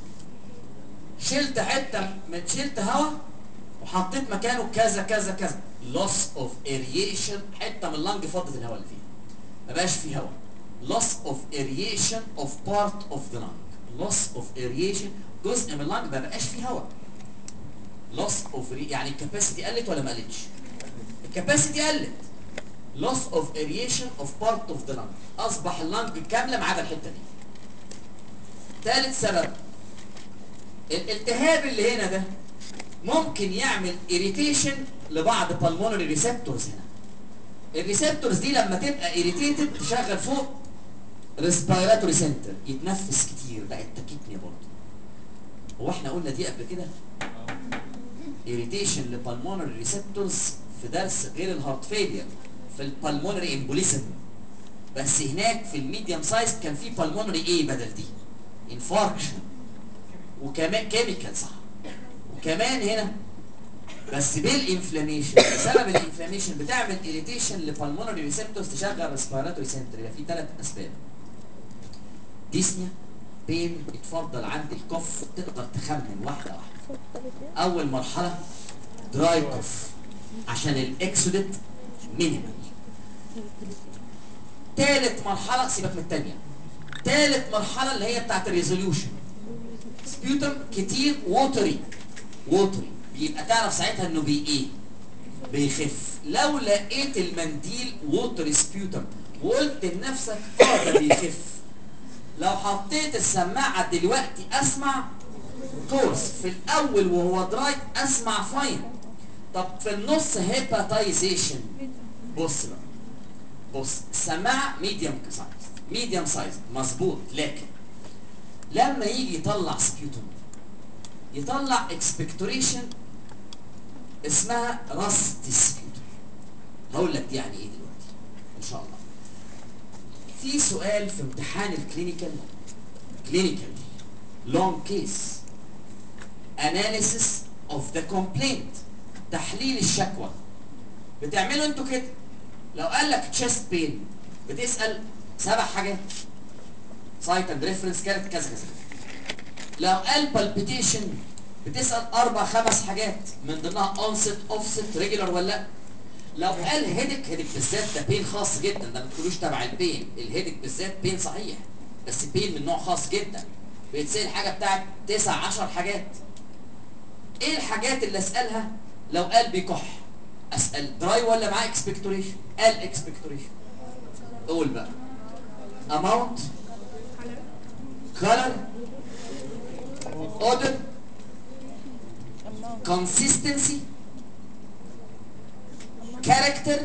شلت حته من شلت هواء وحطيت مكانه كذا كذا كذا، loss of aeration، حته من اللنج فضت الهواء اللي فيها، ما بقاش فيه هواء. loss of aeration of part of the lung، loss of aeration، جزء من اللنج ما بقاش فيه هواء. loss of يعني الكاباسيتي قلت ولا ما قلتش؟ الكاباسيتي قلت. loss of aeration of part of the lung، اصبح اللنج كامله ما عدا الحته دي. ثالث سبب الالتهاب اللي هنا ده ممكن يعمل irritation لبعض pulmonary receptors هنا. الريسبتورز دي لما تبقى irritated تشغل فوق respiratory center، يتنفس كتير، بقت تاكيبنيا برضه. هو احنا قلنا دي قبل كده؟ irritation لpulmonary receptors في درس غير الهارت فيلير، في البلمونري امبوليزم. بس هناك في الميديم سايز كان في pulmonary ايه بدل دي؟ انفاركشن. وكمان كيميكال، صح. وكمان هنا بس بالانفلاميشن، بسبب الانفلاميشن بتعمل اريتيشن لبالمونري ريسبتورز تشغل ريسبيراتوري سنتر. يبقى في ثلاث اسباب: ديسنيا، بين. اتفضل عند الكف تقدر تخمن واحده واحده. اول مرحله دراي كف عشان الاكسوديت مينيمال. ثالث مرحله سيبك من الثانيه، تالت مرحله اللي هي بتاعت الريزوليوشن، سبيوتم كتير ووتري، ووتري بيبقى تعرف ساعتها انه بي ايه، بيخف. لو لقيت المنديل ووتر سبيوتم وقلت لنفسك اه ده بيخف، لو حطيت السماعه دلوقتي اسمع كورس، في الاول وهو دراي اسمع فاين. طب في النص هيباتايزيشن، بص بقى، بص السماعه ميديوم سايز، ميديوم سايز مظبوط، لكن لما يجي يطلع سبيوتم يطلع اكسبكتوريشن اسمها راست سبيوتم. هقول لك دي يعني ايه دلوقتي ان شاء الله. في سؤال في امتحان الكلينيكال، كلينيكال لونج كيس اناليسيس اوف ذا كومبلينت، تحليل الشكوى. بتعملوا انتوا كده، لو قال لك تشيست بين بتسال سبع حاجات، سايت اند ريفرنس كانت كذا كذا. لو قال بالبيتيشن بتسال اربع خمس حاجات من ضمنها اونست اوفست ريجولار ولا لا. لو قال هيدك، هيدك بالذات ده بين خاص جدا، ده ما تقولوش تبع البين، الهيدك بالذات بين صحيح بس بين من نوع خاص جدا، بيتسال حاجه بتاعت تسع عشر حاجات. ايه الحاجات اللي اسالها؟ لو قال بيكح اسال دراي ولا معاه اكسبكتوريشن، قال اكسبكتوريشن قول بقى amount color odor consistency character،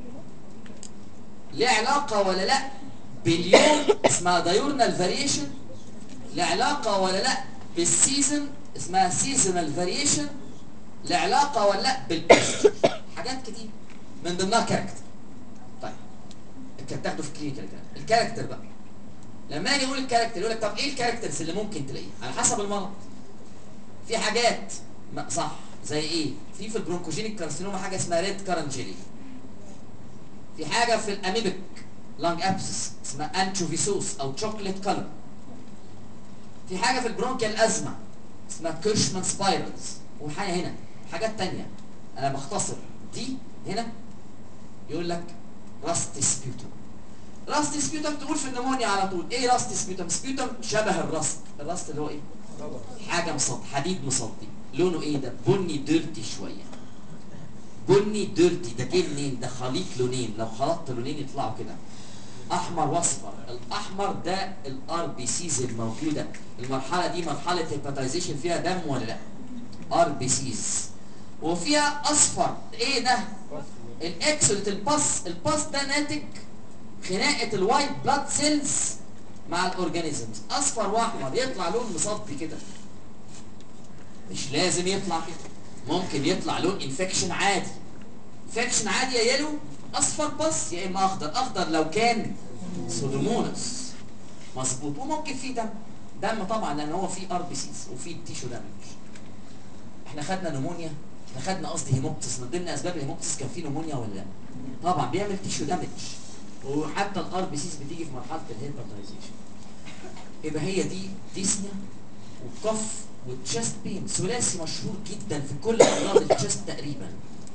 ليه علاقة ولا لا باليوم اسمها diurnal variation، ليه علاقة ولا لا بالسيزون اسمها seasonal variation، ليه علاقة ولا لا بالبوست، حاجات كتير من ضمنها كاركتر. طيب كانت تاخده في كلينيكال كده الكاركتر بقى. لما اجي اقول الكاركتر يقول لك طب ايه الكاركترز اللي ممكن تلاقيها على حسب المرض. في حاجات صح زي ايه؟ في في البرونكوجينيك كارسينوما حاجه اسمها ريد كارنجيلي، في حاجه في الاميبك لانج ابسس اسمها انشوفيسوس او تشوكليت كلر، في حاجه في البرونكيال ازمه اسمها كيرشمان سبايرلز، وحاجه هنا حاجات تانية انا بختصر دي هنا. يقول لك راست سبيوتم، راست سبيوتم تقول في النمونيا على طول ايه راست سبيوتم؟ سبيوتم شبه الراست، الراست اللي هو ايه؟ حاجه مصدي، حديد مصدي، لونه ايه ده؟ بني ديرتي شويه، بني ديرتي. ده جه منين؟ ده خليط لونين، لو خلطت لونين يطلعوا كده احمر واصفر. الاحمر ده الار بي سيز الموجوده، المرحله دي مرحله هيباتايزيشن فيها دم ولا لا؟ ار بي سيز. وفيها اصفر ايه ده؟ الاكسولت الباس، الباس ده ناتج خناقه الوايت بلاد سيلز مع الاورجانيزمز، اصفر واحمر يطلع لون مصدي كده. مش لازم يطلع كده، ممكن يطلع لون انفكشن عادي، انفكشن عادي يا يلو اصفر بس، يا اما اخضر، اخضر لو كان سودومونس مظبوط. وممكن فيه دم، دم طبعا لان هو فيه ار بي سيز وفيه تيشو دامج. احنا خدنا نمونيا، احنا خدنا قصدي هيموبتس، من ضمن اسباب الهيموبتس كان فيه نمونيا ولا لا؟ طبعا بيعمل تيشو دامج، وحتى الار بي سيز بتيجي في مرحله الهيباتايزيشن. يبقى هي دي ديسنيا وكف وتشست بين، ثلاثي مشهور جدا في كل امراض التشست تقريبا.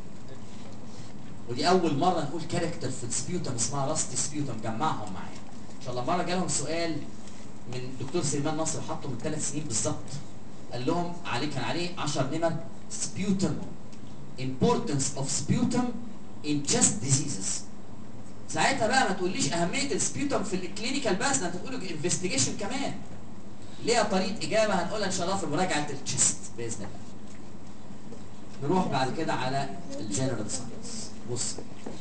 ودي اول مره نقول كاركتر في السبيوتم اسمها راست سبيوتم، جمعهم معايا ان شاء الله. مره جالهم سؤال من دكتور سليمان نصر حطه من ثلاث سنين بالظبط، قال لهم عليه كان عليه عشر نمر سبيوتم importance of sputum in chest diseases. ساعتها بقى ما تقوليش اهميه السبيوتم في الكلينيكال بس، ده انت تقول انفستيجيشن كمان. ليها طريقه اجابه هنقولها ان شاء الله في مراجعه التشست باذن الله. نروح بعد كده على الجنرال ساينس. بص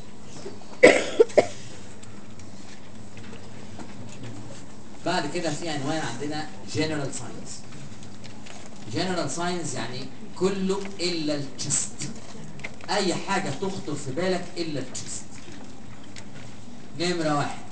بعد كده في عنوان عندنا جنرال ساينس. جنرال ساينس يعني كله الا التشست، اي حاجه تخطر في بالك الا التشست. نمره واحد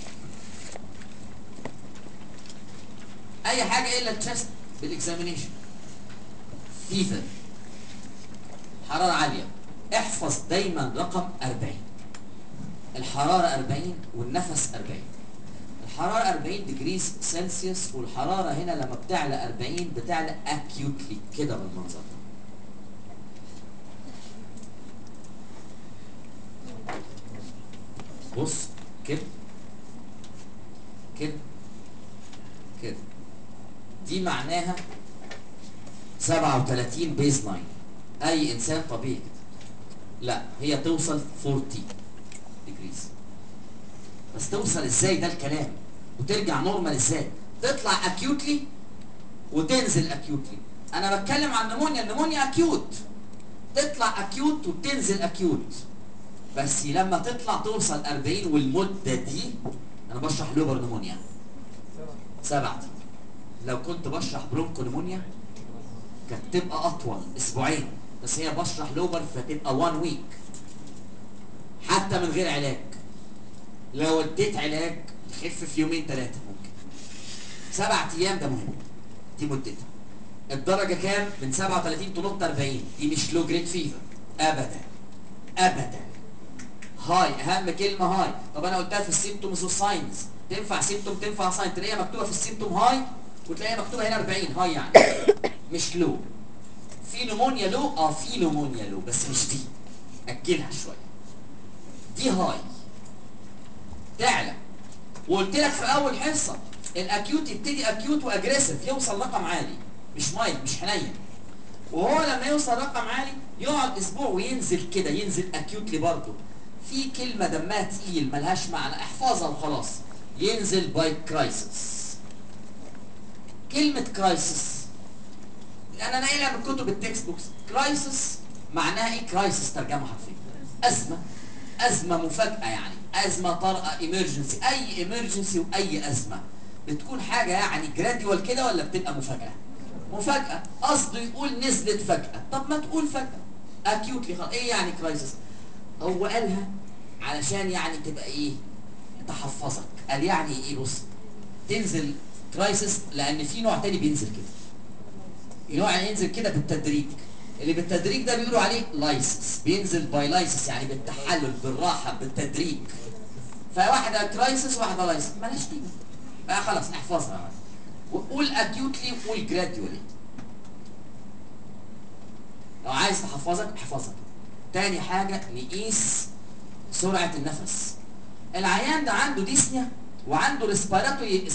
اي حاجه الا التشست بالاكزامينيشن. فيفر، حراره عاليه، احفظ دايما رقم أربعين، الحراره أربعين والنفس أربعين. الحراره أربعين ديجريز سلسيوس، والحراره هنا لما بتعلى أربعين بتعلى اكيوتلي كده بالمنظر ده. بص كده كده كده. دي معناها سبعة وتلاتين بيز لاين. اي انسان طبيعي كده. لا هي توصل أربعين ديجريز. بس توصل ازاي ده الكلام، وترجع نورمال ازاي؟ تطلع اكيوتلي وتنزل اكيوتلي. انا بتكلم عن نمونيا، النمونيا اكيوت، تطلع اكيوت وتنزل اكيوت. بس لما تطلع توصل أربعين، والمده دي انا بشرح لوبر نمونيا سبعة. لو كنت بشرح برونكو نمونيا كانت تبقى اطول، اسبوعين. بس هي بشرح لوبر فتبقى وان ويك حتى من غير علاج. لو اديت علاج تخف في يومين ثلاثه ممكن. سبعة ايام ده مهم، دي مدتها. الدرجه كام؟ من سبعة وتلاتين تنط أربعين. دي مش لو جريد فيفر ابدا ابدا. هاي، اهم كلمه هاي. طب انا قلتها في السيمتومز والساينز، تنفع سيمتوم تنفع ساين، تلاقيها مكتوبه في السيمتوم هاي وتلاقيها مكتوبه هنا أربعين. هاي يعني مش لو. في نمونيا لو، اه في نمونيا لو، بس مش دي، اجلها شويه. دي هاي تعلى. وقلت لك في اول حصه الاكيوت يبتدي اكيوت واجريسيف، يوصل رقم عالي، مش مايل مش حنين. وهو لما يوصل رقم عالي يقعد اسبوع وينزل كده، ينزل اكيوتلي برضه. في كلمه دمها تقيل ملهاش معنى، احفظها وخلاص. ينزل باي كرايسس. كلمه كرايسس انا ناقلها من كتب التكست بوكس. كرايسس معناها ايه؟ كرايسس ترجمه حرفيا ازمه. ازمه مفاجاه يعني، ازمه طارئه، ايمرجنسي. اي ايمرجنسي واي ازمه بتكون حاجه يعني جراديوال كده ولا بتبقى مفاجاه؟ مفاجاه. قصده يقول نزلت فجاه. طب ما تقول فجاه اكيوتلي خلاص. ايه يعني كرايسس؟ هو قالها علشان يعني تبقى ايه، تحفظك. قال يعني ايه؟ بص، تنزل كرايسس لان في نوع تاني بينزل كده. نوع ينزل كده بالتدريج. اللي بالتدريج ده بيقولوا عليه لايسس، بينزل باي لايسس يعني بالتحلل بالراحه بالتدريج. فواحده كرايسس واحده لايسس مالهاش قيمه بقى، خلاص احفظها. وقول اكيوتلي وقول جراديولي. لو عايز تحفظك احفظك. تاني حاجه نقيس سرعه النفس. العيان ده عنده ديسنيا وعنده ريسبيراتوري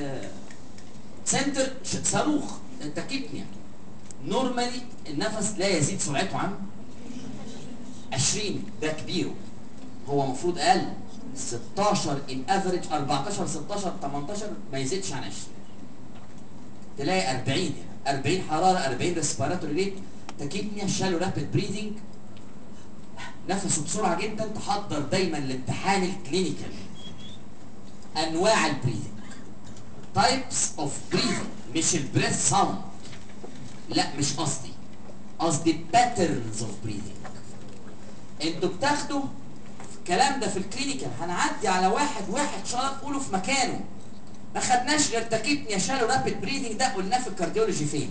سنتر صاروخ تكيبنيا. نورمالي النفس لا يزيد سرعته عن عشرين، ده كبيره. هو المفروض اقل ستاشر ان افريج، أربعتاشر ستاشر تمنتاشر، ما يزيدش عن عشرين. تلاقي أربعين هنا، أربعين حراره، أربعين ريسبيراتوري ريت، تكيبنيا، شالو رابيد بريذنج، نفسه بسرعه جدا. تحضر دايما الامتحان الكلينيكال. انواع البريذنج، تايبس اوف بريذنج، مش البريث ساوند. لا مش قصدي، قصدي باترنز اوف بريذنج. انتوا بتاخدوا الكلام ده في الكلينيكال، هنعدي على واحد واحد ان شاء الله نقوله في مكانه. ما خدناش غير تكيبنيا شالو رابيد بريذنج، ده قلناه في الكارديولوجي فين؟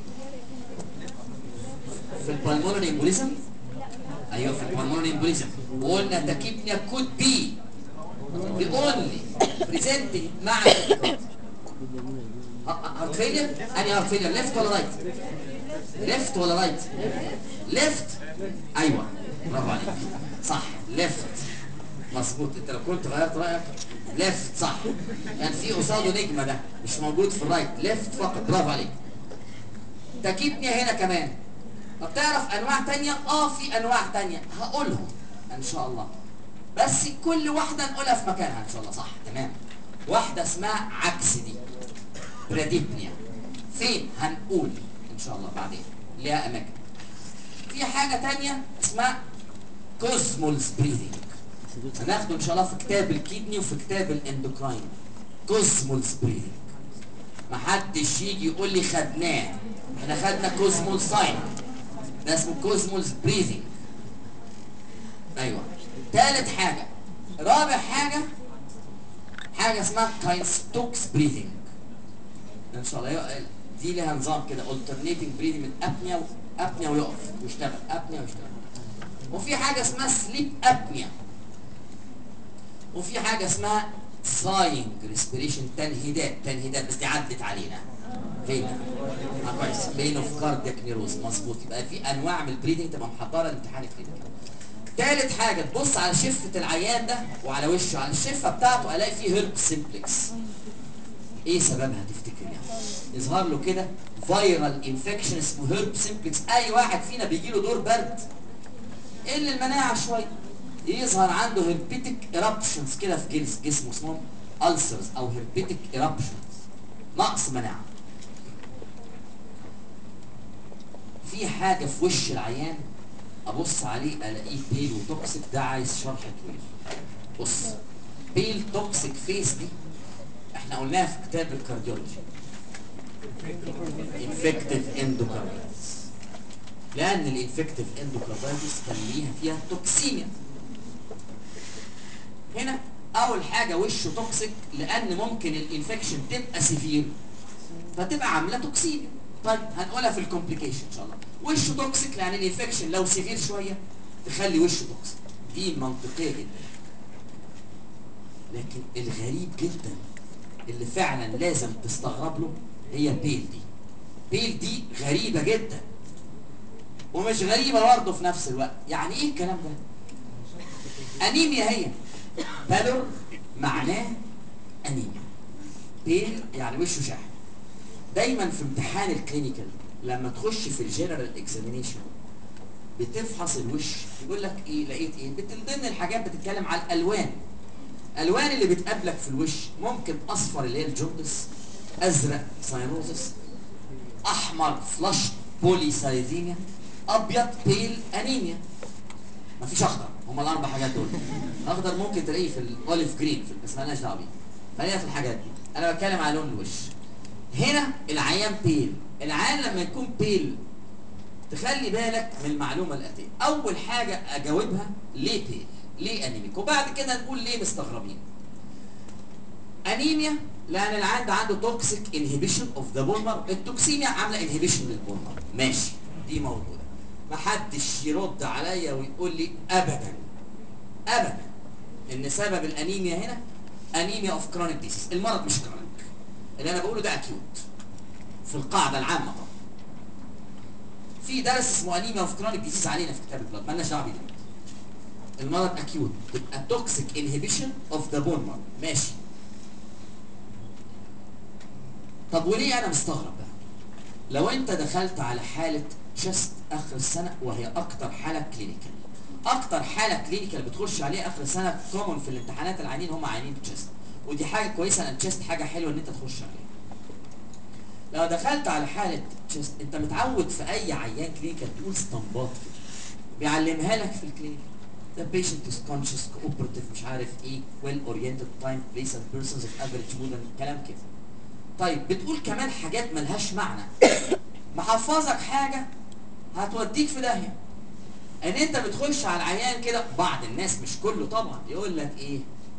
في البلمونري امبوليزم. ايوه في البلمونري امبوليزم. وقلنا تكيبنيا كود بي the only presenting مع التكيكارد. هارت فيلير، انهي هارت فيلير؟ ليفت ولا رايت؟ ليفت ولا رايت؟ ليفت. ايوه برافو عليك، صح ليفت مظبوط. انت لو كنت غيرت رايك ليفت صح. يعني في قصاده نجمه، ده مش موجود في الرايت، ليفت فقط. برافو عليك. تكيبنيا هنا كمان. طب تعرف انواع تانية؟ اه في انواع تانية هقولهم ان شاء الله، بس كل واحدة نقولها في مكانها ان شاء الله. صح تمام. واحدة اسمها عكس دي، براديبنيا. فين؟ هنقول ان شاء الله بعدين، ليها اماكن. في حاجة تانية اسمها كوزمولز بريذنج، هناخده ان شاء الله في كتاب الكيدني وفي كتاب الاندوكراين. كوزمولز بريذنج محدش يجي يقول لي خدناه، احنا خدنا كوزمول ساين، ده اسمه كوزمولز بريذنج. ايوه. ثالث حاجه. رابع حاجه حاجه اسمها كاينستوكس بريذنج ان شاء الله. دي لها نظام كده alternating breathing من ابنيا ابنيا ويقف ويشتغل، ابنيا ويشتغل. وفي حاجه اسمها سليب ابنيا. وفي حاجه اسمها ساينج ريسبيريشن، تنهيدات تنهيدات بس دي عدت علينا. فين؟ اه كويس، بين اوف كاردياك نيروز مظبوط. يبقى في انواع من البريدنج تبقى محضره الامتحان الكلينيكال. تالت حاجه تبص على شفه العيان ده وعلى وشه، على الشفه بتاعته الاقي فيه هيرب سيمبلكس. ايه سببها تفتكر يعني؟ يظهر له كده فيرال انفكشن اسمه هيرب سيمبلكس. اي واحد فينا بيجي له دور برد قل المناعه شويه يظهر عنده هيربيتك ايربشنز كده في جلس جسمه اسمهم ألسرز او هيربيتك ايربشنز، نقص مناعه. في حاجه في وش العيان ابص عليه الاقيه بيل وتوكسيك، ده عايز شرح طويل. بص، بيل توكسيك فيس دي احنا قلناها في كتاب الكارديولوجي، انفكتيف اندوكاردايتس، لان الانفكتيف اندوكاردايتس كان ليها فيها توكسيميا. هنا اول حاجه وشه توكسيك لان ممكن الانفكشن تبقى سيفير فتبقى عامله توكسيميا. طيب هنقولها في الكومبليكيشن ان شاء الله. وشه توكسيك لان الانفكشن لو سيفير شويه تخلي وشه توكسيك، دي منطقيه جدا. لكن الغريب جدا اللي فعلا لازم تستغرب له هي بيل دي. بيل دي غريبه جدا ومش غريبه برضه في نفس الوقت. يعني ايه الكلام ده؟ انيميا هي، بالور معناه انيميا، بيل يعني وشه شاحب. دايما في امتحان الكلينيكال لما تخش في الجنرال اكزامينيشن بتفحص الوش يقول لك ايه لقيت ايه؟ من ضمن الحاجات بتتكلم على الالوان. الالوان اللي بتقابلك في الوش ممكن اصفر اللي هي الجوندس، ازرق ساينوزس، احمر فلاش بوليسايزيميا، ابيض بيل انيميا. مفيش اخضر، هما الاربع حاجات دول. الاخضر ممكن تلاقيه في الاوليف جرين في بس مالناش دعوه بيه، خلينا في الحاجات دي. انا بتكلم على لون الوش. هنا العيان بيل، العيان لما يكون بيل تخلي بالك من المعلومه الاتيه. اول حاجه اجاوبها ليه بيل؟ ليه انيميك؟ وبعد كده نقول ليه مستغربين. انيميا لان العيان ده عنده توكسيك انهبيشن اوف ذا بون مارو. التوكسيميا عامله انهبيشن للبون مارو، ماشي دي موجوده. محدش يرد عليا ويقول لي ابدا ابدا ان سبب الانيميا هنا انيميا اوف كرونيك ديسيز. المرض مش كرونيك، اللي انا بقوله ده اكيوت في القاعده العامه. طبعا في درس اسمه انيميا اوف كرونيك ديسيز علينا في كتاب البلاد، مالناش دعوه بيه. المرض اكيوت تبقى توكسيك انهبيشن اوف ذا بون مارو، ماشي. طب وليه انا مستغرب بقى؟ لو انت دخلت على حاله تشست اخر السنه وهي اكتر حاله كلينيكال، اكتر حاله كلينيكال بتخش عليها اخر السنه كومن في الامتحانات العيانين هم عيانين تشست، ودي حاجه كويسه لان تشست حاجه حلوه ان انت تخش عليها. لو دخلت على حاله تشست انت متعود في اي عيان كلينيكال تقول اسطمبات كده بيعلمها لك في الكلينيك. The patient is conscious, cooperative, مش عارف ايه, well oriented, time, place and persons of average mood and كلام كده. طيب بتقول كمان حاجات ملهاش معنى. محفظك حاجه هتوديك في داهيه. ان انت بتخش على العيان كده، بعض الناس مش كله طبعا يقول لك ايه؟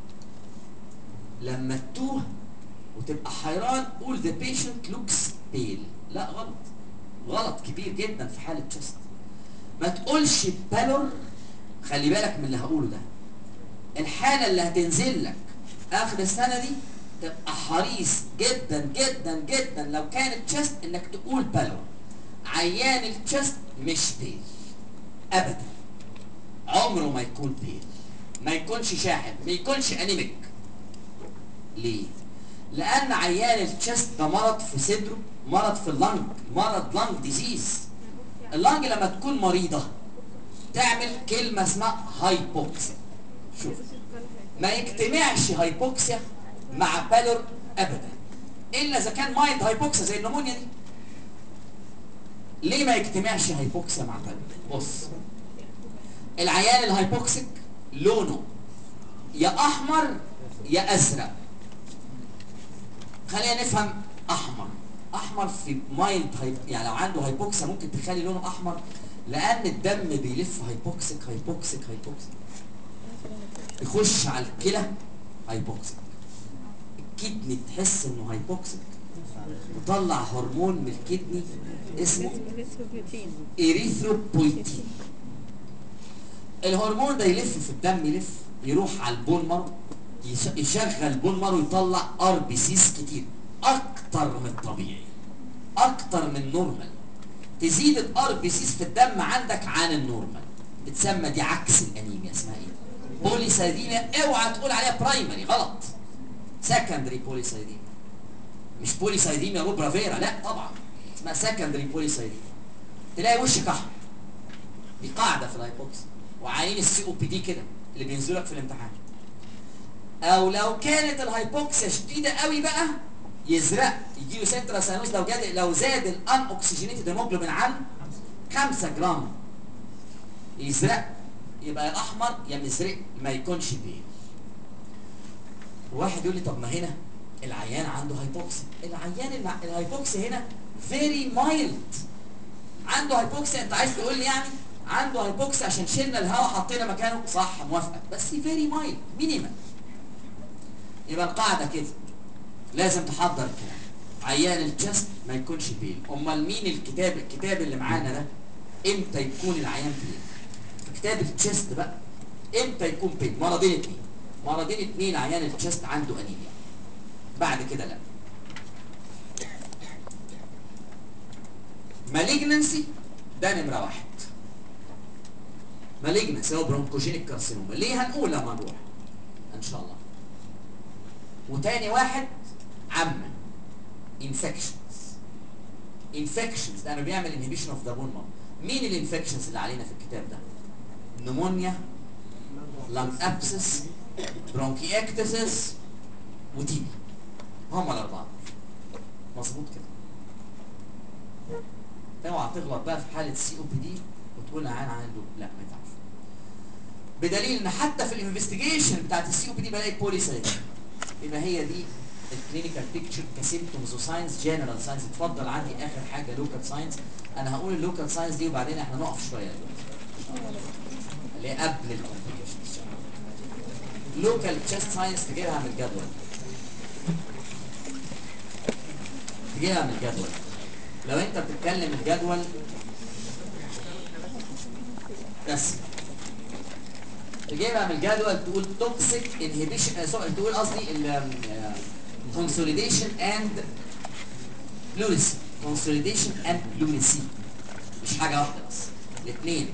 لما تتوه وتبقى حيران قول the patient looks pale. لا غلط، غلط كبير جدا في حاله تشست. ما تقولش بالور. خلي بالك من اللي هقوله ده. الحاله اللي هتنزل لك اخر السنه دي تبقى حريص جدا جدا جدا لو كانت تشست انك تقول بالور. عيان التشست مش بيل ابدا، عمره ما يكون بيل، ما يكونش شاحب، ما يكونش انيميك. ليه؟ لان عيان التشست ده مرض في صدره، مرض في اللنج، مرض لنج ديزيز. اللنج لما تكون مريضه تعمل كلمه اسمها هايبوكسيا. شوف، ما يجتمعش هايبوكسيا مع بالور ابدا الا اذا كان مايلد هايبوكسيا زي النمونيا دي. ليه ما يجتمعش هايبوكسيا مع بالور؟ بص، العيان الهايبوكسيك لونه يا احمر يا ازرق. خلينا نفهم احمر. احمر في مايلد هايب... يعني لو عنده هايبوكسيا ممكن تخلي لونه احمر لان الدم بيلف هايبوكسيك هايبوكسيك هايبوكسيك يخش على الكلى هايبوكسيك. الكدني تحس انه هايبوكسيك يطلع هرمون من الكدني اسمه اريثروبويتين. الهرمون ده يلف في الدم، يلف يروح على البون مارو، يشغل البون مارو يطلع ار بي سيز كتير اكتر من الطبيعي، اكتر من نورمال. تزيد الار بي سيز في الدم عندك عن النورمال، بتسمى دي عكس الانيميا. اسمها ايه؟ بوليسايديميا. اوعى تقول عليها برايمري، غلط، سكندري بوليسايديميا. مش بوليسايديميا روبرا فيرا، لا طبعا، اسمها سكندري بوليسايديميا. تلاقي وشك احمر، دي قاعده في الهايبوكسيا، وعينين السي او بي دي كده اللي بينزلوا لك في الامتحان. او لو كانت الهايبوكسيا شديده قوي بقى يزرق، يجي له سنترا سانوس لو جاد لو زاد الان اوكسجينيتد هيموجلوبين عن خمسة جرام يزرق، يبقى يا احمر يا مزرق، ما يكونش بيل. واحد يقول لي طب ما هنا العيان عنده هايبوكسيا، العيان المع... الهايبوكسيا هنا فيري مايلد، عنده هايبوكسيا، انت عايز تقول لي يعني عنده هايبوكسيا عشان شلنا الهواء حطينا مكانه، صح موافقه، بس فيري مايلد مينيمال. يبقى القاعده كده لازم تحضر الكلام، عيان الجست ما يكونش بيل. امال مين الكتاب الكتاب اللي معانا ده امتى يكون العيان بيل؟ في كتاب الجست بقى امتى يكون بيل؟ مرضين اتنين، مرضين اتنين عيان الجست عنده انيميا، بعد كده لا. مالجنسي ده نمره واحد، مالجنسي هو برونكوجينيك كارسينوما، ليه هنقول لما نروح ان شاء الله. وتاني واحد عمه انفكشنز، انفكشنز لانه بيعمل انهبيشن اوف ذا بون مارو. مين الانفكشنز اللي علينا في الكتاب ده؟ نمونيا، لانج ابسس، برونكياكتسس، وتيبي، هم الاربعه. مظبوط كده. اوعى تغلط بقى في حاله سي او بي دي وتقول عيان عنده، لا ما ينفعش. بدليل ان حتى في الانفستيجيشن بتاعت السي او بي دي بلاقي بوليسايد. يبقى هي دي الكلينيكال بيكتشر كسيمتومز وساينس، جنرال ساينس. اتفضل عندي اخر حاجه لوكال ساينس. انا هقول اللوكال ساينس دي وبعدين احنا نقف شويه دلوقتي اللي قبل الكومبليكيشنز. لوكال تشست ساينس تجيبها من الجدول، تجيبها من الجدول. لو انت بتتكلم الجدول بس تجيبها من الجدول تقول توكسيك انهبيشن، تقول قصدي الكونسوليديشن اند بلوريسي، كونسوليديشن اند بلوريسي، مش حاجه واحده بس، الاثنين.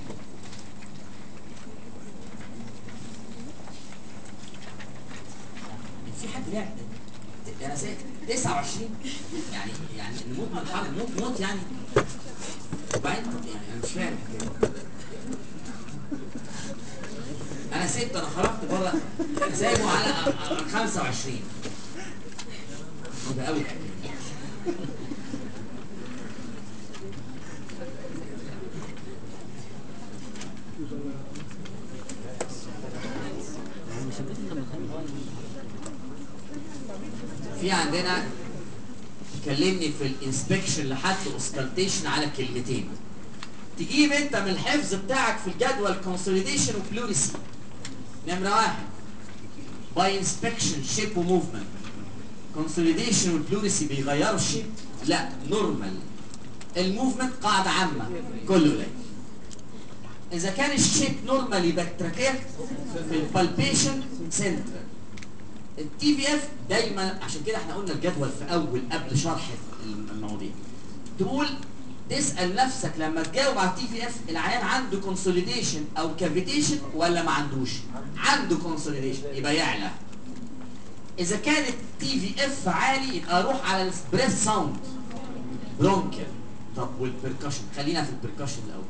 في حد بيعمل انا زي تسعة وعشرين يعني يعني نموت من الحر، نموت موت يعني، وبعدين يعني انا مش فاهم كده. انا سبت، انا خرجت بره سايبه على خمسة وعشرين يبقى قوي. في عندنا كلمني في الانسبكشن لحد اوسكالتيشن على كلمتين تجيب انت من الحفظ بتاعك في الجدول كونسوليديشن وبلوريسي. نمره واحد باي انسبكشن شيب وموفمنت، كونسوليديشن والبلوريسي بيغيروا الشيب؟ لا، نورمال. الموفمنت قاعده عامه كله قليل. اذا كان الشيب نورمال يبقى التراكيه في البالبيشن سنترال. التي في اف دايما، عشان كده احنا قلنا الجدول في اول قبل شرح المواضيع تقول تسال نفسك لما تجاوب على التي في اف العيان عنده كونسوليديشن او كافيتيشن ولا ما عندوش؟ عنده كونسوليديشن يبقى يعلى. اذا كان التي في اف عالي يبقى اروح على البريث ساوند برونكل. طب والبركشن، خلينا في البركشن الاول.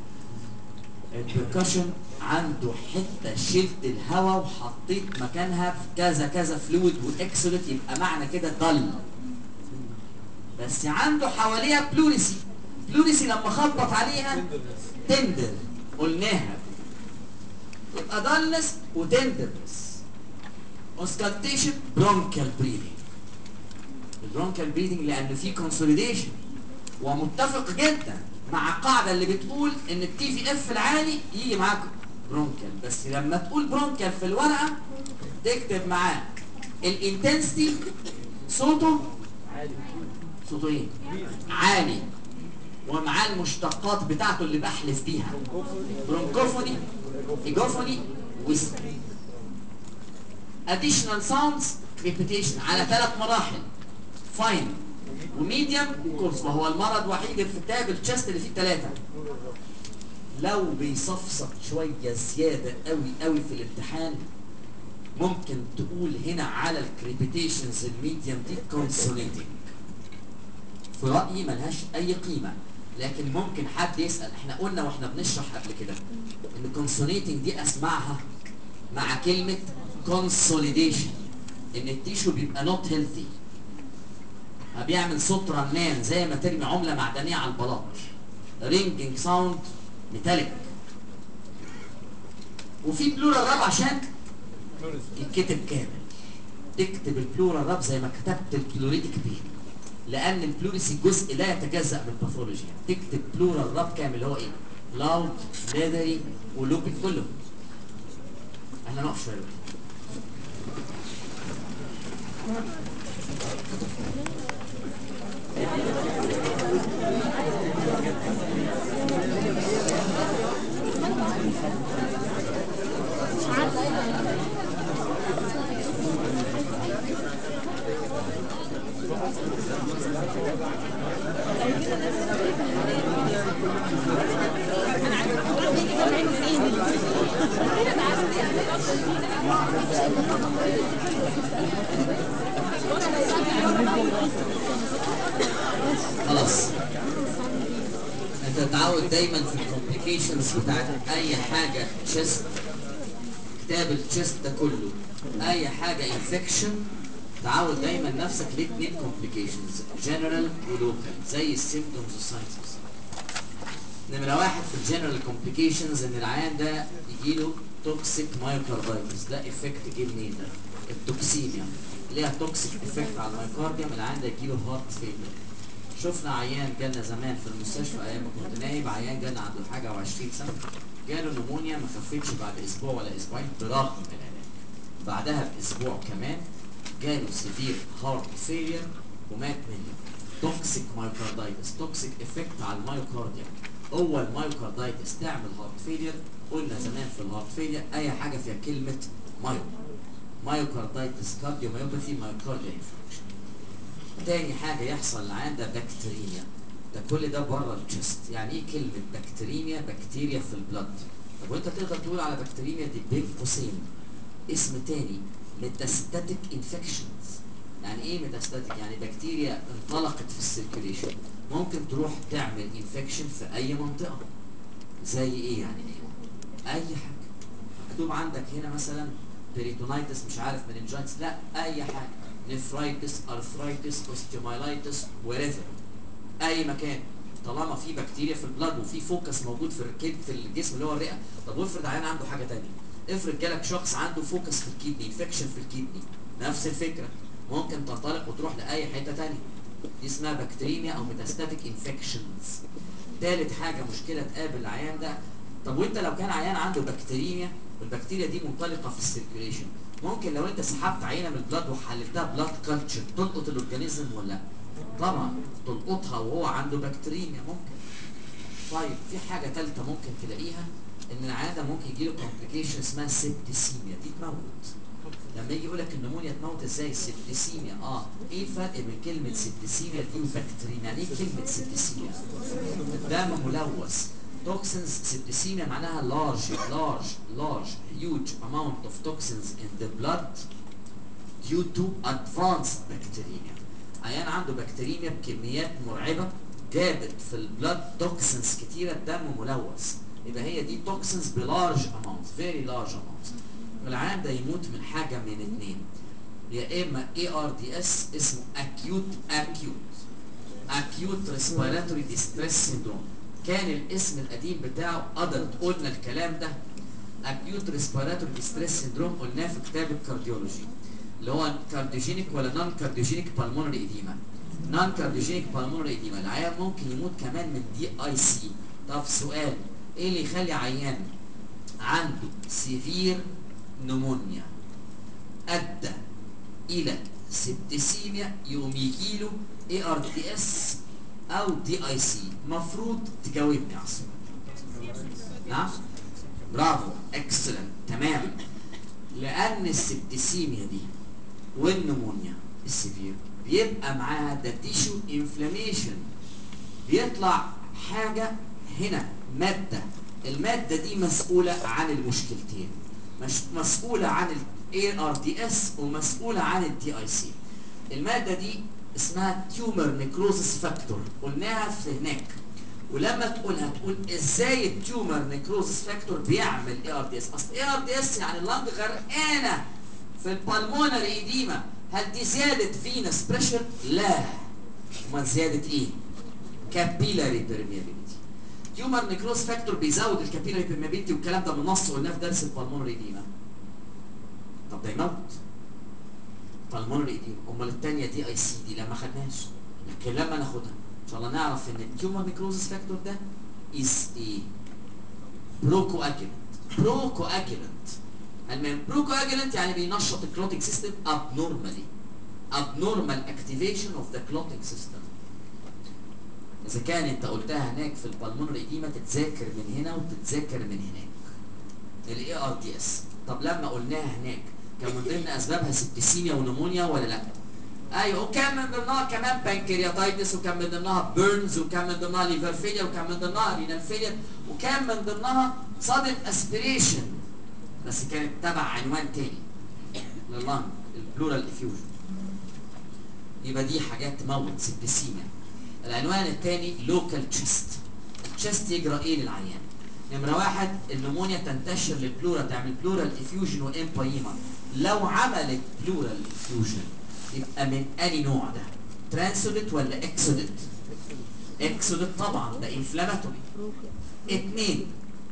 البركشن عنده حته شلت الهواء وحطيت مكانها في كذا كذا فلويد واكسلت، يبقى معنى كده ضل. بس عنده حواليها بلوريسي، بلوريسي لما خبط عليها تندر، قلناها يبقى ضلنس وتندرنس. اوسكالتيشن برونكال بريدنج، البرونكال بريدنج لان في كونسوليديشن، ومتفق جدا مع القاعده اللي بتقول ان التي في اف العالي يجي معاك برونكال، بس لما تقول برونكال في الورقه تكتب معاه الانتنسيتي صوته عالي، صوته ايه؟ عالي، ومعاه المشتقات بتاعته اللي بحلف بيها، برونكوفوني، ايجوفوني، ويسبري. اديشنال ساوندز ريبيتيشن على ثلاث مراحل، فاين وميديوم وكورس، وهو المرض وحيد في كتاب التشست اللي فيه ثلاثه. لو بيصفصف شويه زياده قوي قوي في الامتحان ممكن تقول هنا على الكريبيتيشنز الميديوم دي كونسونيتنج، في رايي ملهاش اي قيمه، لكن ممكن حد يسال. احنا قلنا واحنا بنشرح قبل كده ان كونسوليتنج دي اسمعها مع كلمه كونسوليديشن، ان التيشو بيبقى نوت هيلثي، بيعمل صوت رنان زي ما ترمي عمله معدنيه على البلاط، رينجينج ساوند ميتاليك. وفي بلورال راب عشان يتكتب كامل، تكتب البلورال راب زي ما كتبت البلوريتك بين، لان البلوريسي جزء لا يتجزأ من الباثولوجي. تكتب بلورال راب كامل اللي هو ايه؟ لاود، ليذري، ولوبيك كله. احنا نقف شويه دلوقتي. خلاص انت تتعود دايما في الكومبليكيشنز بتاعت اي حاجه تشيست، كتاب التشيست ده كله اي حاجه انفكشن، تعود دايما نفسك ليه اتنين كومبليكيشنز، جنرال ولوكال، زي السيمبتومز والساينسز. نمره واحد في الجنرال كومبليكيشنز ان العيان ده يجيله توكسيك مايوكاردايتس. ده افكت جه منين ده؟ التوكسيميا ليها توكسيك افكت على المايوكارديوم، العيان ده يجيله هارت فيلير. شفنا عيان جالنا زمان في المستشفى ايام ما كنت نايب، عيان جالنا عنده حاجه وعشرين سنه، جاله نمونيا ما خفتش بعد اسبوع ولا اسبوعين برغم من العلاج. بعدها باسبوع كمان جاله سيفير هارت فيلير ومات منه. توكسيك مايوكاردايتس، توكسيك افكت على المايوكارديوم. اول مايوكاردايتس تعمل هارت فيلير، قلنا زمان في الهارت فيلير اي حاجه فيها كلمه مايو، مايوكاردايتس كارديوميوباثي مايوكارديال انفاركشن. تاني حاجه يحصل للعيان ده بكتيريميا، ده كل ده بره الجست. يعني ايه كلمه بكتيريميا؟ بكتيريا في البلد. طب وانت تقدر تقول على بكتيريميا دي بين قوسين اسم تاني، ميتاستاتيك انفكشنز. يعني ايه ميتاستاتيك؟ يعني بكتيريا انطلقت في السيركيوليشن، ممكن تروح تعمل انفكشن في اي منطقه. زي ايه يعني؟ ايه؟ اي حاجه. مكتوب عندك هنا مثلا بيريتونايتس، مش عارف مننجايتس، لا اي حاجه، نفرايتس، ارثرايتس، اوستيومايلايتس، وريفر، اي مكان طالما في بكتيريا في البلاد وفي فوكس موجود في الركب في الجسم اللي هو الرئه. طب وافرض عيان عنده حاجه ثانيه، افرض جالك شخص عنده فوكس في الكيدني، انفكشن في الكيدني، نفس الفكره، ممكن تنطلق وتروح لاي حته ثانيه. دي اسمها بكتيريميا او ميتاستاتيك انفكشنز. ثالث حاجه مشكله تقابل العيان ده، طب وانت لو كان عيان عنده بكتيريميا والبكتيريا دي منطلقه في السيركيوليشن، ممكن لو انت سحبت عينه من البلاد وحللتها بلاد كلتشر تلقط الاورجانيزم ولا لا؟ طبعا تلقطها وهو عنده بكتيريميا ممكن. طيب في حاجه ثالثه ممكن تلاقيها، ان العيان ده ممكن يجي له كومبليكيشن اسمها سيبتيسيميا، دي تموت. لما يجي يقول لك النمونيا تموت ازاي؟ سيبتيسيميا. اه ايه الفرق بين كلمه سيبتيسيميا دي وبكتيريميا؟ يعني ايه كلمه سيبتيسيميا؟ الدم ملوث. توكسينز، سيبتيسيميا معناها large large large huge amount of toxins in the blood due to advanced bacteremia. عيان عنده بكتيريميا بكميات مرعبه، جابت في البلاد توكسينز كتيره، الدم ملوث، يبقى هي دي توكسينز بلارج اماونت، فيري لارج اماونت. العيان ده يموت من حاجه من اتنين، يا اما اي ار دي اس اسمه acute acute acute respiratory distress syndrome، كان الاسم القديم بتاعه adult، قلنا الكلام ده. acute respiratory distress syndrome قلناه في كتاب الكارديولوجي، اللي هو كارديوجينيك ولا نون كارديوجينيك بالمونري ايديما. نون كارديوجينيك بالمونري ايديما، العيان ممكن يموت كمان من دي اي سي. طب سؤال، ايه اللي يخلي عيان عنده سيفير نمونيا ادى الى سبتسيميا يقوم يجيله اي ار دي اس او دي اي سي؟ مفروض تجاوبني على السؤال. نعم؟ برافو، اكسلنت، تمام. لان السبتسيميا دي والنمونيا السيفير بيبقى معاها ده تيشو انفلاميشن، بيطلع حاجه هنا ماده، الماده دي مسؤوله عن المشكلتين، مش مسؤوله عن الاي ار دي اس ومسؤوله عن الدي اي سي. الماده دي اسمها تيومر نيكروزس فاكتور، قلناها في هناك. ولما تقولها تقول ازاي التيومر نيكروزس فاكتور بيعمل اي ار دي اس. اصل اي ار دي اس يعني اللنج غرقانه في البلمونري ايديما. هل دي زياده فينس بريشر؟ لا. امال زياده ايه؟ كابيلاري بيرميابيليتي. تيومر نيكروز فاكتور بيزود الكابيلاري بيرميابيليتي، والكلام ده بالنص قلناه في درس البلمونري ايديما. طب ده يموت بالمونري ايديما. امال الثانيه دي اي سي دي لما خدناش، لكن لما ناخدها ان شاء الله نعرف ان التيومر نيكروزس فاكتور ده از ايه؟ برو اجلنت. برو اجلنت المهم برو اجلنت يعني بينشط الكلوتينج سيستم abnormally. abnormal activation of the clotting system. اذا كان انت قلتها هناك في البلمونري ايديما تتذاكر من هنا وتتذاكر من هناك الاي ار دي اس. طب لما قلناها هناك كان من ضمن اسبابها سبتسيميا ونمونيا ولا لا؟ ايوه. وكان من ضمنها كمان بانكرياتايتس، وكان من ضمنها بيرنز، وكان من ضمنها ليفر فيلير، وكان من ضمنها رينال فيلير، وكان من ضمنها صدم اسبيريشن، بس كانت تبع عنوان تاني لللنج، البلورال افيوجن. يبقى دي حاجات تموت سبتسيميا. العنوان الثاني لوكال تشيست. التشيست يجرى ايه للعيان؟ نمرة واحد النمونيا تنتشر للبلورال، تعمل بلورال افيوجن وامبايما. لو عملت بلورال افيوجن يبقى من اني نوع ده؟ ترانسودت ولا اكسودت؟ اكسودت طبعا، ده انفلاماتوري. اتنين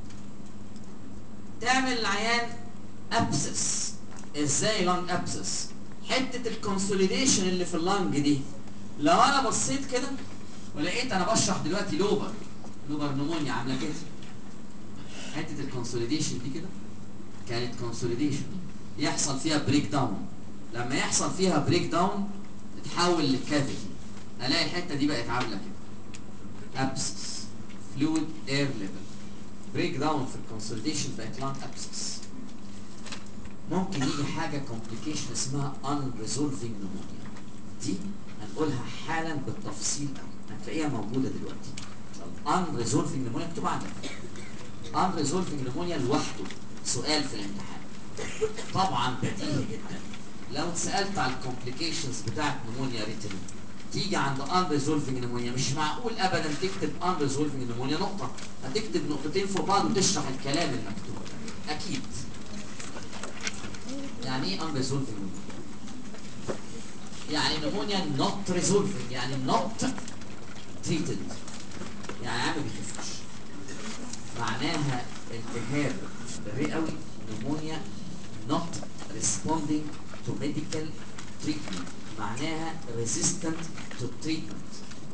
تعمل العيان ابسس. ازاي لانج ابسس؟ حته الكونسوليديشن اللي في اللانج دي لو انا بصيت كده ولقيت انا بشرح دلوقتي لوبر لوبر نمونيا عامله كده، حته الكونسوليديشن دي كده كانت كونسوليديشن يحصل فيها بريك داون. لما يحصل فيها بريك داون تتحول لكافيتي، الاقي الحته دي بقت عامله كده ابسس، فلويد اير ليفل، بريك داون في الكونسوليديشن بقت لانج ابسس. ممكن يجي حاجه كومبليكيشن اسمها unresolving pneumonia. دي هنقولها حالا بالتفصيل قوي، هتلاقيها موجوده دلوقتي. unresolving pneumonia مكتوب عندك. unresolving pneumonia لوحده سؤال في الامتحان طبعا بديهي جدا. لو اتسالت على الكومبليكيشنز بتاعت نمونيا ريتن تيجي عند unresolving pneumonia مش معقول ابدا تكتب unresolving pneumonia نقطه، هتكتب نقطتين فوق بعض وتشرح الكلام المكتوب اكيد. يعني ايه unresolving pneumonia؟ يعني نمونيا not resolving، يعني not treated، يعني عم بيخفش. معناها التهاب رئوي، نمونيا not responding to medical treatment، معناها resistant to treatment،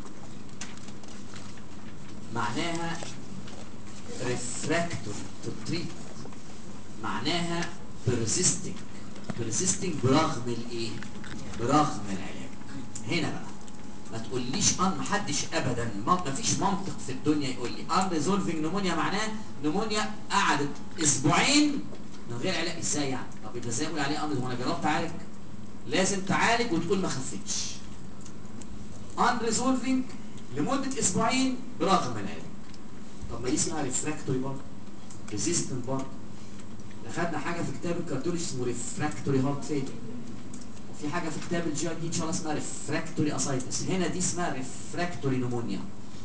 معناها refractory to treatment، معناها persisting persisting برغم الايه؟ برغم العلاج. هنا بقى ما تقوليش ان محدش ابدا، ما فيش منطق في الدنيا يقول لي ان ريزولفنج نمونيا معناه نمونيا قعدت اسبوعين من غير علاج. ازاي يعني؟ طب يبقى ازاي اقول عليه ان وانا جربت اعالج؟ لازم تعالج وتقول ما خفتش. ان ريزولفنج لمده اسبوعين برغم العلاج. طب ما دي اسمها ريفراكتوري برضه، ريزيستنت برضه. اخدنا حاجه في كتاب الكارديولوجي اسمه ريفراكتوري هارت فيلير، في حاجه في كتاب الجي اي دي ان شاء الله اسمها ريفراكتوري اسايتس. هنا دي اسمها ريفراكتوري نمونيا.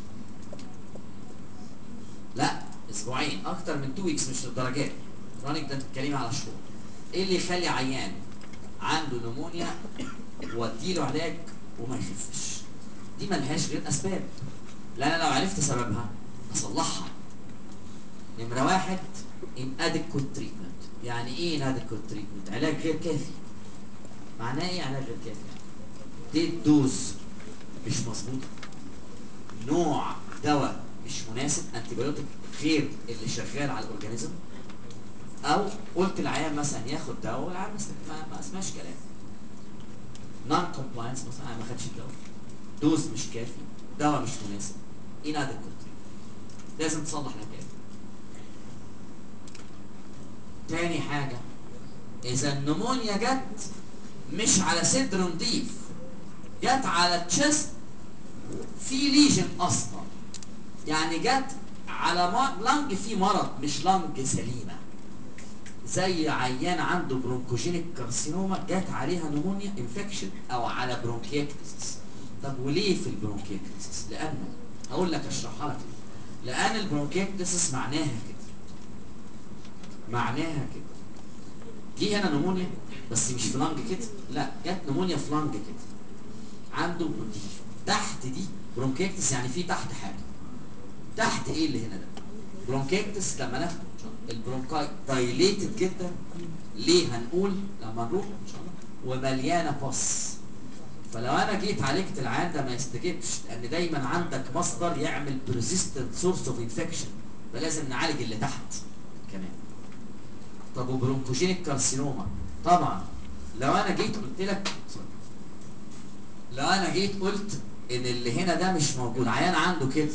لا اسبوعين، اكتر من تو ويكس مش للدرجات. رانك ده بتتكلمي على شهور. ايه اللي يخلي عيان عنده نمونيا واديله علاج وما يخفش؟ دي ملهاش غير اسباب، لا انا لو عرفت سببها اصلحها. نمره واحد inadequate treatment. يعني ايه inadequate treatment؟ علاج غير كافي. معناه ايه علاج غير كافي؟ دي الدوز مش مظبوطه، نوع دواء مش مناسب، انتيبيوتيك غير اللي شغال على الاورجانيزم، او قلت العيان مثلا ياخد دواء والعيان ما, ما اسمعش كلام، نون كومبلاينس مثلا ما خدش الدواء، دوز مش كافي، دواء مش مناسب، inadequate، لازم تصلح الحكايه. تاني حاجه اذا النمونيا جت مش على صدر نضيف، جت على تشست في ليجن اصلا، يعني جت على لنج في مرض مش لنج سليمه، زي عيان عنده برونكوجينيك كارسينوما جت عليها نمونيا انفكشن، او على برونكيكتس طب وليه في البرونكيتس؟ لانه هقول لك اشرحها لك ليه. لان البرونكيتس معناها كده، معناها كده جه هنا نمونيا بس مش في لنج كده، لا جت نمونيا في لنج كده، عنده دي تحت دي برونكيتس، يعني في تحت حاجه. تحت ايه اللي هنا ده؟ برونكيتس لما ناخد البرونكاي دايليتد جدا، ليه هنقول لما نروح ان شاء الله، ومليانه باص. فلو انا جيت عالجت العيان ده ما يستجبش، لان دايما عندك مصدر يعمل persistent source of infection، فلازم نعالج اللي تحت كمان. طب وبرونكوجينيك كارسينوما، طبعا لو انا جيت قلت لك لو انا جيت قلت ان اللي هنا ده مش موجود، عيان عنده كده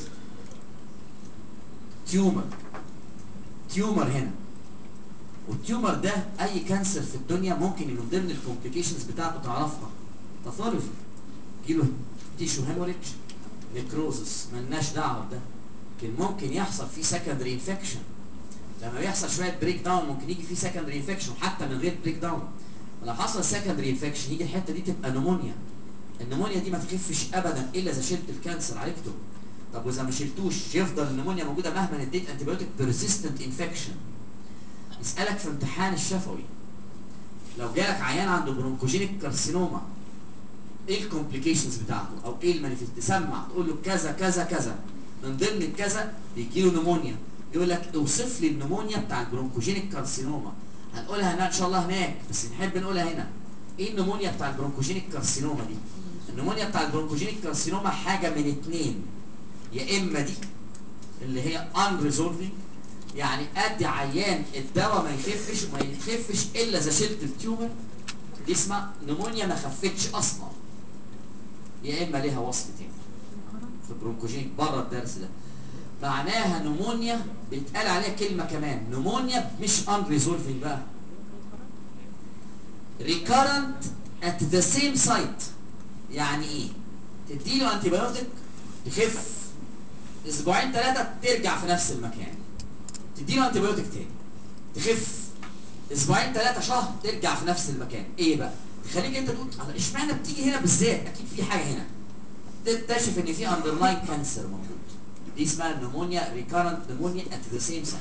تيومر، تيومر هنا، والتيومر ده اي كانسر في الدنيا ممكن من ضمن الكومبليكيشنز بتاعته تعرفها باثولوجي، يجيله تيشو هيموريدج، نيكروزس، ملناش دعوه بده. لكن ممكن يحصل فيه سكندري انفكشن، لما بيحصل شويه بريك داون ممكن يجي فيه سكندري انفكشن حتى من غير بريك داون. ولو حصل سكندري انفكشن يجي الحته دي تبقى نمونيا. النمونيا دي ما تخفش ابدا الا اذا شلت الكانسر عالجته. طب واذا ما شلتوش يفضل النمونيا موجوده مهما اديت انتيبيوتيك، بيرسيستنت انفكشن. يسالك في امتحان الشفوي لو جالك عيان عنده برونكوجينيك كارسينوما ايه الكومبليكيشنز بتاعته او ايه المانيفست، تسمع تقول له كذا كذا كذا، من ضمن الكذا بيجي له نمونيا، يقول لك اوصف لي النمونيا بتاع البرونكوجينيك كارسينوما. هنقولها هنا ان شاء الله هناك، بس نحب نقولها هنا. ايه النمونيا بتاع البرونكوجينيك كارسينوما دي؟ النمونيا بتاع البرونكوجينيك كارسينوما حاجه من اتنين، يا اما دي اللي هي unresolving، يعني ادي عيان الدواء ما يخفش وما يخفش الا اذا شلت التيومر، دي اسمها نمونيا ما خفتش اصلا. يا اما ليها وصف تاني في برونكوجينيك بره الدرس ده، معناها نمونيا بيتقال عليها كلمه كمان، نمونيا مش unresolving بقى، recurrent at the same site. يعني ايه؟ تديله انتيبيوتيك تخف، اسبوعين ثلاثه ترجع في نفس المكان، تديله انتيبيوتيك تاني تخف، اسبوعين ثلاثه شهر ترجع في نفس المكان. ايه بقى؟ تخليك انت تقول اشمعنى بتيجي هنا بالذات؟ اكيد في حاجه هنا، تكتشف ان في اندرلاين كانسر موجود. دي اسمها النمونيا ريكارنت نمونيا ات ذا سيم سايت.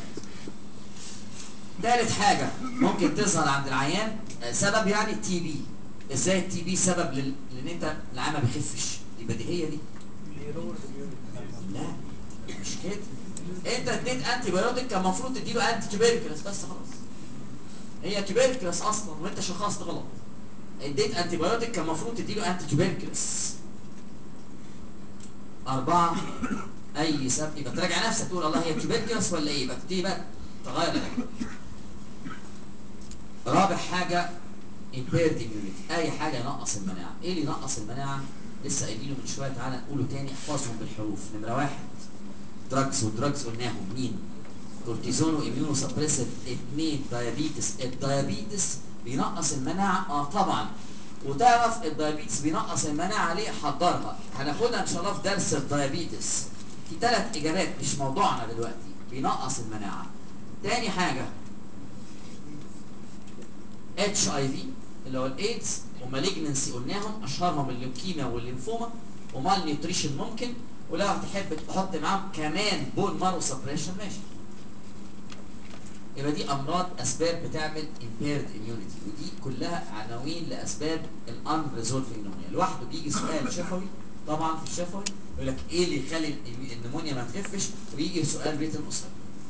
ثالث حاجه ممكن تظهر عند العيان سبب، يعني تي بي. ازاي التي بي سبب لل... لان انت العيان ما بيخفش؟ دي بديهيه دي. لا مش كده، انت اديت انتي بايوتيك كان المفروض تديله انتي تيوبركلس بس خلاص، هي تيوبركلس اصلا وانت شخصت غلط. اديت انتي بايوتيك كان المفروض تديله انتي تيوبركلس. أربعة أي سبب، يبقى تراجع نفسك تقول الله هي تيوبركلس ولا إيه؟ يبقى تبتدي بقى تغير العلاج. رابع حاجة impaired immunity، أي حاجة ينقص المناعة. إيه اللي ينقص المناعة؟ لسه قايلينه من شوية، تعالى نقوله تاني احفظهم بالحروف. نمرة واحد دراجز، والدراجز قلناهم مين؟ كورتيزون وإميونو سبريسيف. اثنين دايابيتس، الدايابيتس بينقص المناعة اه طبعا، وتعرف الدايابيتس بينقص المناعة ليه؟ حضرها هناخدها ان شاء الله في درس الدايابيتس. في ثلاث اجابات مش موضوعنا دلوقتي، بينقص المناعة. تاني حاجة اتش اي في اللي هو الايدز، ومالجنسي قلناهم اشهرهم الليوكيميا والليمفوما، ومال نيوتريشن ممكن، ولو تحب تحط معاهم كمان بون مارو سبريشن ماشي. يبقى دي امراض اسباب بتعمل impaired immunity، ودي كلها عناوين لاسباب الان ريزولفنج نمونيا. لوحده بيجي سؤال شفوي طبعا في الشفوي يقول لك ايه اللي يخلي النمونيا ما تخفش، ويجي سؤال ريتن قصير.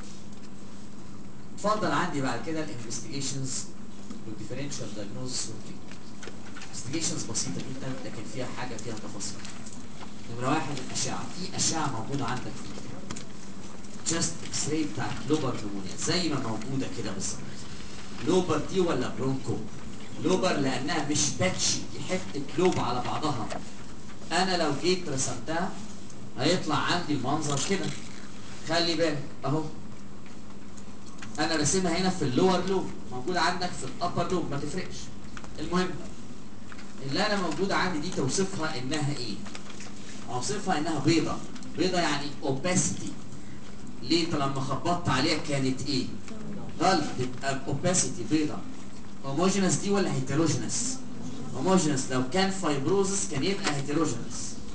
اتفضل عندي بعد كده الانفستيجيشنز والديفرنشال دايجنوستس والتريتمنت. انفستيجيشنز بسيطه جدا لكن فيها حاجه فيها تفاصيل. نمره واحد الاشعه، في اشعه موجوده عندك في الكتاب جاست اكس راي بتاعت لوبر نمونيا زي ما موجوده كده بالظبط. لوبر دي ولا برونكو؟ لوبر لانها مش باتشي، دي حته لوب على بعضها. انا لو جيت رسمتها هيطلع عندي المنظر كده، خلي بالك اهو انا راسمها هنا في اللور لوب، موجوده عندك في الابر لوب ما تفرقش. المهم اللي انا موجوده عندي دي توصفها انها ايه؟ اوصفها انها بيضه. بيضه يعني اوباسيتي. ليه؟ لما خبطت عليها كانت ايه؟ ضل، تبقى اوباسيتي بيضه. هوموجينس دي ولا هيتروجينس؟ هوموجينس. لو كان فايبروزس كان يبقى هيتروجينس.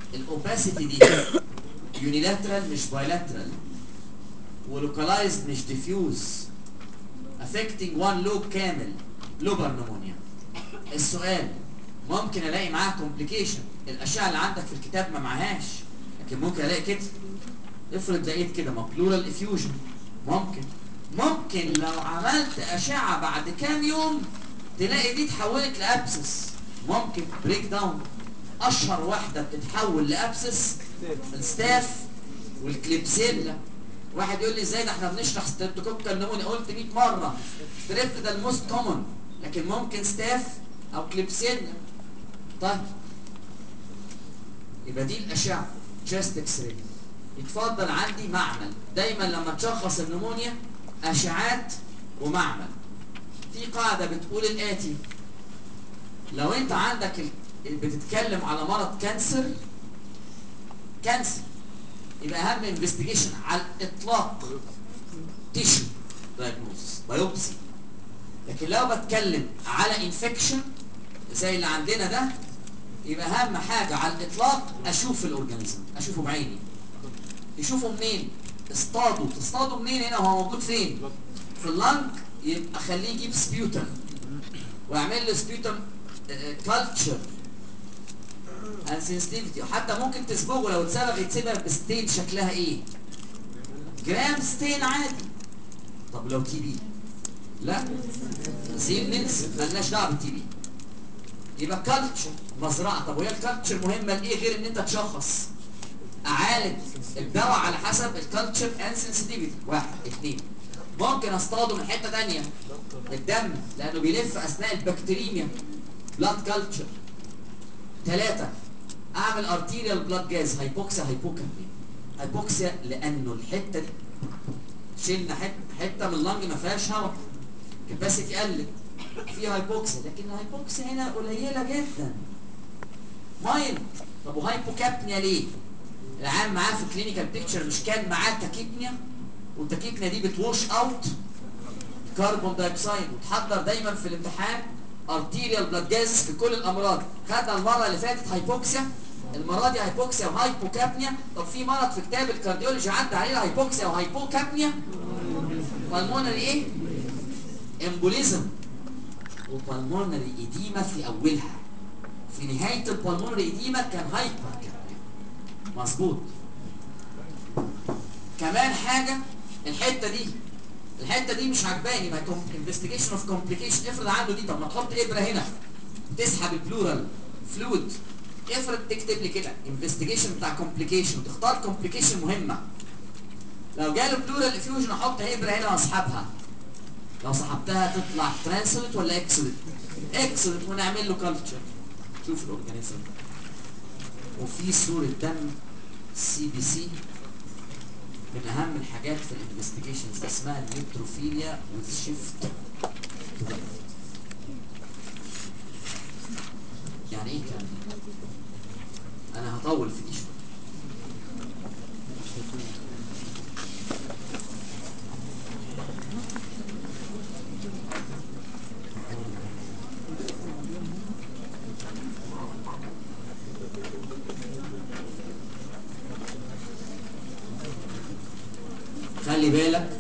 الاوباسيتي دي يونيلاترال مش بايلاترال، ولوكالايزد مش ديفيوز، affecting one لوب كامل، لوبر نمونيا. السؤال ممكن الاقي معاها كومبليكيشن، الاشعه اللي عندك في الكتاب ما معهاش، لكن ممكن الاقي كده. افرض لقيت كده مابلورال افيوجن، ممكن ممكن لو عملت اشعه بعد كام يوم تلاقي دي اتحولت لابسس، ممكن بريك داون. اشهر واحده بتتحول لابسس الستاف والكليبسيلا. واحد يقول لي ازاي ده احنا بنشرح ستريبتوكوكال نمونيا، قلت مية مره ستريبت ده الموست كومن، لكن ممكن ستاف او كليبسيلا. طيب يبقى دي الاشعه تشست اكس راي. يتفضل عندي معمل، دايما لما تشخص النمونيا اشعات ومعمل. في قاعده بتقول الاتي: لو انت عندك ال... بتتكلم على مرض كانسر كانسر يبقى اهم انفستيجيشن على الاطلاق تيشو دايجنوستس بايوبسي. لكن لو بتكلم على انفكشن زي اللي عندنا ده يبقى اهم حاجه على الاطلاق اشوف الاورجانيزم، اشوفه بعيني. يشوفه منين؟ اصطاده. تصطاده منين؟ هنا هو موجود فين؟ في اللنج، يبقى خليه يجيب سبيوتم واعمل له سبيوتم كلتشر and sensitivity. وحتى ممكن تسبغه، لو اتسبغ يتسبغ بستين شكلها ايه؟ جرام ستين عادي. طب لو تي بي؟ لا، زين ننسى، مالناش دعوه بالتي بي. يبقى كلتشر مزرعه. طب وهي الكلتشر مهمه لايه غير ان انت تشخص؟ اعالج الدواء على حسب الكلتشر اند سنسيتيفيتي. واحد اثنين، ممكن اصطاده من حته ثانيه، الدم، لانه بيلف اثناء البكتيريميا، بلاد كلتشر. ثلاثه، اعمل ارتيريال بلاد جاز، هايبوكسيا هايبوكاميا. هايبوكسيا لانه الحته دي شلنا حته حته من اللنج ما فيهاش هواء، كباسيتي قلت، في هايبوكسيا. لكن الهايبوكسيا هنا قليله جدا، مايلد. طب وهايبوكابنيا ليه؟ العام معاه في كلينيكال بيكتشر مش كان معاه تاكيبنيا، والتاكيبنيا دي بتوش اوت كربون دايوكسيد. وتحضر دايما في الامتحان ارتيريال بلاد جازز في كل الامراض. خدنا المره اللي فاتت هايبوكسيا، المره دي هايبوكسيا وهايبوكابنيا. طب في مرض في كتاب الكارديولوجي عدى عليه هايبوكسيا وهايبوكابنيا، بالمونري ايه؟ امبوليزم وبالمونري ايديما في اولها. في نهايه البالمونري ايديما كان هايبركابنيا. مظبوط. كمان حاجه، الحته دي الحته دي مش عجباني، ما انفستيجيشن اوف كومبليكيشن. افرض عنده دي، طب ما تحط ابره هنا تسحب البلورال فلويد. افرض تكتب لي كده انفستيجيشن بتاع كومبليكيشن، تختار كومبليكيشن مهمه. لو جاله بلورال افيوجن احط ابره هنا واسحبها، لو سحبتها تطلع ترانسوليت ولا اكسوليت؟ اكسوليت، ونعمل له كلتشر شوف الاورجانيزم. وفي صوره دم سي بي سي من اهم الحاجات في الانفستيجيشنز اسمها النيوتروفيليا وذ شيفت. يعني ايه الكلام ده؟ انا هطول في دي شويه. خلي بالك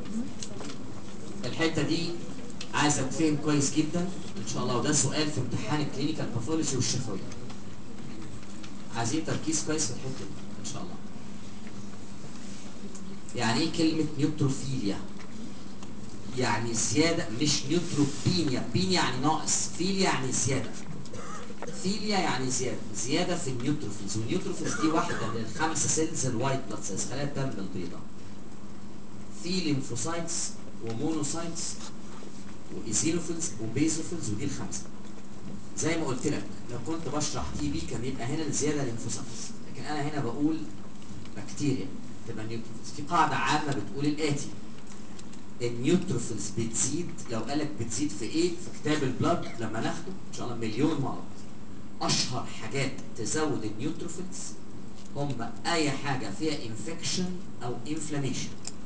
الحته دي عايزك تفهم كويس جدا ان شاء الله، وده سؤال في امتحان الكلينيكال باثولوجي والشفوي. عايزين تركيز كويس في الحته دي ان شاء الله. يعني ايه كلمه نيوتروفيليا؟ يعني زياده، مش نيوتروبينيا. بينيا يعني ناقص، فيليا يعني زياده. فيليا يعني زياده، زياده في النيوتروفيلز. والنيوتروفيلز دي واحده من الخمسه سيلز الوايت بلاد سيلز، خلايا الدم البيضاء. في ليمفوسايتس ومونوسايتس وايزينوفيلز وبيزوفيلز، ودي الخمسه. زي ما قلت لك لو كنت بشرح تي بي كان يبقى هنا الزياده ليمفوسايتس، لكن انا هنا بقول بكتيريا تبقى نيوتروفيلز. في قاعده عامه بتقول الاتي: النيوتروفيلز بتزيد، لو قالك بتزيد في ايه في كتاب البلاد لما ناخده ان شاء الله مليون مرض، اشهر حاجات تزود النيوتروفيلز هم اي حاجه فيها انفكشن او انفلاميشن.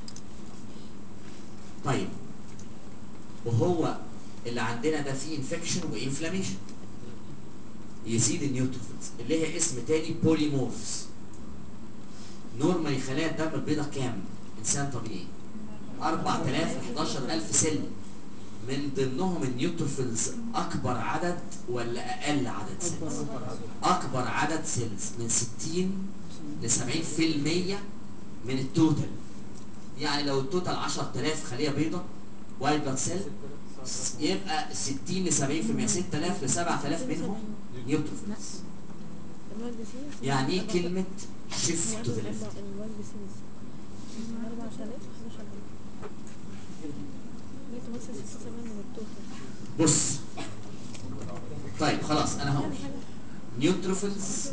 طيب وهو اللي عندنا ده فيه انفكشن وانفلاميشن، يزيد النيوتروفيلز اللي هي اسم تاني بوليمورفز. نورمالي خلايا الدم البيضاء كام؟ انسان طبيعي أربعة آلاف ل حداشر ألف سل، من ضمنهم النيوتروفيلز اكبر عدد ولا اقل عدد سيلز؟ اكبر عدد سيلز، من ستين ل سبعين في المية من التوتال. يعني لو التوتال عشرة آلاف خليه بيضاء وايت بلاد سيل، يبقى ستين ل سبعين في المية، ستة آلاف ل سبعة آلاف منهم نيوتروفيلز. يعني ايه كلمه شيفت تو ذا ليفت؟ بص طيب خلاص انا هقول نيوتروفيلز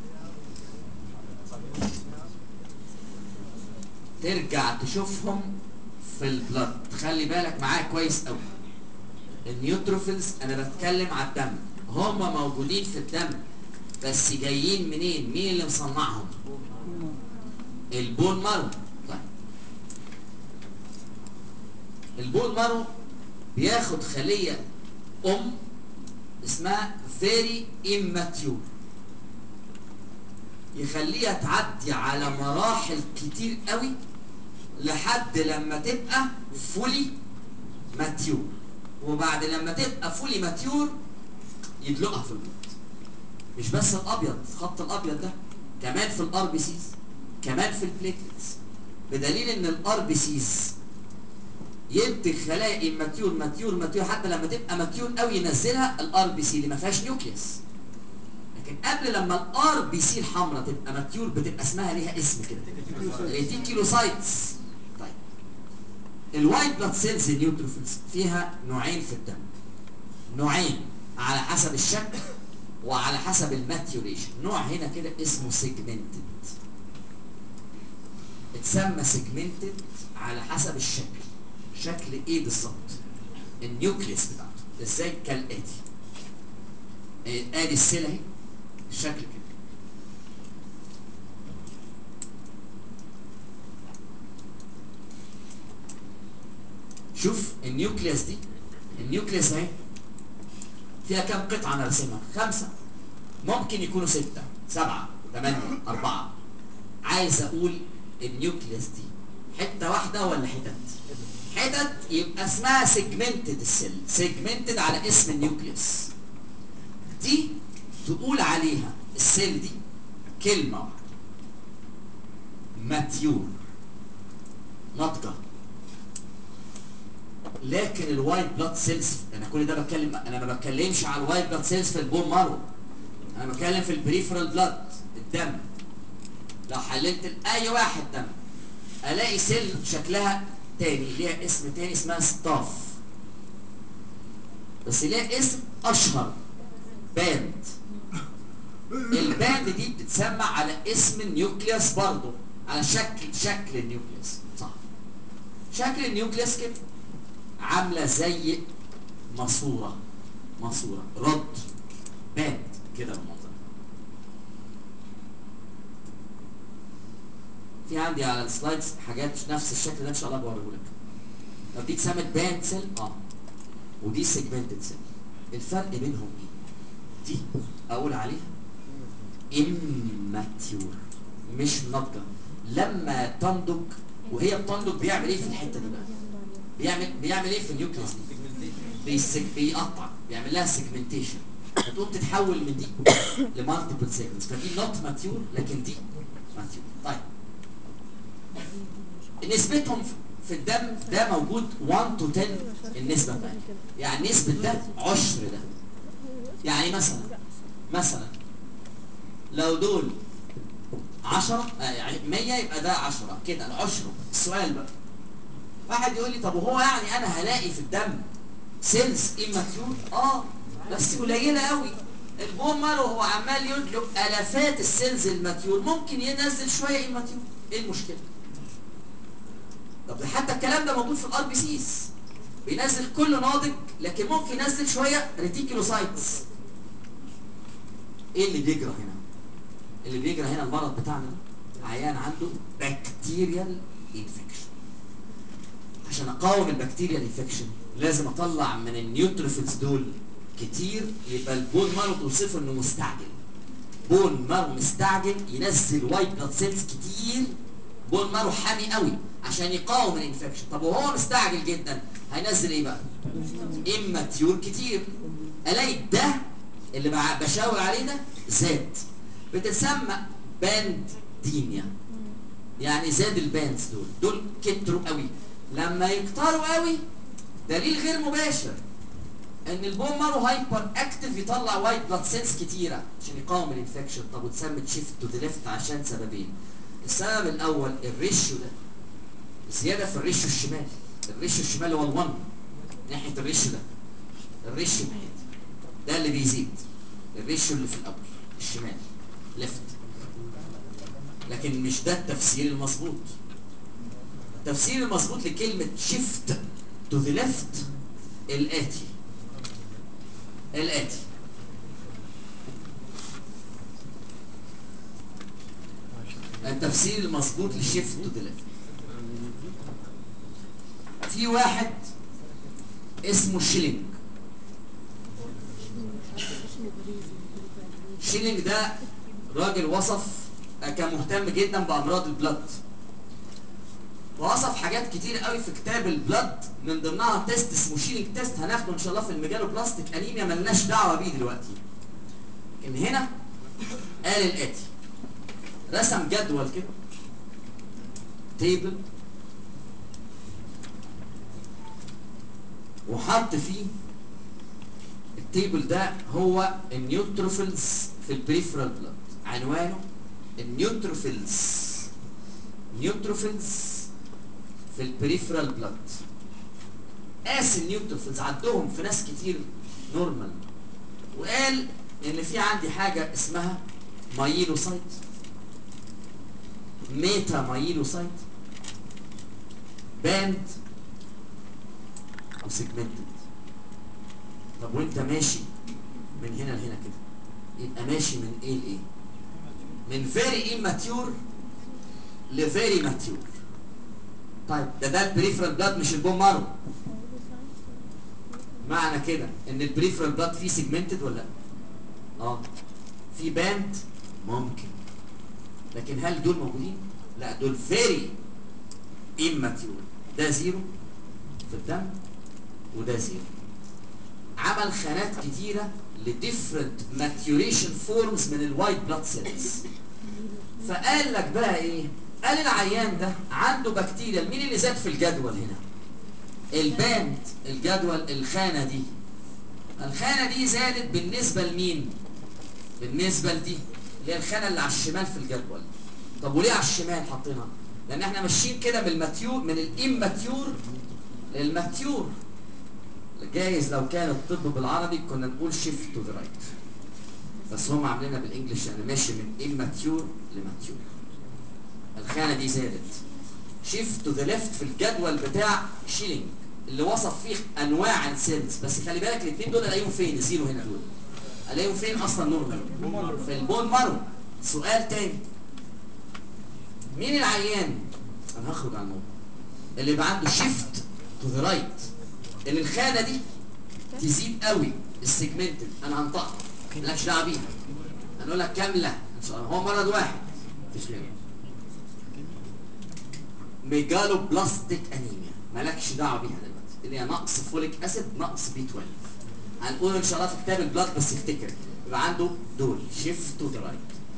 ترجع تشوفهم في البلد. خلي بالك معايا كويس قوي، النيوتروفيلز انا بتكلم على الدم، هم موجودين في الدم بس جايين منين؟ مين اللي مصنعهم؟ البون مارو. طيب البون مارو بياخد خليه ام اسمها فيري immature، يخليها تعدي على مراحل كتير قوي لحد لما تبقى فولي ماتيور، وبعد لما تبقى فولي ماتيور يدلقها في البلد. مش بس الابيض، الخط الابيض ده كمان في الار بي سيز، كمان في البليتلتس، بدليل ان الار بي سيز ينتج خلايا اماتيور ماتيور ماتيور حتى لما تبقى ماتيور قوي ينزلها الار بي سي اللي ما فيهاش نيوكليوس. لكن قبل لما الار بي سي الحمراء تبقى ماتيور بتبقى اسمها ليها اسم كده، ريتيكيلوسايتس. طيب الوايت بلاد سيلز النيوتروفيلز فيها نوعين في الدم، نوعين على حسب الشكل وعلى حسب الماتيوريشن. نوع هنا كده اسمه سيجمنتد، اتسمى سيجمنتد على حسب الشكل. شكل ايه بالظبط؟ النيوكليوس بتاعته ازاي؟ كالاتي، ادي السيل اهي الشكل كده، شوف النيوكليوس دي، النيوكليوس اهي فيها كام قطعه انا راسمها؟ خمسه، ممكن يكونوا سته سبعه ثمانيه اربعه. عايز اقول النيوكليوس دي حته واحده ولا حتت؟ حتت، يبقى اسمها سيجمنتد السيل، سيجمنتد على اسم النيوكليوس. دي تقول عليها السيل دي كلمه واحده، ماتيور، ناضجه. لكن الوايت بلاد سيلز، انا كل ده بتكلم، انا ما بتكلمش على الوايت بلاد سيلز في البون مارو، انا بتكلم في البريفرال بلاد، الدم. لو حللت لاي واحد دم الاقي سيل شكلها تاني، ليها اسم تاني اسمها ستاف، بس ليها اسم اشهر، باند. الباند دي بتتسمى على اسم النيوكليوس برضه، على شكل شكل النيوكليوس، صح؟ شكل النيوكليوس كده عامله زي ماسوره، ماسوره رد، باند كده بالمنظر. في عندي على السلايدز حاجات نفس الشكل ده ان شاء الله بوريه لك. طب دي اتسمت باند سيل، اه، ودي سيجمنتد سيل. الفرق بينهم ايه؟ دي اقول عليها immature، مش ناضجه. لما تنضج، وهي بتنضج بيعمل ايه في الحته دي بقى؟ بيعمل بيعمل ايه في النيوكليوس دي؟ بيسج... بيقطع، بيعمل لها سيجمنتيشن، فتقوم تتحول من دي لمالتيبل سيجمنتس، فدي نوت ماتيور لكن دي ماتيور. طيب نسبتهم في الدم ده موجود واحد to عشرة، النسبه بتاعتها يعني نسبه ده عشر ده. يعني مثلا مثلا لو دول عشرة يعني مية يبقى ده عشرة كده العشر. السؤال بقى، واحد يقول لي طب وهو يعني انا هلاقي في الدم سيلز اماتيور؟ اه بس قليله قوي. البون مارو هو عمال يدلق الافات السيلز الماتيور، ممكن ينزل شويه اماتيور، ايه المشكله؟ طب ده حتى الكلام ده موجود في الار بي سيز، بينزل كله ناضج لكن ممكن ينزل شويه ريتيكولوسايتس. ايه اللي بيجرى هنا؟ اللي بيجرى هنا المرض بتاعنا ده عيان عنده بكتيريال انفكشن. عشان اقاوم البكتيريال انفكشن لازم اطلع من النيوتروفيلز دول كتير يبقى البون مارو توصفه انه مستعجل. بون مارو مستعجل ينزل وايت بلاد سيلز كتير، بون مارو حامي قوي عشان يقاوم الانفكشن. طب وهو مستعجل جدا هينزل ايه بقى؟ اماتيور كتير. الاقي ده اللي بشاور عليه ده زاد، بتسمى بانديميا. يعني زاد الباندز دول دول كتروا قوي. لما يكتروا قوي دليل غير مباشر ان البون مارو هايبر اكتف يطلع وايت بلاد سيلز كتيره عشان يقاوم الانفكشن. طب وتسمى شيفت تو ذا ليفت عشان سببين. السبب الاول الريشيو ده زياده في الريشيو الشمال. الريشيو الشمال هو ال1 ناحيه الريشيو ده، الريشيو ده اللي بيزيد، الريشيو اللي في الاول الشمال ليفت. لكن مش ده التفسير المظبوط. التفسير المظبوط لكلمه شيفت تو ذا ليفت الاتي الاتي التفسير المظبوط لشيفت تو ذا ليفت. في واحد اسمه شيلينج. شيلينج ده راجل وصف، كان مهتم جدا بامراض البلد، ووصف حاجات كتير قوي في كتاب البلد، من ضمنها تيست اسمه شيلينج تيست هناخده ان شاء الله في الميجالو بلاستيك انيميا، ملناش دعوه بيه دلوقتي. لكن هنا قال الاتي، رسم جدول كده تيبل وحط فيه التيبل ده هو النيوتروفيلز في البريفرال بلاد. عنوانه النيوتروفيلز نيوتروفيلز في البريفرال بلاد. قاس النيوتروفيلز عدهم في ناس كتير نورمال، وقال ان في عندي حاجه اسمها مايلوسايت، ميتا مايلوسايت، باند وسيجمنتد. طب وانت ماشي من هنا لهنا كده يبقى ماشي من ايه لايه؟ من فيري اماتيور لفيري ماتيور. طيب ده ده البريفرال بلاد مش البون مارو. معنى كده ان البريفرال بلاد فيه سيجمنتد ولا لا؟ اه في باند ممكن، لكن هل دول موجودين؟ لا، دول فيري اماتيور. ده زيرو في الدم وده زيرو. عمل خانات كتيره لديفرنت ماتيوريشن فورمز من الوايت بلاد سيلز. فقال لك بقى ايه؟ قال العيان ده عنده بكتيريا. مين اللي زاد في الجدول هنا؟ الباند. الجدول الخانه دي، الخانه دي زادت بالنسبه لمين؟ بالنسبه لدي اللي هي الخانه اللي على الشمال في الجدول. طب وليه على الشمال حاطينها؟ لان احنا ماشيين كده من الماتيور، من الاماتيور للماتيور. جايز لو كان الطب بالعربي كنا نقول شيفت تو ذا رايت، بس هم عاملينها بالانجلش. انا ماشي من اماتيور لماتيور. الخانه دي زادت. شيفت تو ذا ليفت في الجدول بتاع شيلينج اللي وصف فيه انواع السيلز. بس خلي بالك الاثنين دول الاقيهم فين؟ الزيرو هنا دول الاقيهم فين اصلا؟ نورمال في البون مارو. سؤال تاني، مين العيان؟ انا هخرج عن الموضوع. اللي يبقى عنده شيفت تو ذا رايت، اللي الخانه دي تزيد قوي السيجمنتد، انا هنطقها مالكش دعوه بيها، هنقول لك كامله ان شاء الله. هو مرض واحد مفيش غيره، ميجالو بلاستيك انيميا، مالكش دعوه بيها دلوقتي، اللي هي نقص فوليك اسيد، نقص بي اتناشر. هنقول ان شاء الله في كتاب البلاد، بس افتكر يبقى عنده دول شيفت تو ذا رايت.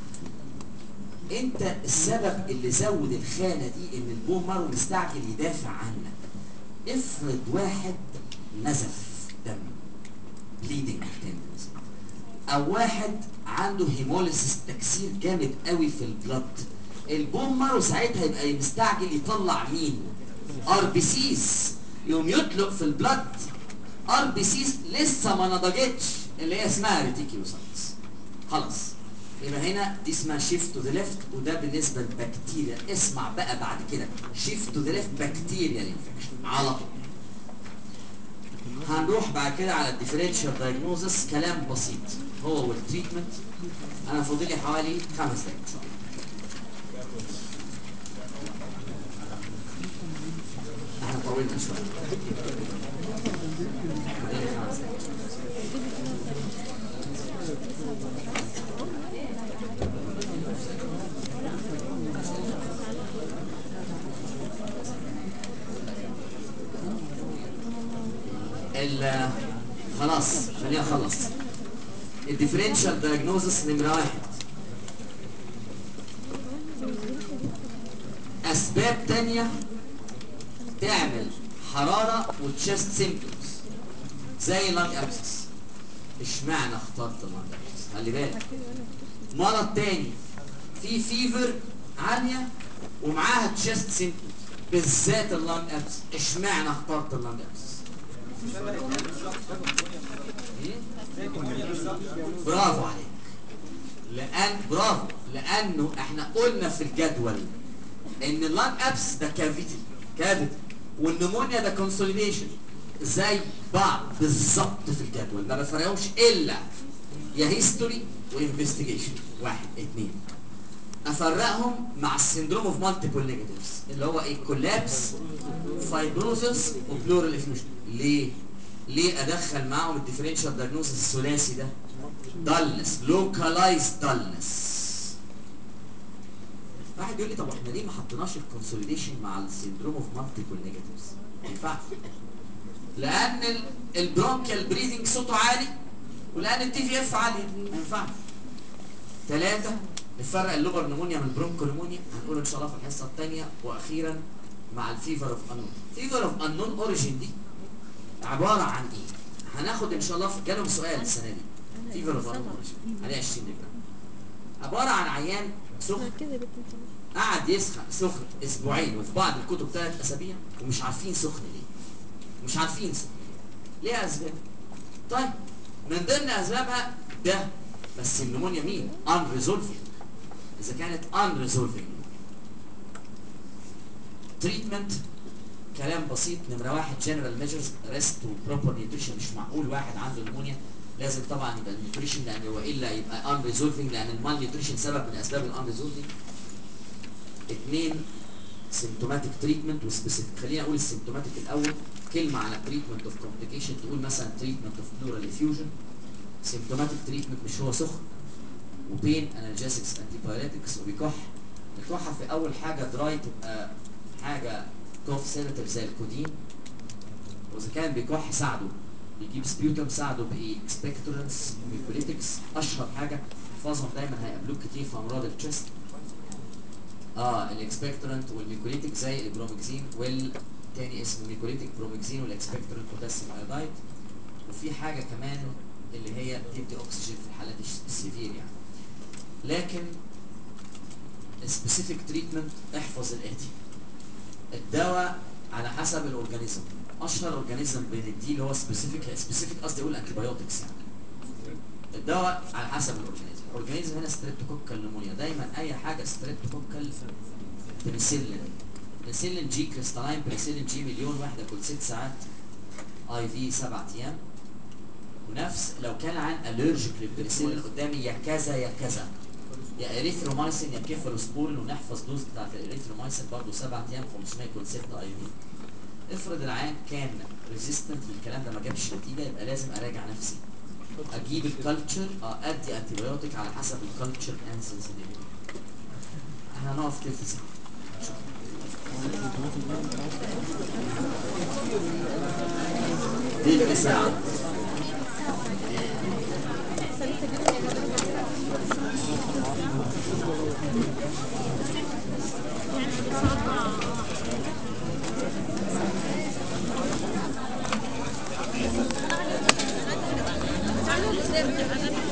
انت السبب اللي زود الخانه دي ان البون مارو مستعجل يدافع عنك. افرض واحد نزف دم بليدنج تندنسي، او واحد عنده هيموليسيس تكسير جامد قوي في البلد، البون مارو ساعتها يبقى مستعجل يطلع مين؟ ار بي سيز. يقوم يطلق في البلد ار بي سيز لسه ما نضجتش اللي هي اسمها ريتيكيوسايتس. خلاص يبقى هنا دي اسمها شيفت تو ذا ليفت، وده بالنسبه للبكتيريا. اسمع بقى بعد كده شيفت تو ذا ليفت بكتيريا انفكشن على طول. هنروح بعد كده على الديفرنشال دايجنوزس، كلام بسيط هو والتريتمنت. انا فاضل لي حوالي خمس دقايق ان شاء الله. احنا طولنا شويه. فاضل لي خمس دقايق. ال خلاص خلينا نخلص. الديفرنشال دايجنوزس نمره واحد. اسباب تانية تعمل حراره وتشست سيمبتومز زي لانج ابسس. اشمعنى اخترت اللانج ابسس؟ خلي بالك، مرض تاني في فيفر عاليه ومعاها تشست سيمبتومز بالذات اللانج ابسس. اشمعنى اخترت اللانج ابسس؟ برافو عليك. لان برافو لانه احنا قلنا في الجدول ان اللانج ابس ده كافيتي كافيتي والنمونيا ده كونسوليديشن زي بعض بالظبط في الجدول، ما بفرقهمش الا يا هيستوري وانفستيجيشن. واحد اتنين افرقهم مع السندروم اوف مالتيبل نيجاتيفز اللي هو ايه؟ كولابس، فايبروزس، وبلورال افيوجن. ليه؟ ليه ادخل معاهم الديفرنشال دايجنوستس الثلاثي ده؟ دالنس، لوكالايز دالنس. واحد يقول لي طب احنا ليه ما حطيناش الكونسوليديشن مع السندروم اوف مالتيبل نيجاتيفز؟ ما ينفعش. لان البرونكيال بريدنج صوته عالي ولان التي في اف عاليه، ما ينفعش. ثلاثة، نفرق اللوبر نمونيا من البرونكو نمونيا، هنقول ان شاء الله في الحصه الثانيه. واخيرا مع الفيفر اوف انون. فيفر اوف انون اوريجين دي عباره عن ايه؟ هناخد ان شاء الله في جالهم سؤال السنه دي فيفر اوف انون اوريجين عليه عشرين دقيقه. عباره عن عيان سخن قعد يسخن سخن اسبوعين وفي بعض الكتب ثلاث اسابيع ومش عارفين سخن ليه. مش عارفين سخن ليه. ليه اسباب؟ طيب من ضمن اسبابها ده بس النمونيا مين؟ unresolving. اذا كانت unresolving treatment كلام بسيط. نمره واحد general measures rest و proper nutrition. مش معقول واحد عنده نمونيا لازم طبعا يبقى النيوتريشن لان هو الا يبقى unresolving لان المال نيوتريشن سبب من اسباب الunresolving. اثنين سيمتوماتيك تريتمنت وسبيسيفيك. خلينا اقول السيمتوماتيك الاول. كلمه على تريتمنت اوف كومبليكيشن تقول مثلا تريتمنت اوف بلورال افيوجن. سيمتوماتيك تريتمنت مش هو سخن وبين انالجيسكس انتي بايريتكس وبيكح. الكحه في اول حاجه دراي تبقى حاجه كوف سيرتيف زي الكودين. واذا كان بيكح ساعده بيجيب سبيوتم ساعده بايه؟ اكسبكتورنس وميكوليتكس. اشهر حاجه احفظهم دايما هيقابلوك كتير في امراض التشست. اه الاكسبكتورنت والميكوليتك زي البرومكسين والتاني اسمه ميكوليتك برومكسين والاكسبكتورنت بوتاسيوم ايودايد. وفي حاجه كمان اللي هي بتدي اكسجين في الحالات السيفير يعني. لكن سبيسيفيك تريتمنت احفظ الاتي. الدواء على حسب الاورجانيزم. اشهر اورجانيزم بنديه اللي هو سبيسيفيك سبيسيفيك قصدي اقول انتي بايوتكس يعني. الدواء على حسب الاورجانيزم. الاورجانيزم هنا ستريبتوكوكال نمونيا. دايما اي حاجه ستريبتوكوكال بنسلين. بنسلين جي كريستالاين بنسلين جي مليون واحده كل ست ساعات اي في سبع ايام. ونفس لو كان عن الرجيك للبنسلين قدامي يا كذا يا كذا يا اريثرومايسين يا كيفالوسبورين. ونحفظ دوز بتاعت الاريثرومايسين برضه سبع ايام خمسمية كل ستة اي في. افرض العيان كان ريزيستنت للكلام ده ما جابش نتيجه يبقى لازم اراجع نفسي. اجيب الكالتشر اه ادي انتي بايوتيك على حسب الكالتشر اند سنسيتيفيتي. احنا هنقف تلت ساعه. تلت ساعه.